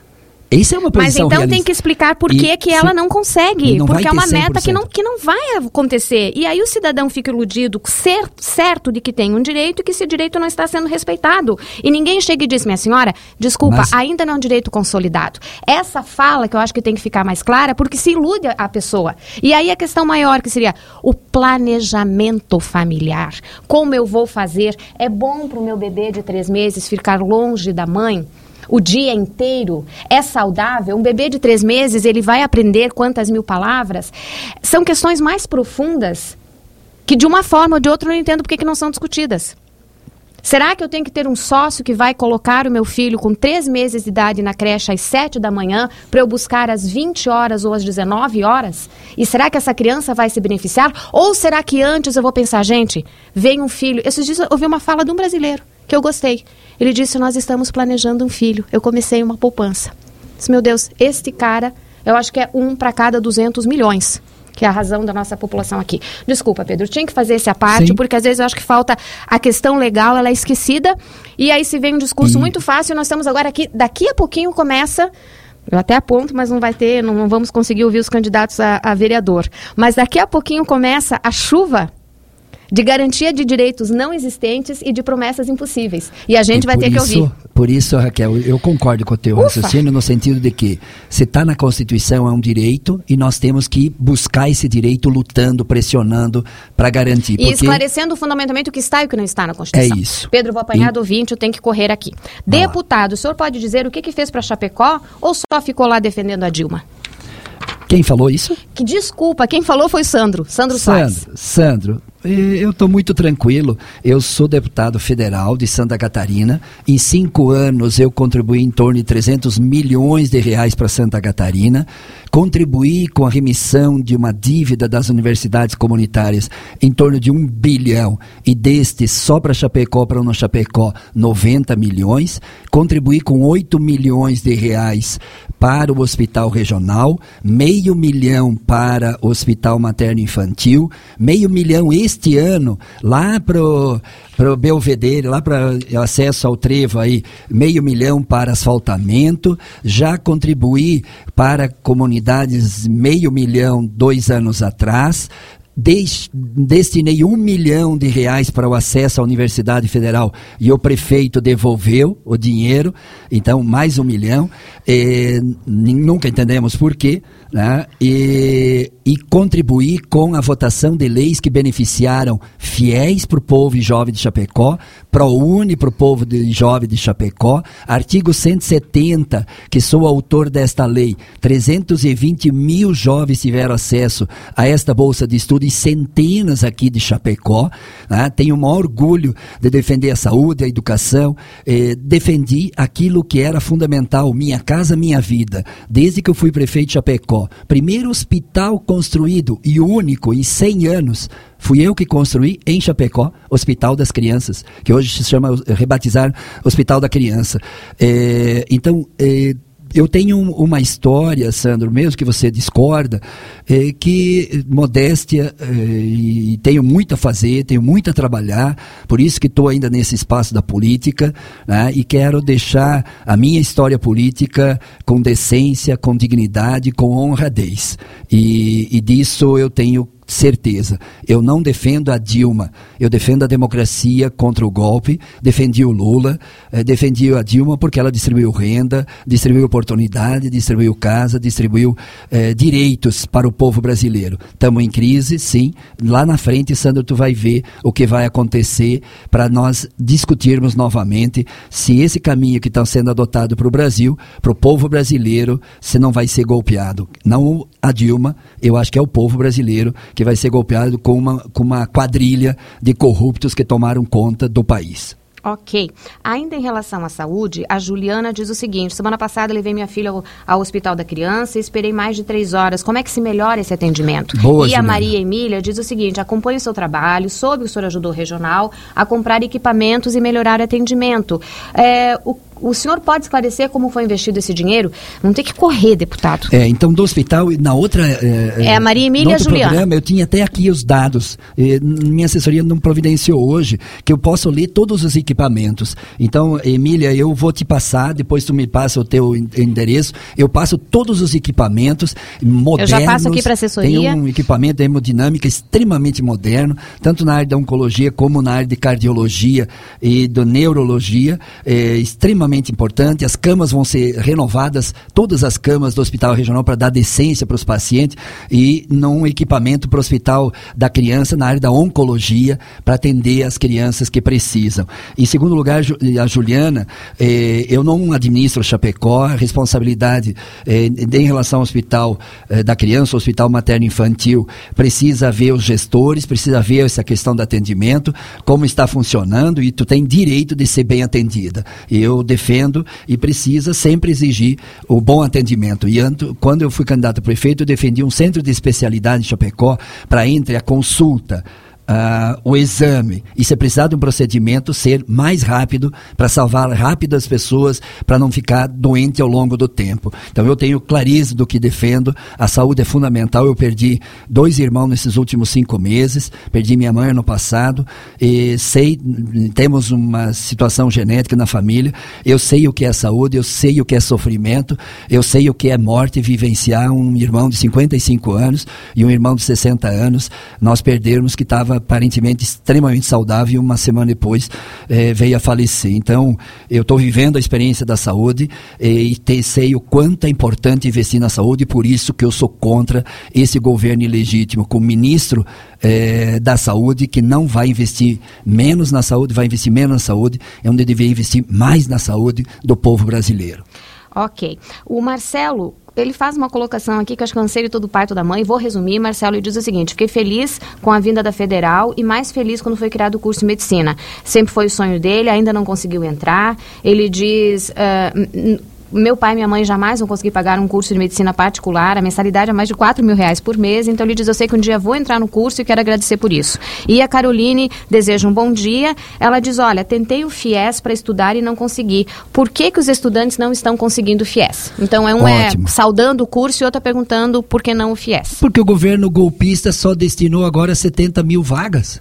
Essa é uma Mas posição então realista. tem que explicar por E que que se- ela não consegue. não vai Porque é ter uma cem por meta que cento. não, que não vai acontecer. E aí o cidadão fica iludido, cer- certo de que tem um direito e que esse direito não está sendo respeitado. E ninguém chega e diz, minha senhora, desculpa, Mas- ainda não é um direito consolidado. Essa fala que eu acho que tem que ficar mais clara, porque se ilude a pessoa. E aí a questão maior que seria o planejamento familiar. Como eu vou fazer? É bom para o meu bebê de três meses ficar longe da mãe o dia inteiro? É saudável? Um bebê de três meses, ele vai aprender quantas mil palavras? São questões mais profundas que, de uma forma ou de outra, eu não entendo por que que não são discutidas. Será que eu tenho que ter um sócio que vai colocar o meu filho com três meses de idade na creche às sete da manhã para eu buscar às vinte horas ou às dezenove horas? E será que essa criança vai se beneficiar? Ou será que antes eu vou pensar, gente, vem um filho... Esses dias eu ouvi uma fala de um brasileiro que eu gostei. Ele disse, nós estamos planejando um filho. Eu comecei uma poupança. Disse, meu Deus, este cara, eu acho que é um para cada duzentos milhões. Que é a razão da nossa população aqui. Desculpa, Pedro, tinha que fazer essa parte, Sim. porque às vezes eu acho que falta a questão legal, ela é esquecida, e aí se vem um discurso E- muito fácil, nós estamos agora aqui, daqui a pouquinho começa, eu até aponto, mas não vai ter, não, não vamos conseguir ouvir os candidatos a, a vereador, mas daqui a pouquinho começa a chuva de garantia de direitos não existentes e de promessas impossíveis. E a gente E vai por ter que isso- ouvir. Por isso, Raquel, eu concordo com o teu Ufa. raciocínio no sentido de que se está na Constituição é um direito e nós temos que buscar esse direito lutando, pressionando para garantir. E porque esclarecendo fundamentalmente o que está e o que não está na Constituição. É isso. Pedro, vou apanhar E- do ouvinte, eu tenho que correr aqui. Deputado, o senhor pode dizer o que, que fez para Chapecó ou só ficou lá defendendo a Dilma? Quem falou isso? Que desculpa, quem falou foi Sandro, Sandro Soares. Sandro, Sandro, eh, eu estou muito tranquilo. Eu sou deputado federal de Santa Catarina. Em cinco anos eu contribuí em torno de trezentos milhões de reais para Santa Catarina. Contribuí com a remissão de uma dívida das universidades comunitárias em torno de um bilhão. E destes, só para Chapecó, para o No Chapecó, noventa milhões. Contribuí com oito milhões de reais para o Hospital Regional, meio milhão para o Hospital Materno Infantil, meio milhão este ano lá para o Belvedere, lá para acesso ao Trevo aí, meio milhão para asfaltamento, já contribuí para comunidades meio milhão dois anos atrás, Des, destinei um milhão de reais para o acesso à Universidade Federal e o prefeito devolveu o dinheiro, então mais um milhão, eh, nunca entendemos por quê, né? e, e contribuí com a votação de leis que beneficiaram fiéis para o povo e jovem de Chapecó, ProUni para o povo de jovem de Chapecó, artigo cento e setenta, que sou autor desta lei, trezentos e vinte mil jovens tiveram acesso a esta bolsa de estudo e centenas aqui de Chapecó, né? Tenho o maior orgulho de defender a saúde, a educação, eh, defendi aquilo que era fundamental, minha casa, minha vida, desde que eu fui prefeito de Chapecó, primeiro hospital construído e único em cem anos, fui eu que construí em Chapecó, Hospital das Crianças, que hoje se chama, rebatizar Hospital da Criança. Eh, então, eh, eu tenho um, uma história, Sandro, mesmo que você discorda, é, que modéstia, é, e tenho muito a fazer, tenho muito a trabalhar, por isso que estou ainda nesse espaço da política, né, e quero deixar a minha história política com decência, com dignidade, com honradez. E, e disso eu tenho certeza. Eu não defendo a Dilma, eu defendo a democracia contra o golpe, defendi o Lula, eh, defendi a Dilma porque ela distribuiu renda, distribuiu oportunidade, distribuiu casa, distribuiu eh, direitos para o povo brasileiro. Estamos em crise, sim. Lá na frente, Sandro, tu vai ver o que vai acontecer para nós discutirmos novamente se esse caminho que está sendo adotado para o Brasil, para o povo brasileiro, se não vai ser golpeado. Não a Dilma, eu acho que é o povo brasileiro que vai ser golpeado com uma, com uma quadrilha de corruptos que tomaram conta do país. Ok. Ainda em relação à saúde, a Juliana diz o seguinte, semana passada levei minha filha ao, ao Hospital da Criança e esperei mais de três horas. Como é que se melhora esse atendimento? Boa, e Juliana. a Maria Emília diz o seguinte, acompanhe o seu trabalho, soube que o senhor ajudou o regional a comprar equipamentos e melhorar o atendimento. É, o, o senhor pode esclarecer como foi investido esse dinheiro? Vamos ter que correr, deputado. É, então, do hospital, na outra... É, é a Maria Emília e a Juliana. Programa, eu tinha até aqui os dados. E minha assessoria não providenciou hoje, que eu posso ler todos os equipamentos. Então, Emília, eu vou te passar, depois tu me passa o teu endereço, eu passo todos os equipamentos modernos. Eu já passo aqui para a assessoria. Tem um equipamento de hemodinâmica extremamente moderno, tanto na área da oncologia como na área de cardiologia e da neurologia, é extremamente importante. As camas vão ser renovadas, todas as camas do Hospital Regional, para dar decência para os pacientes, e num equipamento para o Hospital da Criança na área da oncologia, para atender as crianças que precisam. Em segundo lugar, a Juliana, eh, eu não administro Chapecó, a responsabilidade eh, em relação ao Hospital eh, da Criança, Hospital Materno-Infantil, precisa ver os gestores, precisa ver essa questão do atendimento, como está funcionando, e tu tem direito de ser bem atendida. Eu defendo e precisa sempre exigir o bom atendimento. E anto, quando eu fui candidato a prefeito, eu defendi um centro de especialidade em Chapecó para entre a consulta, Uh, o exame e, se precisar de um procedimento, ser mais rápido, para salvar rápido as pessoas, para não ficar doente ao longo do tempo. Então eu tenho clareza do que defendo. A saúde é fundamental. Eu perdi dois irmãos nesses últimos cinco meses, perdi minha mãe ano passado, e sei, temos uma situação genética na família. Eu sei o que é saúde, eu sei o que é sofrimento, eu sei o que é morte, vivenciar um irmão de cinquenta e cinco anos e um irmão de sessenta anos, nós perdermos, que estava aparentemente extremamente saudável, e uma semana depois eh, veio a falecer. Então, eu estou vivendo a experiência da saúde, eh, e te, sei o quanto é importante investir na saúde, e por isso que eu sou contra esse governo ilegítimo, com o ministro eh, da saúde, que não vai investir menos na saúde, vai investir menos na saúde, é onde deveria investir mais na saúde do povo brasileiro. Ok. O Marcelo, ele faz uma colocação aqui que eu acho que eu cansei todo pai, toda mãe. Vou resumir. Marcelo, ele diz o seguinte: fiquei feliz com a vinda da Federal e mais feliz quando foi criado o curso de medicina. Sempre foi o sonho dele, ainda não conseguiu entrar. Ele diz... Uh, meu pai e minha mãe jamais vão conseguir pagar um curso de medicina particular, a mensalidade é mais de quatro mil reais por mês, então ele diz, eu sei que um dia vou entrar no curso e quero agradecer por isso. E a Caroline deseja um bom dia, ela diz, olha, tentei o FIES para estudar e não consegui. Por que que os estudantes não estão conseguindo o FIES? Então é um Ótimo. é saudando o curso e outro perguntando por que não o FIES. Porque o governo golpista só destinou agora setenta mil vagas.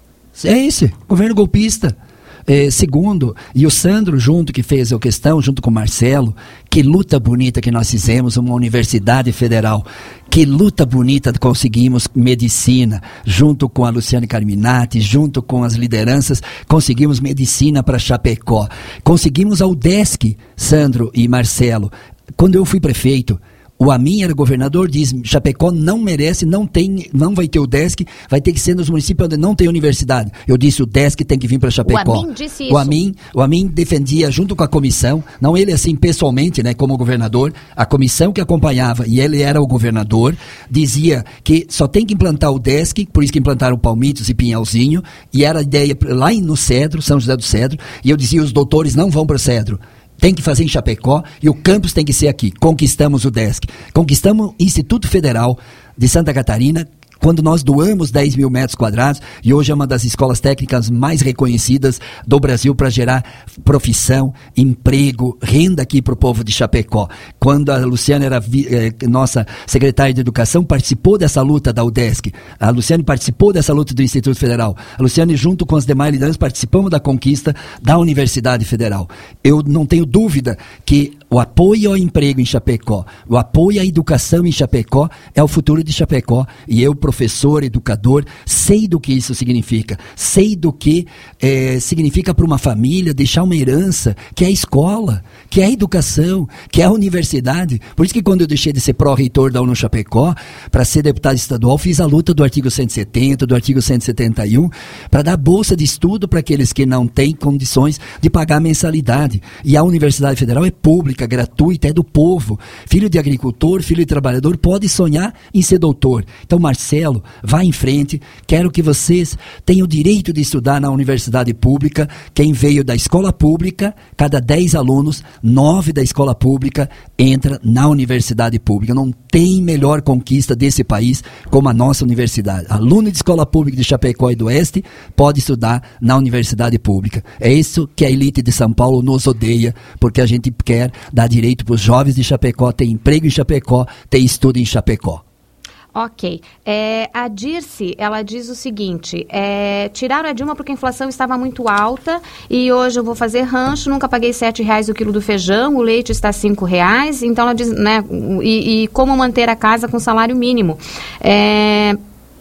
É esse, governo golpista. É, segundo, e o Sandro junto, que fez a questão, junto com o Marcelo, que luta bonita que nós fizemos, uma universidade federal, que luta bonita conseguimos medicina, junto com a Luciane Carminati, junto com as lideranças, conseguimos medicina para Chapecó, conseguimos a UDESC, Sandro e Marcelo. Quando eu fui prefeito, o Amin era governador, diz, Chapecó não merece, não tem, não vai ter o UDESC, vai ter que ser nos municípios onde não tem universidade. Eu disse, o UDESC tem que vir para Chapecó. O Amin disse isso. O Amin, o Amin defendia junto com a comissão, não ele assim pessoalmente, né, como governador, a comissão que acompanhava, e ele era o governador, dizia que só tem que implantar o UDESC, por isso que implantaram Palmitos e Pinhalzinho, e era a ideia lá no Cedro, São José do Cedro, e eu dizia, os doutores não vão para o Cedro. Tem que fazer em Chapecó e o campus tem que ser aqui. Conquistamos o UDESC. Conquistamos o Instituto Federal de Santa Catarina, quando nós doamos dez mil metros quadrados, e hoje é uma das escolas técnicas mais reconhecidas do Brasil para gerar profissão, emprego, renda aqui para o povo de Chapecó. Quando a Luciane era eh, nossa secretária de Educação, participou dessa luta da UDESC. A Luciane participou dessa luta do Instituto Federal. A Luciane, junto com as demais lideranças, participamos da conquista da Universidade Federal. Eu não tenho dúvida que o apoio ao emprego em Chapecó, o apoio à educação em Chapecó é o futuro de Chapecó. E eu, professor, educador, sei do que isso significa. Sei do que é, significa para uma família deixar uma herança, que é a escola, que é a educação, que é a universidade. Por isso que quando eu deixei de ser pró-reitor da UNO Chapecó, para ser deputado estadual, fiz a luta do artigo cento e setenta, do artigo cento e setenta e um, para dar bolsa de estudo para aqueles que não têm condições de pagar a mensalidade. E a Universidade Federal é pública, pública, gratuita, é do povo. Filho de agricultor, filho de trabalhador, pode sonhar em ser doutor. Então, Marcelo, vá em frente. Quero que vocês tenham o direito de estudar na universidade pública. Quem veio da escola pública, cada dez alunos, nove da escola pública entra na universidade pública. Não tem melhor conquista desse país como a nossa universidade. Aluno de escola pública de Chapecó e do Oeste pode estudar na universidade pública. É isso que a elite de São Paulo nos odeia, porque a gente quer dar direito para os jovens de Chapecó ter emprego em Chapecó, ter estudo em Chapecó. Ok. É, a Dirce, ela diz o seguinte, é, tiraram a Dilma porque a inflação estava muito alta e hoje eu vou fazer rancho, nunca paguei sete reais o quilo do feijão, o leite está cinco reais, então ela diz, né, e, e como manter a casa com salário mínimo. É,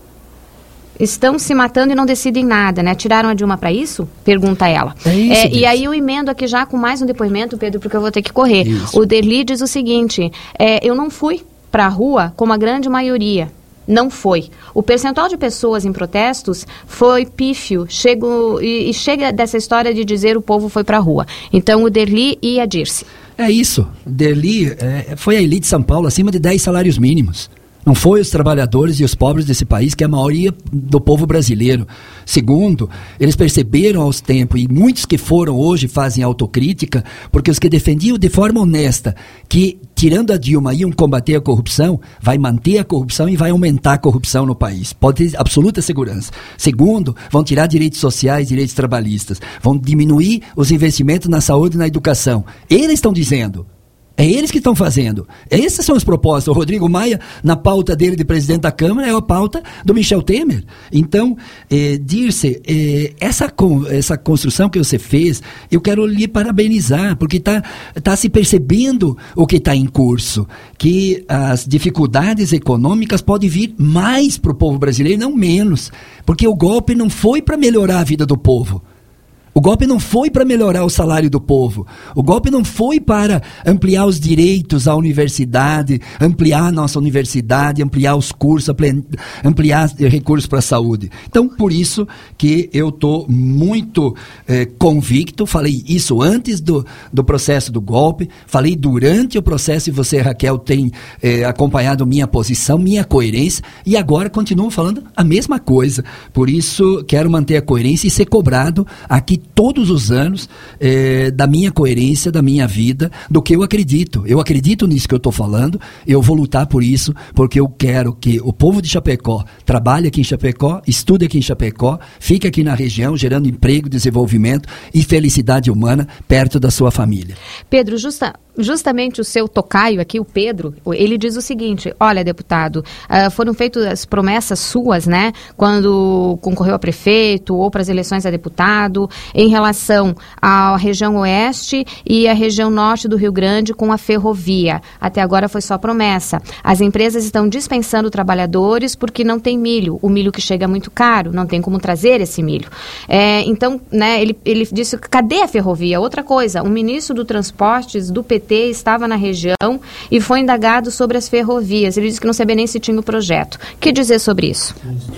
estão se matando e não decidem nada, né? Tiraram a Dilma para isso? Pergunta ela. É isso, é, e aí eu emendo aqui já com mais um depoimento, Pedro, porque eu vou ter que correr. Isso. O Derli diz o seguinte, é, eu não fui para a rua como a grande maioria. Não foi. O percentual de pessoas em protestos foi pífio. Chego, e, e chega dessa história de dizer o povo foi para a rua. Então, o Derli e a Dirce. É isso. Derli é, foi a elite de São Paulo acima de dez salários mínimos. Não foi os trabalhadores e os pobres desse país, que é a maioria do povo brasileiro. Segundo, eles perceberam aos tempos, e muitos que foram hoje fazem autocrítica, porque os que defendiam de forma honesta que, tirando a Dilma, iam combater a corrupção, vai manter a corrupção e vai aumentar a corrupção no país. Pode ter absoluta segurança. Segundo, vão tirar direitos sociais, direitos trabalhistas. Vão diminuir os investimentos na saúde e na educação. Eles estão dizendo. É eles que estão fazendo. Esses são os propósitos. O Rodrigo Maia, na pauta dele de presidente da Câmara, é a pauta do Michel Temer. Então, eh, Dirce, eh, essa, essa construção que você fez, eu quero lhe parabenizar, porque está tá se percebendo o que está em curso, que as dificuldades econômicas podem vir mais para o povo brasileiro, não menos, porque o golpe não foi para melhorar a vida do povo. O golpe não foi para melhorar o salário do povo. O golpe não foi para ampliar os direitos à universidade, ampliar a nossa universidade, ampliar os cursos, ampliar recursos para a saúde. Então, por isso que eu estou muito eh, convicto, falei isso antes do, do processo do golpe, falei durante o processo e você, Raquel, tem eh, acompanhado minha posição, minha coerência, e agora continuo falando a mesma coisa. Por isso, quero manter a coerência e ser cobrado aqui todos os anos eh, da minha coerência, da minha vida, do que eu acredito. Eu acredito nisso que eu estou falando, eu vou lutar por isso, porque eu quero que o povo de Chapecó trabalhe aqui em Chapecó, estude aqui em Chapecó, fique aqui na região, gerando emprego, desenvolvimento e felicidade humana perto da sua família. Pedro, justa, justamente o seu tocaio aqui, o Pedro, ele diz o seguinte, olha, deputado, uh, foram feitas promessas suas, né, quando concorreu a prefeito ou para as eleições a deputado, em relação à região oeste e à região norte do Rio Grande com a ferrovia. Até agora foi só promessa. As empresas estão dispensando trabalhadores porque não tem milho. O milho que chega é muito caro, não tem como trazer esse milho. É, então, né, ele, ele disse, cadê a ferrovia? Outra coisa, o ministro do Transportes do P T estava na região e foi indagado sobre as ferrovias. Ele disse que não sabia nem se tinha o projeto. O que dizer sobre isso?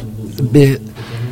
Be...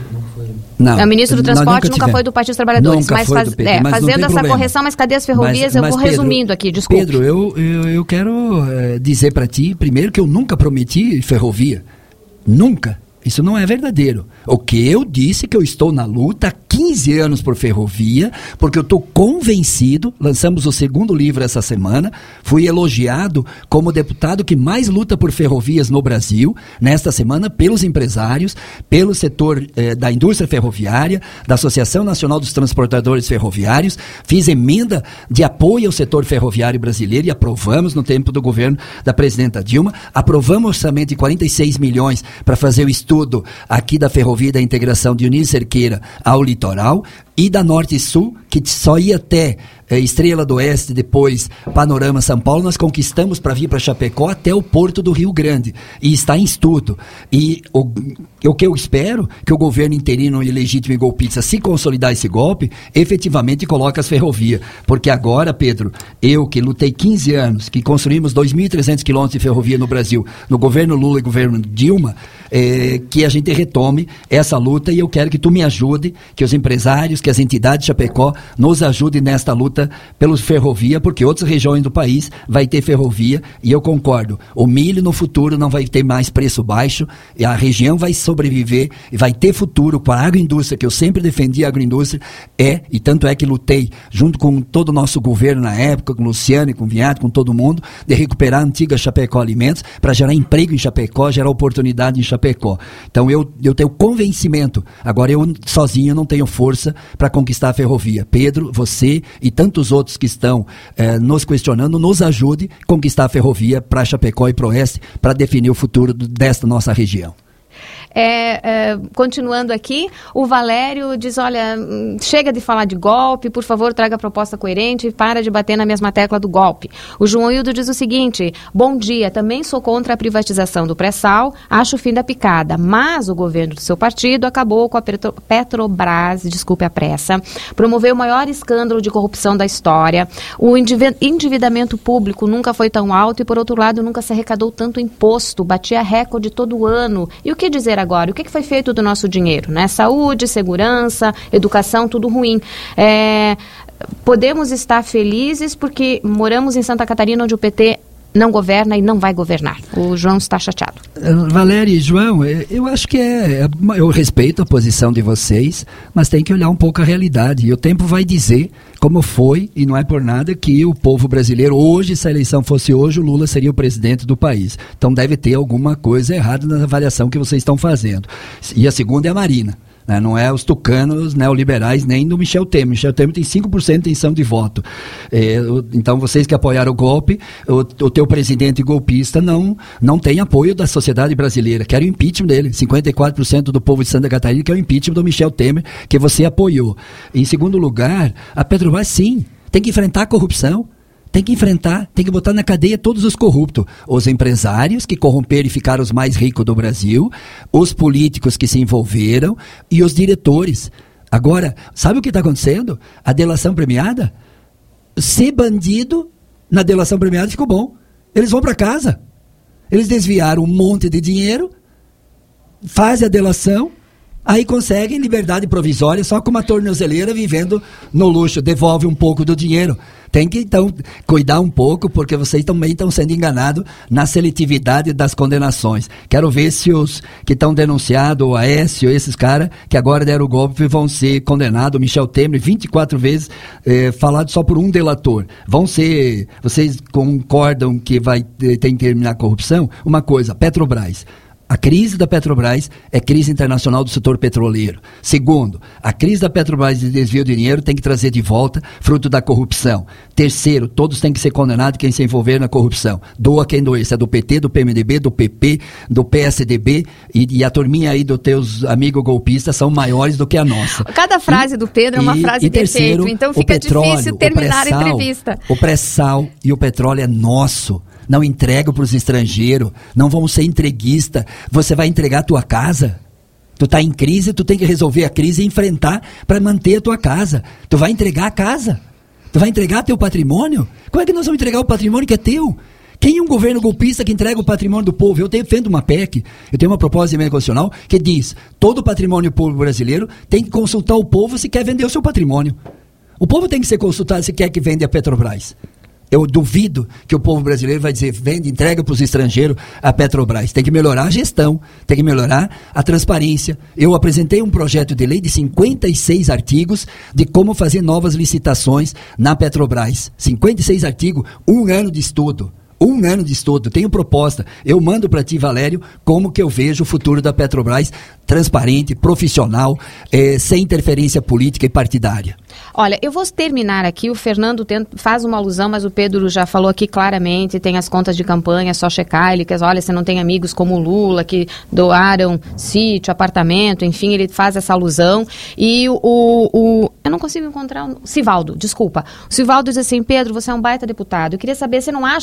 Não, o ministro do Transporte nunca, nunca foi do Partido dos Trabalhadores, nunca mas, foi faz, do P T, é, mas fazendo essa problema. correção, mas cadê as ferrovias? Mas, eu mas vou Pedro, resumindo aqui, desculpa. Pedro, eu, eu, eu quero é, dizer para ti, primeiro, que eu nunca prometi ferrovia. Nunca. Isso não é verdadeiro. O que eu disse que eu estou na luta há quinze anos por ferrovia, porque eu estou convencido, lançamos o segundo livro essa semana, fui elogiado como deputado que mais luta por ferrovias no Brasil, nesta semana, pelos empresários, pelo setor eh, da indústria ferroviária, da Associação Nacional dos Transportadores Ferroviários, fiz emenda de apoio ao setor ferroviário brasileiro e aprovamos no tempo do governo da presidenta Dilma, aprovamos orçamento de quarenta e seis milhões para fazer o estudo aqui da ferrovia da integração de União Cerqueira ao litoral e da Norte e Sul, que só ia até é, Estrela do Oeste, depois Panorama São Paulo, nós conquistamos para vir para Chapecó até o Porto do Rio Grande, e está em estudo. E o, o que eu espero, que o governo interino ilegítimo e golpista, se consolidar esse golpe, efetivamente coloque as ferrovias, porque agora, Pedro, eu que lutei quinze anos, que construímos dois mil e trezentos quilômetros de ferrovia no Brasil, no governo Lula e governo Dilma, é, que a gente retome essa luta, e eu quero que tu me ajude, que os empresários, que as entidades de Chapecó nos ajude nesta luta pela ferrovia, porque outras regiões do país vai ter ferrovia, e eu concordo, o milho no futuro não vai ter mais preço baixo, e a região vai sobreviver, e vai ter futuro com a agroindústria, que eu sempre defendi a agroindústria, é, e tanto é que lutei, junto com todo o nosso governo na época, com o Luciano e com o Vinhato, com todo mundo, de recuperar a antiga Chapecó Alimentos, para gerar emprego em Chapecó, gerar oportunidade em Chapecó. Então eu, eu tenho convencimento, agora eu sozinho não tenho força para conquistar a ferrovia. Pedro, você e tantos outros que estão eh, nos questionando, nos ajude a conquistar a ferrovia para Chapecó e para o Oeste, para definir o futuro desta nossa região. É, é, continuando aqui, o Valério diz, olha, chega de falar de golpe, por favor traga proposta coerente e para de bater na mesma tecla do golpe. O João Hildo diz o seguinte, bom dia, também sou contra a privatização do pré-sal, acho o fim da picada, mas o governo do seu partido acabou com a Petro, Petrobras, desculpe a pressa, promoveu o maior escândalo de corrupção da história, o endividamento público nunca foi tão alto e, por outro lado, nunca se arrecadou tanto imposto, batia recorde todo ano. E o que dizer agora? O que foi feito do nosso dinheiro, né? Saúde, segurança, educação, tudo ruim. É, podemos estar felizes porque moramos em Santa Catarina, onde o P T não governa e não vai governar. O João está chateado. Valéria e João, eu acho que é, eu respeito a posição de vocês, mas tem que olhar um pouco a realidade, e o tempo vai dizer como foi, e não é por nada que o povo brasileiro hoje, se a eleição fosse hoje, o Lula seria o presidente do país. Então deve ter alguma coisa errada na avaliação que vocês estão fazendo. E a segunda é a Marina. Não é os tucanos neoliberais nem do Michel Temer. Michel Temer tem cinco por cento de intenção de voto. É, então, vocês que apoiaram o golpe, o, o teu presidente golpista não, não tem apoio da sociedade brasileira. Quer o impeachment dele. cinquenta e quatro por cento do povo de Santa Catarina quer o impeachment do Michel Temer, que você apoiou. Em segundo lugar, a Petrobras, sim, tem que enfrentar a corrupção. Tem que enfrentar, tem que botar na cadeia todos os corruptos. Os empresários que corromperam e ficaram os mais ricos do Brasil, os políticos que se envolveram e os diretores. Agora, sabe o que está acontecendo? A delação premiada? Ser bandido na delação premiada ficou bom. Eles vão para casa. Eles desviaram um monte de dinheiro, fazem a delação, aí conseguem liberdade provisória só com uma tornozeleira vivendo no luxo. Devolve um pouco do dinheiro. Tem que, então, cuidar um pouco, porque vocês também estão sendo enganados na seletividade das condenações. Quero ver se os que estão denunciados, o Aécio, esses caras que agora deram o golpe, vão ser condenados. Michel Temer, vinte e quatro vezes, eh, falado só por um delator. Vão ser, vocês concordam que vai ter que terminar a corrupção? Uma coisa, Petrobras. A crise da Petrobras é crise internacional do setor petroleiro. Segundo, a crise da Petrobras de desvio de dinheiro tem que trazer de volta fruto da corrupção. Terceiro, todos têm que ser condenados quem se envolver na corrupção. Doa quem doer, se é do P T, do P M D B, do P P, do P S D B, e, e a turminha aí dos teus amigos golpistas são maiores do que a nossa. Cada frase e, do Pedro é uma e, frase e terceiro, perfeita, então fica petróleo, difícil terminar a entrevista. O pré-sal e o petróleo é nosso. Não entrega para os estrangeiros, não vamos ser entreguistas. Você vai entregar a tua casa? Tu está em crise, tu tem que resolver a crise e enfrentar para manter a tua casa. Tu vai entregar a casa? Tu vai entregar teu patrimônio? Como é que nós vamos entregar o patrimônio que é teu? Quem é um governo golpista que entrega o patrimônio do povo? Eu defendo uma P E C, eu tenho uma proposta de emenda constitucional que diz, todo o patrimônio público brasileiro tem que consultar o povo se quer vender o seu patrimônio. O povo tem que ser consultado se quer que venda a Petrobras. Eu duvido que o povo brasileiro vai dizer, vende, entrega para os estrangeiros a Petrobras. Tem que melhorar a gestão, tem que melhorar a transparência. Eu apresentei um projeto de lei de cinquenta e seis artigos de como fazer novas licitações na Petrobras. cinquenta e seis artigos, um ano de estudo. Um ano de estudo, tenho proposta. Eu mando para ti, Valério, como que eu vejo o futuro da Petrobras transparente, profissional, eh, sem interferência política e partidária. Olha, eu vou terminar aqui, o Fernando tenta, faz uma alusão, mas o Pedro já falou aqui claramente, tem as contas de campanha, é só checar, ele quer, olha, você não tem amigos como o Lula, que doaram sítio, apartamento, enfim, ele faz essa alusão, e o, o, o eu não consigo encontrar, o Sivaldo, desculpa, o Sivaldo diz assim, Pedro, você é um baita deputado, eu queria saber, você não acha que tem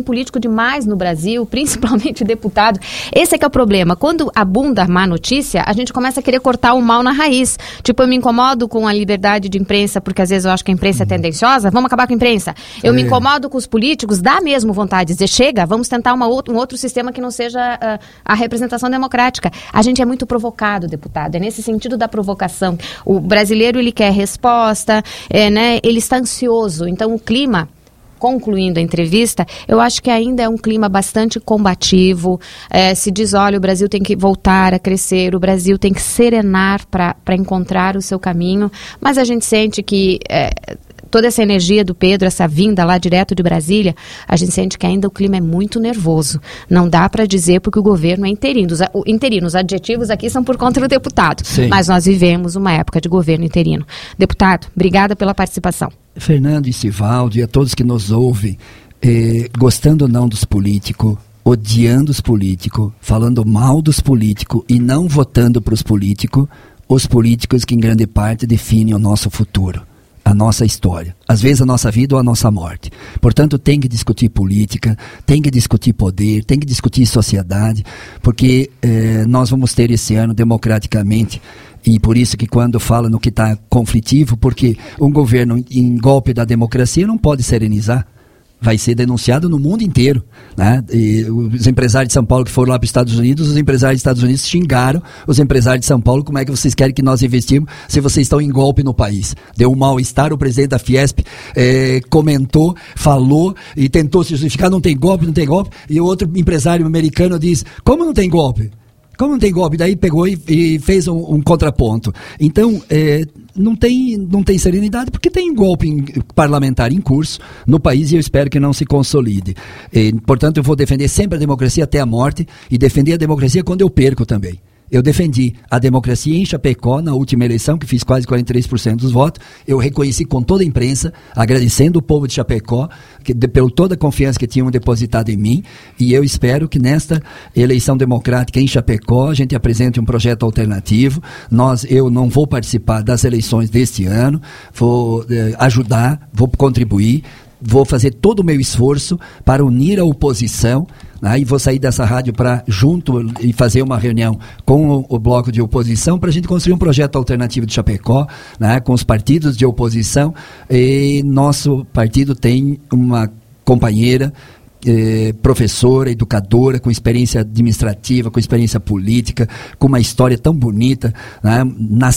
político demais no Brasil, principalmente deputado. Esse é que é o problema. Quando abunda a má notícia, a gente começa a querer cortar o mal na raiz. Tipo, eu me incomodo com a liberdade de imprensa, porque às vezes eu acho que a imprensa é tendenciosa, vamos acabar com a imprensa. Eu é. me incomodo com os políticos, dá mesmo vontade de dizer, chega, vamos tentar uma outra, um outro sistema que não seja uh, a representação democrática. A gente é muito provocado, deputado, é nesse sentido da provocação. O brasileiro, ele quer resposta, é, né, ele está ansioso, então o clima... Concluindo a entrevista, eu acho que ainda é um clima bastante combativo, é, se diz, olha, o Brasil tem que voltar a crescer, o Brasil tem que serenar para encontrar o seu caminho, mas a gente sente que é, toda essa energia do Pedro, essa vinda lá direto de Brasília, a gente sente que ainda o clima é muito nervoso, não dá para dizer porque o governo é interino, os, interino, os adjetivos aqui são por conta do deputado, Sim. mas nós vivemos uma época de governo interino. Deputado, obrigada pela participação. Fernando e Sivaldo e a todos que nos ouvem, eh, gostando ou não dos políticos, odiando os políticos, falando mal dos políticos e não votando para os políticos, os políticos que em grande parte definem o nosso futuro, a nossa história, às vezes a nossa vida ou a nossa morte. Portanto, tem que discutir política, tem que discutir poder, tem que discutir sociedade, porque eh, nós vamos ter esse ano democraticamente. E por isso que quando fala no que está conflitivo, porque um governo em golpe da democracia não pode serenizar, vai ser denunciado no mundo inteiro, né? E os empresários de São Paulo que foram lá para os Estados Unidos, os empresários dos Estados Unidos xingaram os empresários de São Paulo, como é que vocês querem que nós investimos se vocês estão em golpe no país? Deu um mal-estar, o presidente da Fiesp eh, comentou, falou e tentou se justificar, não tem golpe, não tem golpe, e o outro empresário americano diz, como não tem golpe? Como não tem golpe? Daí pegou e, e fez um, um contraponto. Então, é, não, tem, não tem serenidade, porque tem golpe em, parlamentar em curso no país e eu espero que não se consolide. E, portanto, eu vou defender sempre a democracia até a morte e defender a democracia quando eu perco também. Eu defendi a democracia em Chapecó na última eleição, que fiz quase quarenta e três por cento dos votos. Eu reconheci com toda a imprensa, agradecendo o povo de Chapecó, que, de, pela toda a confiança que tinham depositado em mim. E eu espero que nesta eleição democrática em Chapecó, a gente apresente um projeto alternativo. Nós, eu não vou participar das eleições deste ano, vou eh, ajudar, vou contribuir. Vou fazer todo o meu esforço para unir a oposição, né, e vou sair dessa rádio para junto e fazer uma reunião com o, o bloco de oposição para a gente construir um projeto alternativo de Chapecó, né, com os partidos de oposição. E nosso partido tem uma companheira, Eh, professora, educadora, com experiência administrativa, com experiência política, com uma história tão bonita, né? Na,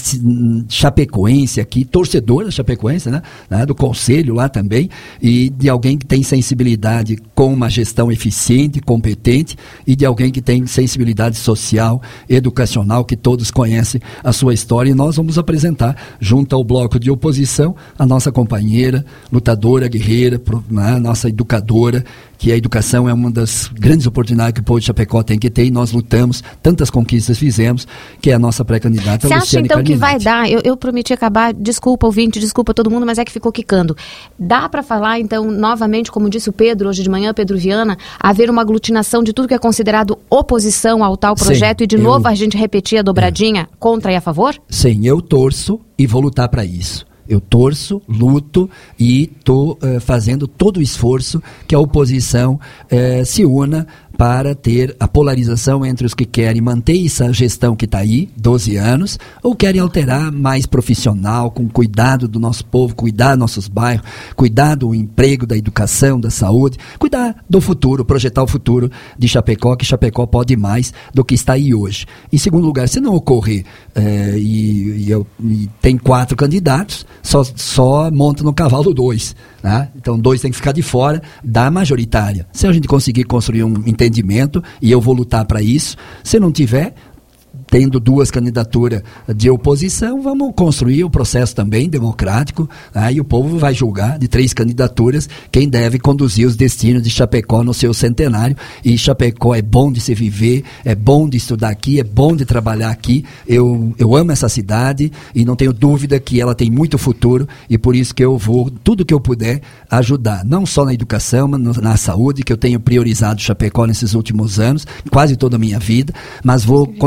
chapecoense aqui, torcedora chapecoense, né? Né? Do conselho lá também, e de alguém que tem sensibilidade com uma gestão eficiente, competente, e de alguém que tem sensibilidade social, educacional, que todos conhecem a sua história, e nós vamos apresentar, junto ao bloco de oposição, a nossa companheira, lutadora, guerreira, né? Nossa educadora, que a educação é uma das grandes oportunidades que o povo de Chapecó tem que ter, e nós lutamos, tantas conquistas fizemos, que é a nossa pré-candidata. Você acha então que vai dar, eu, eu prometi acabar, desculpa ouvinte, desculpa todo mundo, mas é que ficou quicando. Dá para falar então, novamente, como disse o Pedro hoje de manhã, Pedro Viana, haver uma aglutinação de tudo que é considerado oposição ao tal projeto, Sim, e de eu, novo a gente repetir a dobradinha é. contra e a favor? Sim, eu torço e vou lutar para isso. Eu torço, luto e estou uh, fazendo todo o esforço que a oposição uh, se una para ter a polarização entre os que querem manter essa gestão que está aí, doze anos, ou querem alterar mais profissional, com cuidado do nosso povo, cuidar dos nossos bairros, cuidar do emprego, da educação, da saúde, cuidar do futuro, projetar o futuro de Chapecó, que Chapecó pode mais do que está aí hoje. Em segundo lugar, se não ocorrer, é, e, e, eu, e tem quatro candidatos, só, só monta no cavalo dois. Né? Então, dois tem que ficar de fora da majoritária. Se a gente conseguir construir um entendimento, e eu vou lutar para isso, se não tiver, tendo duas candidaturas de oposição, vamos construir o processo também democrático, né? E o povo vai julgar de três candidaturas quem deve conduzir os destinos de Chapecó no seu centenário. E Chapecó é bom de se viver, é bom de estudar aqui, é bom de trabalhar aqui. Eu, eu amo essa cidade e não tenho dúvida que ela tem muito futuro, e por isso que eu vou, tudo que eu puder, ajudar, não só na educação, mas na saúde, que eu tenho priorizado Chapecó nesses últimos anos, quase toda a minha vida, mas vou contribuir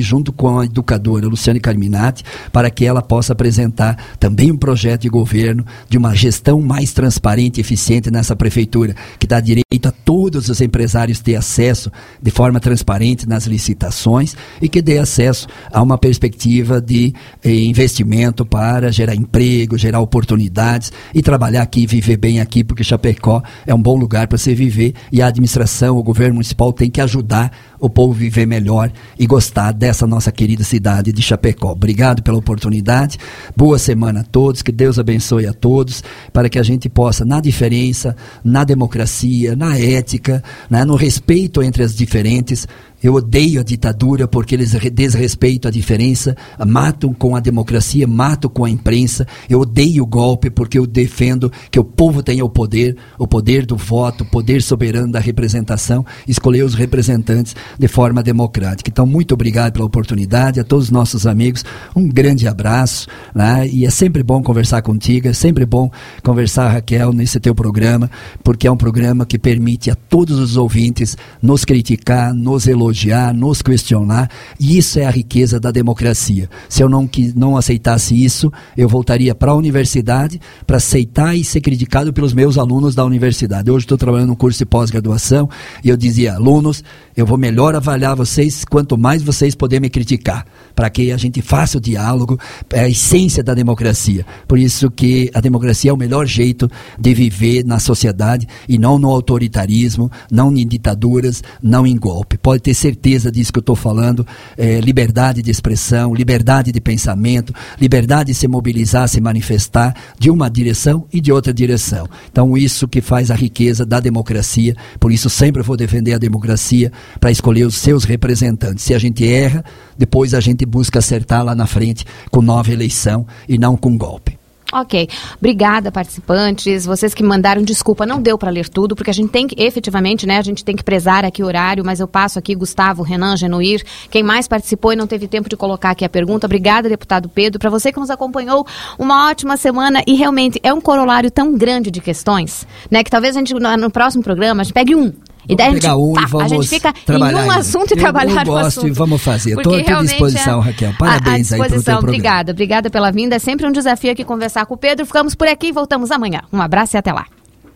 junto com a educadora Luciane Carminati, para que ela possa apresentar também um projeto de governo de uma gestão mais transparente e eficiente nessa prefeitura, que dá direito a todos os empresários ter acesso de forma transparente nas licitações e que dê acesso a uma perspectiva de eh, investimento para gerar emprego, gerar oportunidades e trabalhar aqui, viver bem aqui, porque Chapecó é um bom lugar para se viver e a administração, o governo municipal tem que ajudar o povo a viver melhor e gostar dessa nossa querida cidade de Chapecó. Obrigado pela oportunidade, boa semana a todos, que Deus abençoe a todos, para que a gente possa, na diferença, na democracia, na ética, né, no respeito entre as diferentes. Eu odeio a ditadura porque eles desrespeitam a diferença, matam com a democracia, matam com a imprensa. Eu odeio o golpe porque eu defendo que o povo tenha o poder, o poder do voto, o poder soberano da representação, escolher os representantes de forma democrática. Então, muito obrigado pela oportunidade, a todos os nossos amigos, um grande abraço, né? E é sempre bom conversar contigo, é sempre bom conversar, Raquel, nesse teu programa, porque é um programa que permite a todos os ouvintes nos criticar, nos elogiar, elogiar, nos questionar, e isso é a riqueza da democracia. Se eu não, que, não aceitasse isso, eu voltaria para a universidade para aceitar e ser criticado pelos meus alunos da universidade. Hoje estou trabalhando no curso de pós-graduação e eu dizia, alunos, eu vou melhor avaliar vocês quanto mais vocês puderem me criticar, para que a gente faça o diálogo, é a essência da democracia. Por isso que a democracia é o melhor jeito de viver na sociedade e não no autoritarismo, não em ditaduras, não em golpe. Pode ter certeza disso que eu estou falando, é, liberdade de expressão, liberdade de pensamento, liberdade de se mobilizar, se manifestar de uma direção e de outra direção. Então isso que faz a riqueza da democracia, por isso sempre vou defender a democracia para escolher os seus representantes. Se a gente erra, depois a gente busca acertar lá na frente com nova eleição e não com golpe. Ok, obrigada participantes, vocês que mandaram, desculpa, não deu para ler tudo, porque a gente tem que, efetivamente, né, a gente tem que prezar aqui o horário, mas eu passo aqui, Gustavo, Renan, Genuir, quem mais participou e não teve tempo de colocar aqui a pergunta, obrigada, deputado Pedro, para você que nos acompanhou, uma ótima semana, e realmente é um corolário tão grande de questões, né, que talvez a gente, no, no próximo programa, a gente pegue um, e daí a gente, um pá, e a gente fica em um assunto e eu, trabalhar eu no assunto. Eu gosto e vamos fazer. Estou à tua disposição, é, Raquel. Parabéns a, a aí pelo teu programa. Obrigada, obrigada pela vinda. É sempre um desafio aqui conversar com o Pedro. Ficamos por aqui e voltamos amanhã. Um abraço e até lá.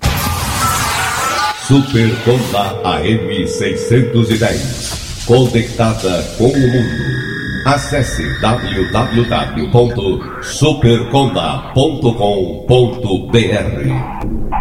Super Conda A M seiscentos e dez. Conectada com o mundo. Acesse w w w ponto super conda ponto com ponto b r.